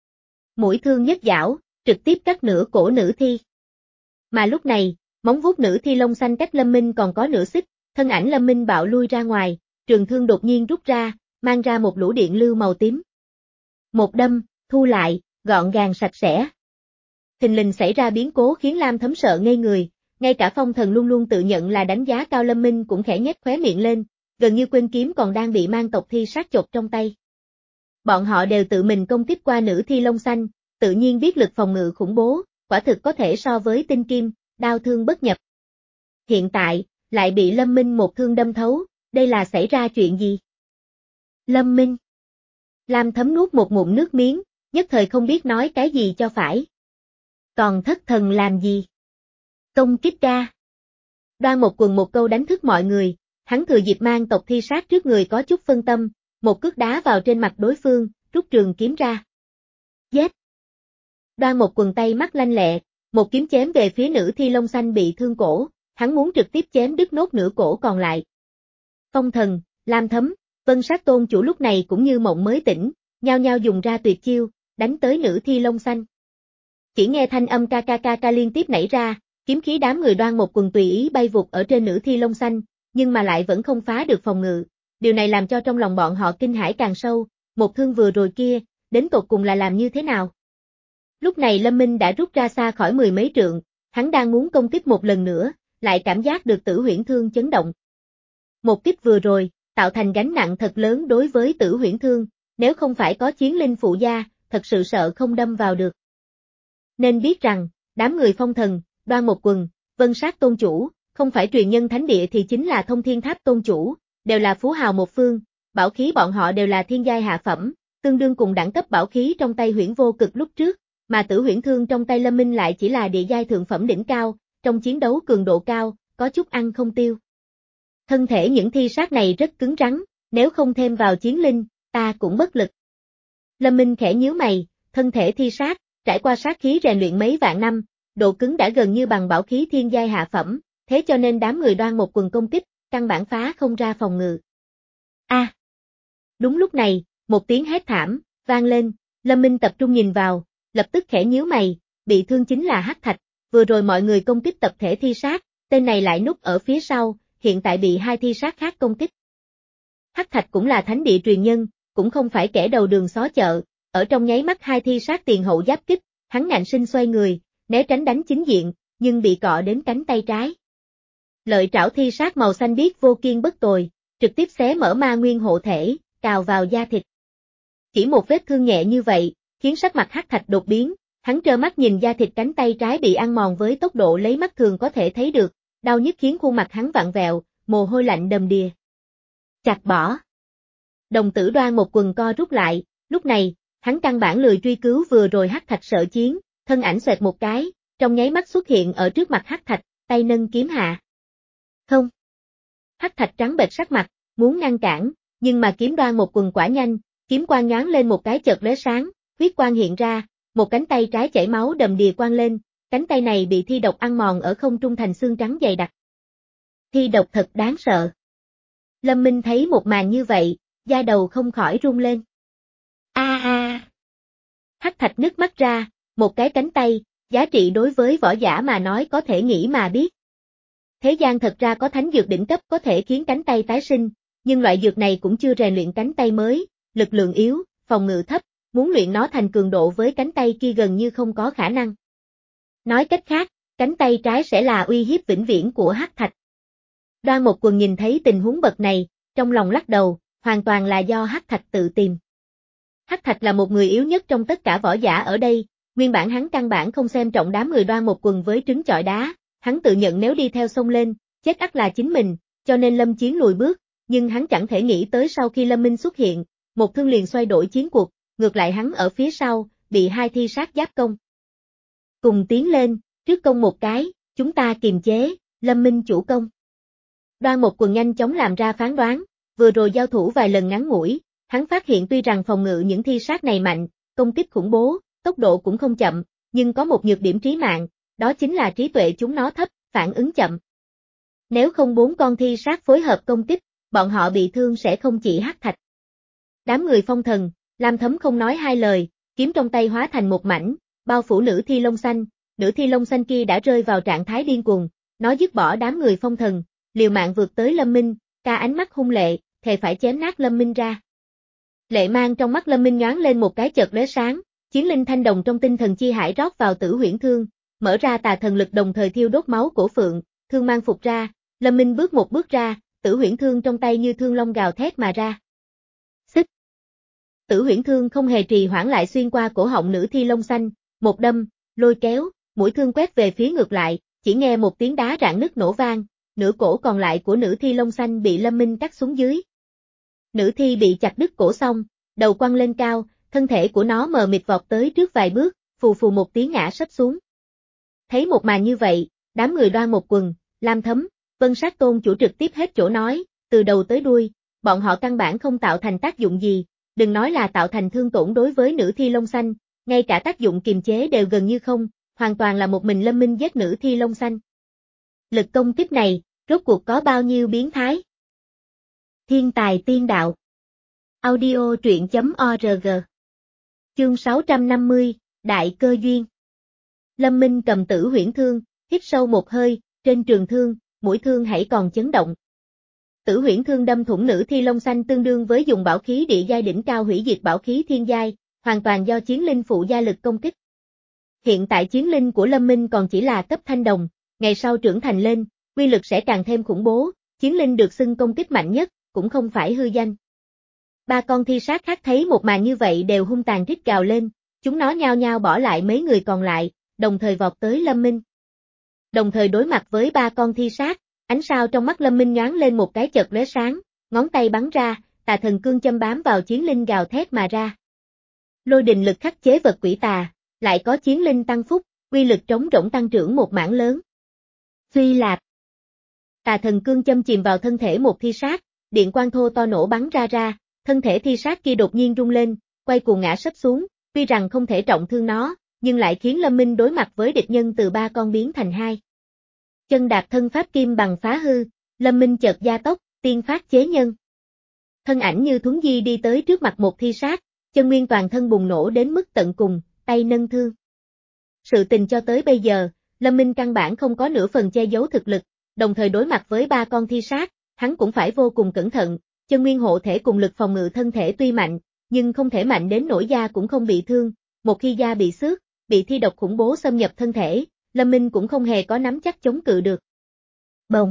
Mũi thương nhất dảo, trực tiếp cắt nửa cổ nữ thi. Mà lúc này, móng vuốt nữ thi lông xanh cách Lâm Minh còn có nửa xích, thân ảnh Lâm Minh bạo lui ra ngoài, trường thương đột nhiên rút ra, mang ra một lũ điện lưu màu tím. Một đâm, thu lại, gọn gàng sạch sẽ. Thình lình xảy ra biến cố khiến Lam Thấm sợ ngây người, ngay cả Phong Thần luôn luôn tự nhận là đánh giá cao Lâm Minh cũng khẽ nhếch khóe miệng lên, gần như quên kiếm còn đang bị mang tộc thi sát chộp trong tay. Bọn họ đều tự mình công kích qua nữ thi lông xanh, tự nhiên biết lực phòng ngự khủng bố, quả thực có thể so với tinh kim, đao thương bất nhập. Hiện tại, lại bị Lâm Minh một thương đâm thấu, đây là xảy ra chuyện gì? Lâm Minh. Lam Thấm nuốt một ngụm nước miếng, nhất thời không biết nói cái gì cho phải. Còn thất thần làm gì? Công kích ra. Đoan Một Quần một câu đánh thức mọi người, hắn thừa dịp mang tộc thi sát trước người có chút phân tâm, một cước đá vào trên mặt đối phương, rút trường kiếm ra. Giết! Đoan Một Quần tay mắt lanh lẹ, một kiếm chém về phía nữ thi lông xanh bị thương cổ, hắn muốn trực tiếp chém đứt nốt nửa cổ còn lại. Phong Thần, Lam Thấm, Vân Sát tôn chủ lúc này cũng như mộng mới tỉnh, nhao nhao dùng ra tuyệt chiêu, đánh tới nữ thi lông xanh. Chỉ nghe thanh âm ca ca ca ca liên tiếp nảy ra, kiếm khí đám người Đoan Một Quần tùy ý bay vụt ở trên nữ thi lông xanh, nhưng mà lại vẫn không phá được phòng ngự. Điều này làm cho trong lòng bọn họ kinh hãi càng sâu, một thương vừa rồi kia, đến tột cùng là làm như thế nào? Lúc này Lâm Minh đã rút ra xa khỏi mười mấy trượng, hắn đang muốn công kích một lần nữa, lại cảm giác được Tử Huyễn Thương chấn động. Một kích vừa rồi, tạo thành gánh nặng thật lớn đối với Tử Huyễn Thương, nếu không phải có chiến linh phụ gia, thật sự sợ không đâm vào được. Nên biết rằng, đám người Phong Thần, Đoan Một Quần, Vân Sát tôn chủ, không phải truyền nhân thánh địa thì chính là Thông Thiên Tháp tôn chủ, đều là phú hào một phương, bảo khí bọn họ đều là thiên giai hạ phẩm, tương đương cùng đẳng cấp bảo khí trong tay Huyễn Vô Cực lúc trước, mà Tử Huyễn Thương trong tay Lâm Minh lại chỉ là địa giai thượng phẩm đỉnh cao, trong chiến đấu cường độ cao, có chút ăn không tiêu. Thân thể những thi sát này rất cứng rắn, nếu không thêm vào chiến linh, ta cũng bất lực. Lâm Minh khẽ nhíu mày, thân thể thi sát, trải qua sát khí rèn luyện mấy vạn năm, độ cứng đã gần như bằng bảo khí thiên giai hạ phẩm, thế cho nên đám người Đoan Một Quần công kích, căn bản phá không ra phòng ngự. A! À, đúng lúc này, một tiếng hét thảm, vang lên, Lâm Minh tập trung nhìn vào, lập tức khẽ nhíu mày, bị thương chính là Hắc Thạch, vừa rồi mọi người công kích tập thể thi sát, tên này lại núp ở phía sau, hiện tại bị hai thi sát khác công kích. Hắc Thạch cũng là thánh địa truyền nhân, cũng không phải kẻ đầu đường xó chợ, ở trong nháy mắt hai thi sát tiền hậu giáp kích, hắn ngạnh sinh xoay người, né tránh đánh chính diện, nhưng bị cọ đến cánh tay trái. Lợi trảo thi sát màu xanh biếc vô kiên bất tồi, trực tiếp xé mở ma nguyên hộ thể, cào vào da thịt. Chỉ một vết thương nhẹ như vậy, khiến sắc mặt Hắc Thạch đột biến, hắn trơ mắt nhìn da thịt cánh tay trái bị ăn mòn với tốc độ lấy mắt thường có thể thấy được, đau nhức khiến khuôn mặt hắn vặn vẹo, mồ hôi lạnh đầm đìa. Chặt bỏ. Đồng tử Đoan Một Quần co rút lại, lúc này, hắn căn bản lười truy cứu vừa rồi Hắc Thạch sợ chiến, thân ảnh xoẹt một cái, trong nháy mắt xuất hiện ở trước mặt Hắc Thạch, tay nâng kiếm hạ. Không. Hắc Thạch trắng bệch sắc mặt, muốn ngăn cản, nhưng mà kiếm Đoan Một Quần quả nhanh, kiếm quang nhoáng lên một cái chợt lóe sáng, huyết quang hiện ra, một cánh tay trái chảy máu đầm đìa quang lên, cánh tay này bị thi độc ăn mòn ở không trung thành xương trắng dày đặc. Thi độc thật đáng sợ. Lâm Minh thấy một màn như vậy, da đầu không khỏi run lên. A a. Hắc Thạch nứt mắt ra, một cái cánh tay, giá trị đối với võ giả mà nói có thể nghĩ mà biết. Thế gian thật ra có thánh dược đỉnh cấp có thể khiến cánh tay tái sinh, nhưng loại dược này cũng chưa rèn luyện cánh tay mới, lực lượng yếu, phòng ngự thấp, muốn luyện nó thành cường độ với cánh tay kia gần như không có khả năng. Nói cách khác, cánh tay trái sẽ là uy hiếp vĩnh viễn của Hắc Thạch. Đoan Một Quần nhìn thấy tình huống bậc này, trong lòng lắc đầu, hoàn toàn là do Hắc Thạch tự tìm. Hắc Thạch là một người yếu nhất trong tất cả võ giả ở đây, nguyên bản hắn căn bản không xem trọng đám người Đoan Một Quần với trứng chọi đá, hắn tự nhận nếu đi theo sông lên, chết ắt là chính mình, cho nên Lâm Chiến lùi bước, nhưng hắn chẳng thể nghĩ tới sau khi Lâm Minh xuất hiện, một thương liền xoay đổi chiến cuộc, ngược lại hắn ở phía sau, bị hai thi sát giáp công. Cùng tiến lên, trước công một cái, chúng ta kiềm chế, Lâm Minh chủ công. Đoan Một Quần nhanh chóng làm ra phán đoán, vừa rồi giao thủ vài lần ngắn ngủi, hắn phát hiện tuy rằng phòng ngự những thi sát này mạnh, công kích khủng bố, tốc độ cũng không chậm, nhưng có một nhược điểm trí mạng, đó chính là trí tuệ chúng nó thấp, phản ứng chậm. Nếu không bốn con thi sát phối hợp công kích, bọn họ bị thương sẽ không chỉ Hắc Thạch. Đám người Phong Thần, Lam Thấm không nói hai lời, kiếm trong tay hóa thành một mảnh, bao phủ nữ thi lông xanh, nữ thi lông xanh kia đã rơi vào trạng thái điên cuồng, nó dứt bỏ đám người Phong Thần, liều mạng vượt tới Lâm Minh, ca ánh mắt hung lệ, thề phải chém nát Lâm Minh ra. Lệ mang trong mắt Lâm Minh nhoáng lên một cái chợt lóe sáng, chiến linh thanh đồng trong tinh thần chi hải rót vào Tử Huyễn Thương, mở ra tà thần lực đồng thời thiêu đốt máu cổ phượng, thương mang phục ra, Lâm Minh bước một bước ra, Tử Huyễn Thương trong tay như thương long gào thét mà ra. Xích. Tử Huyễn Thương không hề trì hoãn lại xuyên qua cổ họng nữ thi lông xanh, một đâm, lôi kéo, mũi thương quét về phía ngược lại, chỉ nghe một tiếng đá rạn nứt nổ vang, nửa cổ còn lại của nữ thi lông xanh bị Lâm Minh cắt xuống dưới. Nữ thi bị chặt đứt cổ xong, đầu quăng lên cao, thân thể của nó mờ mịt vọt tới trước vài bước, phù phù một tiếng ngã sấp xuống. Thấy một màn như vậy, đám người Đoan Một Quần, Lam Thấm, Vân Sát Tôn chủ trực tiếp hết chỗ nói, từ đầu tới đuôi, bọn họ căn bản không tạo thành tác dụng gì, đừng nói là tạo thành thương tổn đối với nữ thi lông xanh, ngay cả tác dụng kiềm chế đều gần như không, hoàn toàn là một mình Lâm Minh giết nữ thi lông xanh. Lực công kích này, rốt cuộc có bao nhiêu biến thái? Thiên tài tiên đạo. Audio truyện chấm org. Chương sáu trăm năm mươi, Đại cơ duyên. Lâm Minh cầm Tử Huyễn Thương, hít sâu một hơi, trên trường thương, mũi thương hãy còn chấn động. Tử Huyễn Thương đâm thủng nữ thi lông xanh tương đương với dùng bảo khí địa giai đỉnh cao hủy diệt bảo khí thiên giai, hoàn toàn do chiến linh phụ gia lực công kích. Hiện tại chiến linh của Lâm Minh còn chỉ là cấp thanh đồng, ngày sau trưởng thành lên, uy lực sẽ càng thêm khủng bố, chiến linh được xưng công kích mạnh nhất, cũng không phải hư danh. Ba con thi sát khác thấy một màn như vậy đều hung tàn rít gào lên, chúng nó nhao nhao bỏ lại mấy người còn lại, đồng thời vọt tới Lâm Minh. Đồng thời đối mặt với ba con thi sát, ánh sao trong mắt Lâm Minh nhoáng lên một cái chợt lóe sáng, ngón tay bắn ra, tà thần cương châm bám vào chiến linh gào thét mà ra. Lôi đình lực khắc chế vật quỷ tà, lại có chiến linh tăng phúc, uy lực trống rỗng tăng trưởng một mảng lớn. Phi lạp. Tà thần cương châm chìm vào thân thể một thi sát, điện quang thô to nổ bắn ra ra, thân thể thi sát kia đột nhiên rung lên, quay cuồng ngã sấp xuống, tuy rằng không thể trọng thương nó, nhưng lại khiến Lâm Minh đối mặt với địch nhân từ ba con biến thành hai. Chân đạp thân pháp kim bằng phá hư, Lâm Minh chợt gia tốc, tiên phát chế nhân. Thân ảnh như thuấn di đi tới trước mặt một thi sát, chân nguyên toàn thân bùng nổ đến mức tận cùng, tay nâng thương. Sự tình cho tới bây giờ, Lâm Minh căn bản không có nửa phần che giấu thực lực, đồng thời đối mặt với ba con thi sát, hắn cũng phải vô cùng cẩn thận, chân nguyên hộ thể cùng lực phòng ngự thân thể tuy mạnh, nhưng không thể mạnh đến nỗi da cũng không bị thương, một khi da bị xước, bị thi độc khủng bố xâm nhập thân thể, Lâm Minh cũng không hề có nắm chắc chống cự được. Bồng.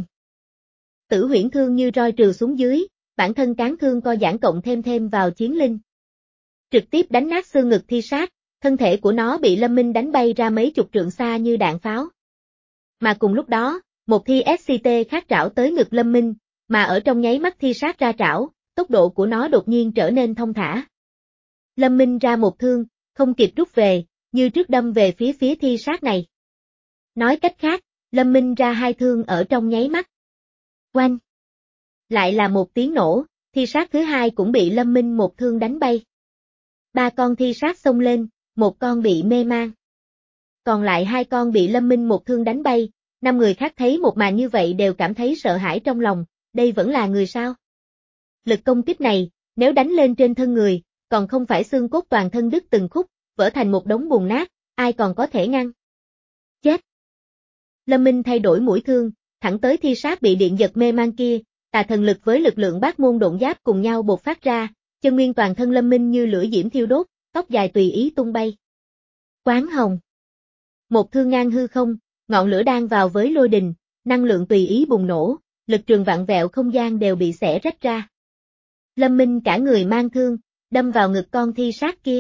Tử Huyễn Thương như roi trừ xuống dưới, bản thân cán thương co giãn cộng thêm thêm vào chiến linh. Trực tiếp đánh nát xương ngực thi sát, thân thể của nó bị Lâm Minh đánh bay ra mấy chục trượng xa như đạn pháo. Mà cùng lúc đó, một thi ét xê tê khác trảo tới ngực Lâm Minh, mà ở trong nháy mắt thi sát ra trảo, tốc độ của nó đột nhiên trở nên thông thả. Lâm Minh ra một thương, không kịp rút về, như trước đâm về phía phía thi sát này. Nói cách khác, Lâm Minh ra hai thương ở trong nháy mắt. Oanh! Lại là một tiếng nổ, thi sát thứ hai cũng bị Lâm Minh một thương đánh bay. Ba con thi sát xông lên, một con bị mê man. Còn lại hai con bị Lâm Minh một thương đánh bay, năm người khác thấy một màn như vậy đều cảm thấy sợ hãi trong lòng, đây vẫn là người sao? Lực công kích này, nếu đánh lên trên thân người, còn không phải xương cốt toàn thân đứt từng khúc, vỡ thành một đống bùn nát, ai còn có thể ngăn? Chết! Lâm Minh thay đổi mũi thương, thẳng tới thi sát bị điện giật mê man kia, tà thần lực với lực lượng bát môn độn giáp cùng nhau bộc phát ra, chân nguyên toàn thân Lâm Minh như lửa diễm thiêu đốt, tóc dài tùy ý tung bay. Quán hồng. Một thương ngang hư không, ngọn lửa đang vào với lôi đình, năng lượng tùy ý bùng nổ, lực trường vặn vẹo không gian đều bị xẻ rách ra. Lâm Minh cả người mang thương, đâm vào ngực con thi sát kia.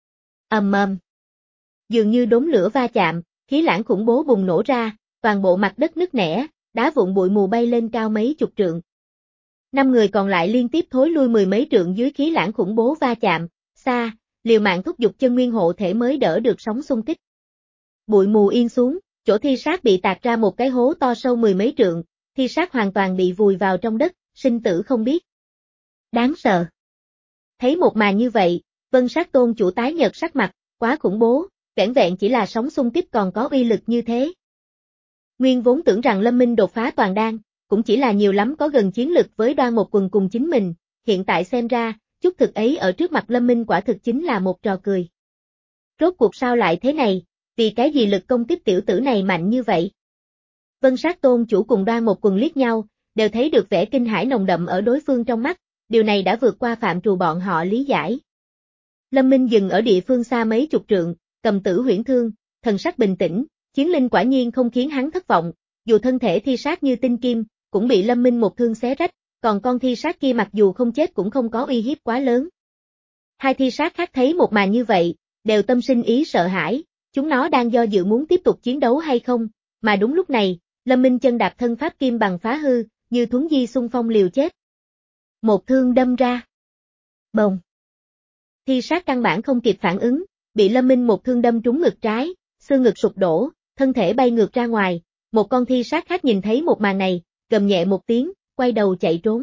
Ầm ầm. Dường như đốm lửa va chạm, khí lãng khủng bố bùng nổ ra, toàn bộ mặt đất nứt nẻ, đá vụn bụi mù bay lên cao mấy chục trượng. Năm người còn lại liên tiếp thối lui mười mấy trượng dưới khí lãng khủng bố va chạm, xa, liều mạng thúc giục chân nguyên hộ thể mới đỡ được sóng xung kích. Bụi mù yên xuống, chỗ thi sát bị tạc ra một cái hố to sâu mười mấy trượng, thi sát hoàn toàn bị vùi vào trong đất, sinh tử không biết. Đáng sợ. Thấy một màn như vậy, Vân Sát Tôn chủ tái nhợt sắc mặt, quá khủng bố, vẻn vẹn chỉ là sóng xung kích còn có uy lực như thế. Nguyên vốn tưởng rằng Lâm Minh đột phá toàn đan, cũng chỉ là nhiều lắm có gần chiến lực với Đoan Một Quần cùng chính mình, hiện tại xem ra, chút thực ấy ở trước mặt Lâm Minh quả thực chính là một trò cười. Rốt cuộc sao lại thế này, vì cái gì lực công kích tiểu tử này mạnh như vậy? Vân Sát Tôn chủ cùng Đoan Một Quần liếc nhau, đều thấy được vẻ kinh hãi nồng đậm ở đối phương trong mắt, điều này đã vượt qua phạm trù bọn họ lý giải. Lâm Minh dừng ở địa phương xa mấy chục trượng, cầm Tử Huyễn Thương, thần sắc bình tĩnh, chiến linh quả nhiên không khiến hắn thất vọng, dù thân thể thi sát như tinh kim, cũng bị Lâm Minh một thương xé rách, còn con thi sát kia mặc dù không chết cũng không có uy hiếp quá lớn. Hai thi sát khác thấy một màn như vậy, đều tâm sinh ý sợ hãi, chúng nó đang do dự muốn tiếp tục chiến đấu hay không, mà đúng lúc này, Lâm Minh chân đạp thân pháp kim bằng phá hư, như thuấn di xung phong liều chết. Một thương đâm ra. Bồng. Thi sát căn bản không kịp phản ứng, bị Lâm Minh một thương đâm trúng ngực trái, xương ngực sụp đổ, thân thể bay ngược ra ngoài. Một con thi sát khác nhìn thấy một màn này, gầm nhẹ một tiếng, quay đầu chạy trốn.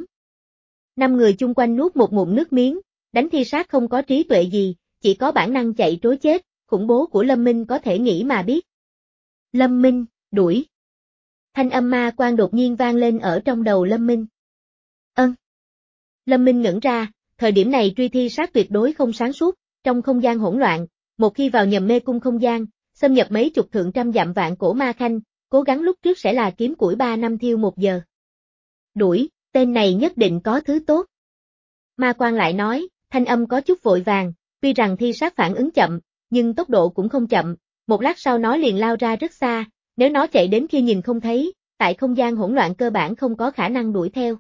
Năm người chung quanh nuốt một ngụm nước miếng, đánh thi sát không có trí tuệ gì, chỉ có bản năng chạy trối chết, khủng bố của Lâm Minh có thể nghĩ mà biết. Lâm Minh, đuổi. Thanh âm ma quan đột nhiên vang lên ở trong đầu Lâm Minh. Ân. Lâm Minh ngẩn ra, thời điểm này truy thi sát tuyệt đối không sáng suốt, trong không gian hỗn loạn, một khi vào nhầm mê cung không gian, xâm nhập mấy chục thượng trăm dặm vạn cổ ma khanh, cố gắng lúc trước sẽ là kiếm củi ba năm thiêu một giờ. Đuổi, tên này nhất định có thứ tốt. Ma quan lại nói, thanh âm có chút vội vàng, tuy rằng thi sát phản ứng chậm, nhưng tốc độ cũng không chậm, một lát sau nó liền lao ra rất xa, nếu nó chạy đến khi nhìn không thấy, tại không gian hỗn loạn cơ bản không có khả năng đuổi theo.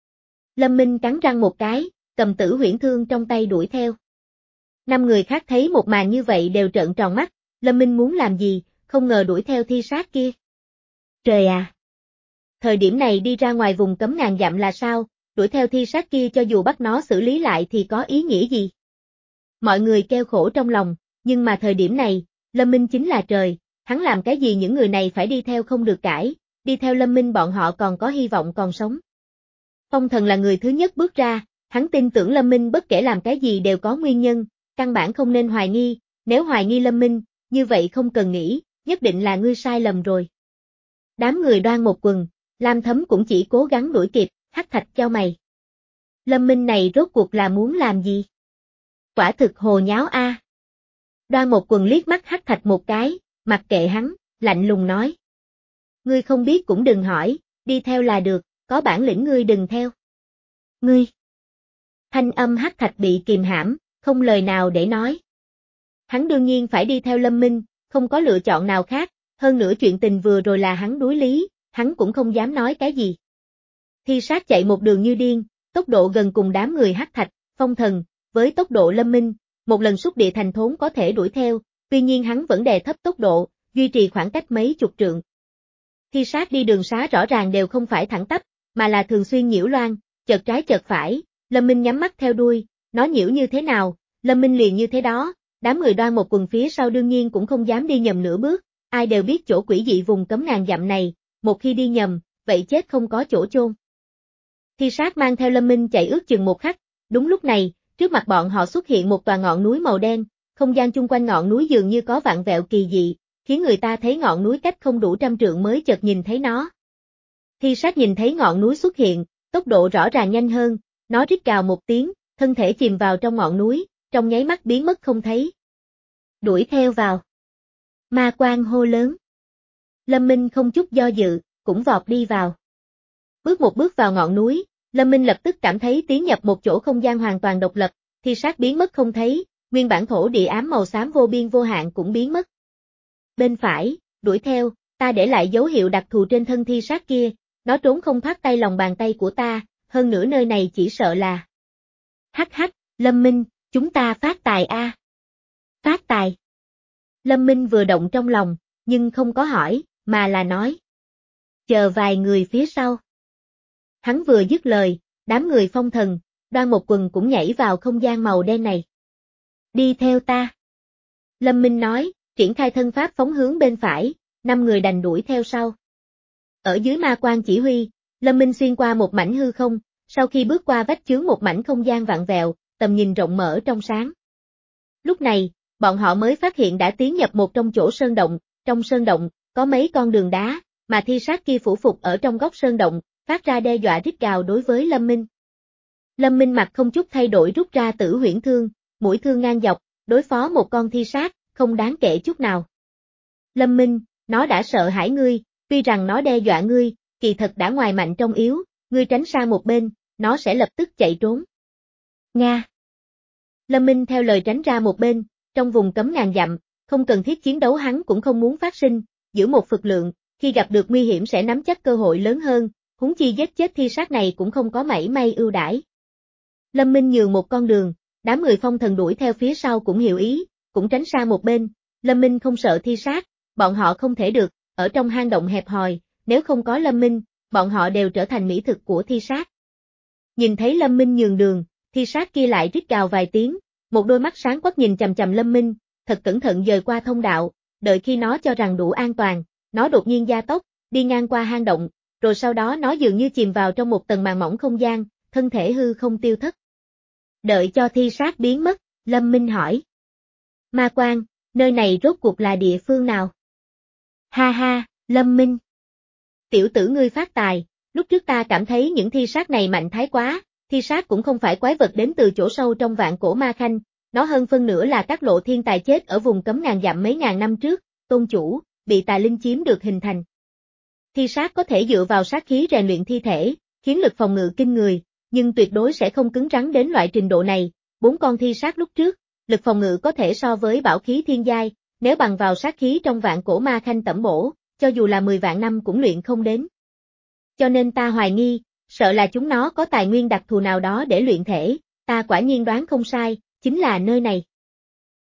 Lâm Minh cắn răng một cái, cầm tử huyễn thương trong tay đuổi theo. Năm người khác thấy một màn như vậy đều trợn tròn mắt, Lâm Minh muốn làm gì, không ngờ đuổi theo thi sát kia. Trời à! Thời điểm này đi ra ngoài vùng cấm ngàn dặm là sao, đuổi theo thi sát kia cho dù bắt nó xử lý lại thì có ý nghĩa gì? Mọi người kêu khổ trong lòng, nhưng mà thời điểm này, Lâm Minh chính là trời, hắn làm cái gì những người này phải đi theo không được cãi, đi theo Lâm Minh bọn họ còn có hy vọng còn sống. Phong Thần là người thứ nhất bước ra, hắn tin tưởng Lâm Minh bất kể làm cái gì đều có nguyên nhân, căn bản không nên hoài nghi, nếu hoài nghi Lâm Minh, như vậy không cần nghĩ, nhất định là ngươi sai lầm rồi. Đám người Đoan Một Quần, Lam Thấm cũng chỉ cố gắng đuổi kịp, Hắc Thạch chau mày. Lâm Minh này rốt cuộc là muốn làm gì? Quả thực hồ nháo a. À. Đoan Một Quần liếc mắt Hắc Thạch một cái, mặc kệ hắn, lạnh lùng nói. Ngươi không biết cũng đừng hỏi, đi theo là được, có bản lĩnh ngươi đừng theo. Ngươi. Thanh âm Hắc Thạch bị kìm hãm, không lời nào để nói. Hắn đương nhiên phải đi theo Lâm Minh, không có lựa chọn nào khác, hơn nữa chuyện tình vừa rồi là hắn đối lý, hắn cũng không dám nói cái gì. Thi sát chạy một đường như điên, tốc độ gần cùng đám người Hắc Thạch, Phong Thần, với tốc độ Lâm Minh, một lần xúc địa thành thốn có thể đuổi theo, tuy nhiên hắn vẫn đè thấp tốc độ, duy trì khoảng cách mấy chục trượng. Thi sát đi đường xá rõ ràng đều không phải thẳng tắp, mà là thường xuyên nhiễu loan, chợt trái chợt phải, Lâm Minh nhắm mắt theo đuôi, nó nhiễu như thế nào, Lâm Minh liền như thế đó, đám người Đoan Một Quần phía sau đương nhiên cũng không dám đi nhầm nửa bước, ai đều biết chỗ quỷ dị vùng cấm ngàn dặm này, một khi đi nhầm, vậy chết không có chỗ chôn. Thi sát mang theo Lâm Minh chạy ước chừng một khắc, đúng lúc này, trước mặt bọn họ xuất hiện một tòa ngọn núi màu đen, không gian chung quanh ngọn núi dường như có vạn vẹo kỳ dị, khiến người ta thấy ngọn núi cách không đủ trăm trượng mới chợt nhìn thấy nó. Thi sát nhìn thấy ngọn núi xuất hiện, tốc độ rõ ràng nhanh hơn, nó rít gào một tiếng, thân thể chìm vào trong ngọn núi, trong nháy mắt biến mất không thấy. Đuổi theo vào. Ma quan hô lớn. Lâm Minh không chút do dự, cũng vọt đi vào. Bước một bước vào ngọn núi, Lâm Minh lập tức cảm thấy tiến nhập một chỗ không gian hoàn toàn độc lập, thi sát biến mất không thấy, nguyên bản thổ địa ám màu xám vô biên vô hạn cũng biến mất. Bên phải, đuổi theo, ta để lại dấu hiệu đặc thù trên thân thi sát kia, nó trốn không thoát tay lòng bàn tay của ta, hơn nữa nơi này chỉ sợ là. Hắc hắc, Lâm Minh, chúng ta phát tài a. À. Phát tài. Lâm Minh vừa động trong lòng, nhưng không có hỏi, mà là nói. Chờ vài người phía sau. Hắn vừa dứt lời, đám người Phong Thần, Đoan Một Quần cũng nhảy vào không gian màu đen này. Đi theo ta. Lâm Minh nói, triển khai thân pháp phóng hướng bên phải, năm người đành đuổi theo sau. Ở dưới ma quan chỉ huy, Lâm Minh xuyên qua một mảnh hư không, sau khi bước qua vách chướng một mảnh không gian vặn vẹo, tầm nhìn rộng mở trong sáng. Lúc này, bọn họ mới phát hiện đã tiến nhập một trong chỗ sơn động, trong sơn động, có mấy con đường đá, mà thi sát kia phủ phục ở trong góc sơn động, phát ra đe dọa rít gào đối với Lâm Minh. Lâm Minh mặt không chút thay đổi rút ra tử huyễn thương, mũi thương ngang dọc, đối phó một con thi sát, không đáng kể chút nào. Lâm Minh, nó đã sợ hãi ngươi, tuy rằng nó đe dọa ngươi, kỳ thật đã ngoài mạnh trong yếu, ngươi tránh sang một bên, nó sẽ lập tức chạy trốn. Nga. Lâm Minh theo lời tránh ra một bên, trong vùng cấm ngàn dặm, không cần thiết chiến đấu hắn cũng không muốn phát sinh, giữ một phực lượng, khi gặp được nguy hiểm sẽ nắm chắc cơ hội lớn hơn, huống chi giết chết thi sát này cũng không có mảy may ưu đãi. Lâm Minh nhường một con đường, đám người Phong Thần đuổi theo phía sau cũng hiểu ý, cũng tránh sang một bên, Lâm Minh không sợ thi sát, bọn họ không thể được, ở trong hang động hẹp hòi, nếu không có Lâm Minh, bọn họ đều trở thành mỹ thực của thi sát. Nhìn thấy Lâm Minh nhường đường, thi sát kia lại rít gào vài tiếng, Một đôi mắt sáng quắc nhìn chằm chằm Lâm Minh, thật cẩn thận dời qua thông đạo, đợi khi nó cho rằng đủ an toàn, nó đột nhiên gia tốc, đi ngang qua hang động, rồi sau đó nó dường như chìm vào trong một tầng màn mỏng không gian, thân thể hư không tiêu thất. Đợi cho thi sát biến mất, Lâm Minh hỏi. Ma Quan, nơi này rốt cuộc là địa phương nào? Ha ha, Lâm Minh. Tiểu tử ngươi phát tài, lúc trước ta cảm thấy những thi sát này mạnh thái quá, thi sát cũng không phải quái vật đến từ chỗ sâu trong vạn cổ ma khanh, nó hơn phân nửa là các lộ thiên tài chết ở vùng cấm ngàn dặm mấy ngàn năm trước, tôn chủ, bị tà linh chiếm được hình thành. Thi sát có thể dựa vào sát khí rèn luyện thi thể, khiến lực phòng ngự kinh người, nhưng tuyệt đối sẽ không cứng rắn đến loại trình độ này, bốn con thi sát lúc trước, lực phòng ngự có thể so với bảo khí thiên giai, nếu bằng vào sát khí trong vạn cổ ma khanh tẩm bổ, cho dù là mười vạn năm cũng luyện không đến. Cho nên ta hoài nghi, sợ là chúng nó có tài nguyên đặc thù nào đó để luyện thể, ta quả nhiên đoán không sai, chính là nơi này.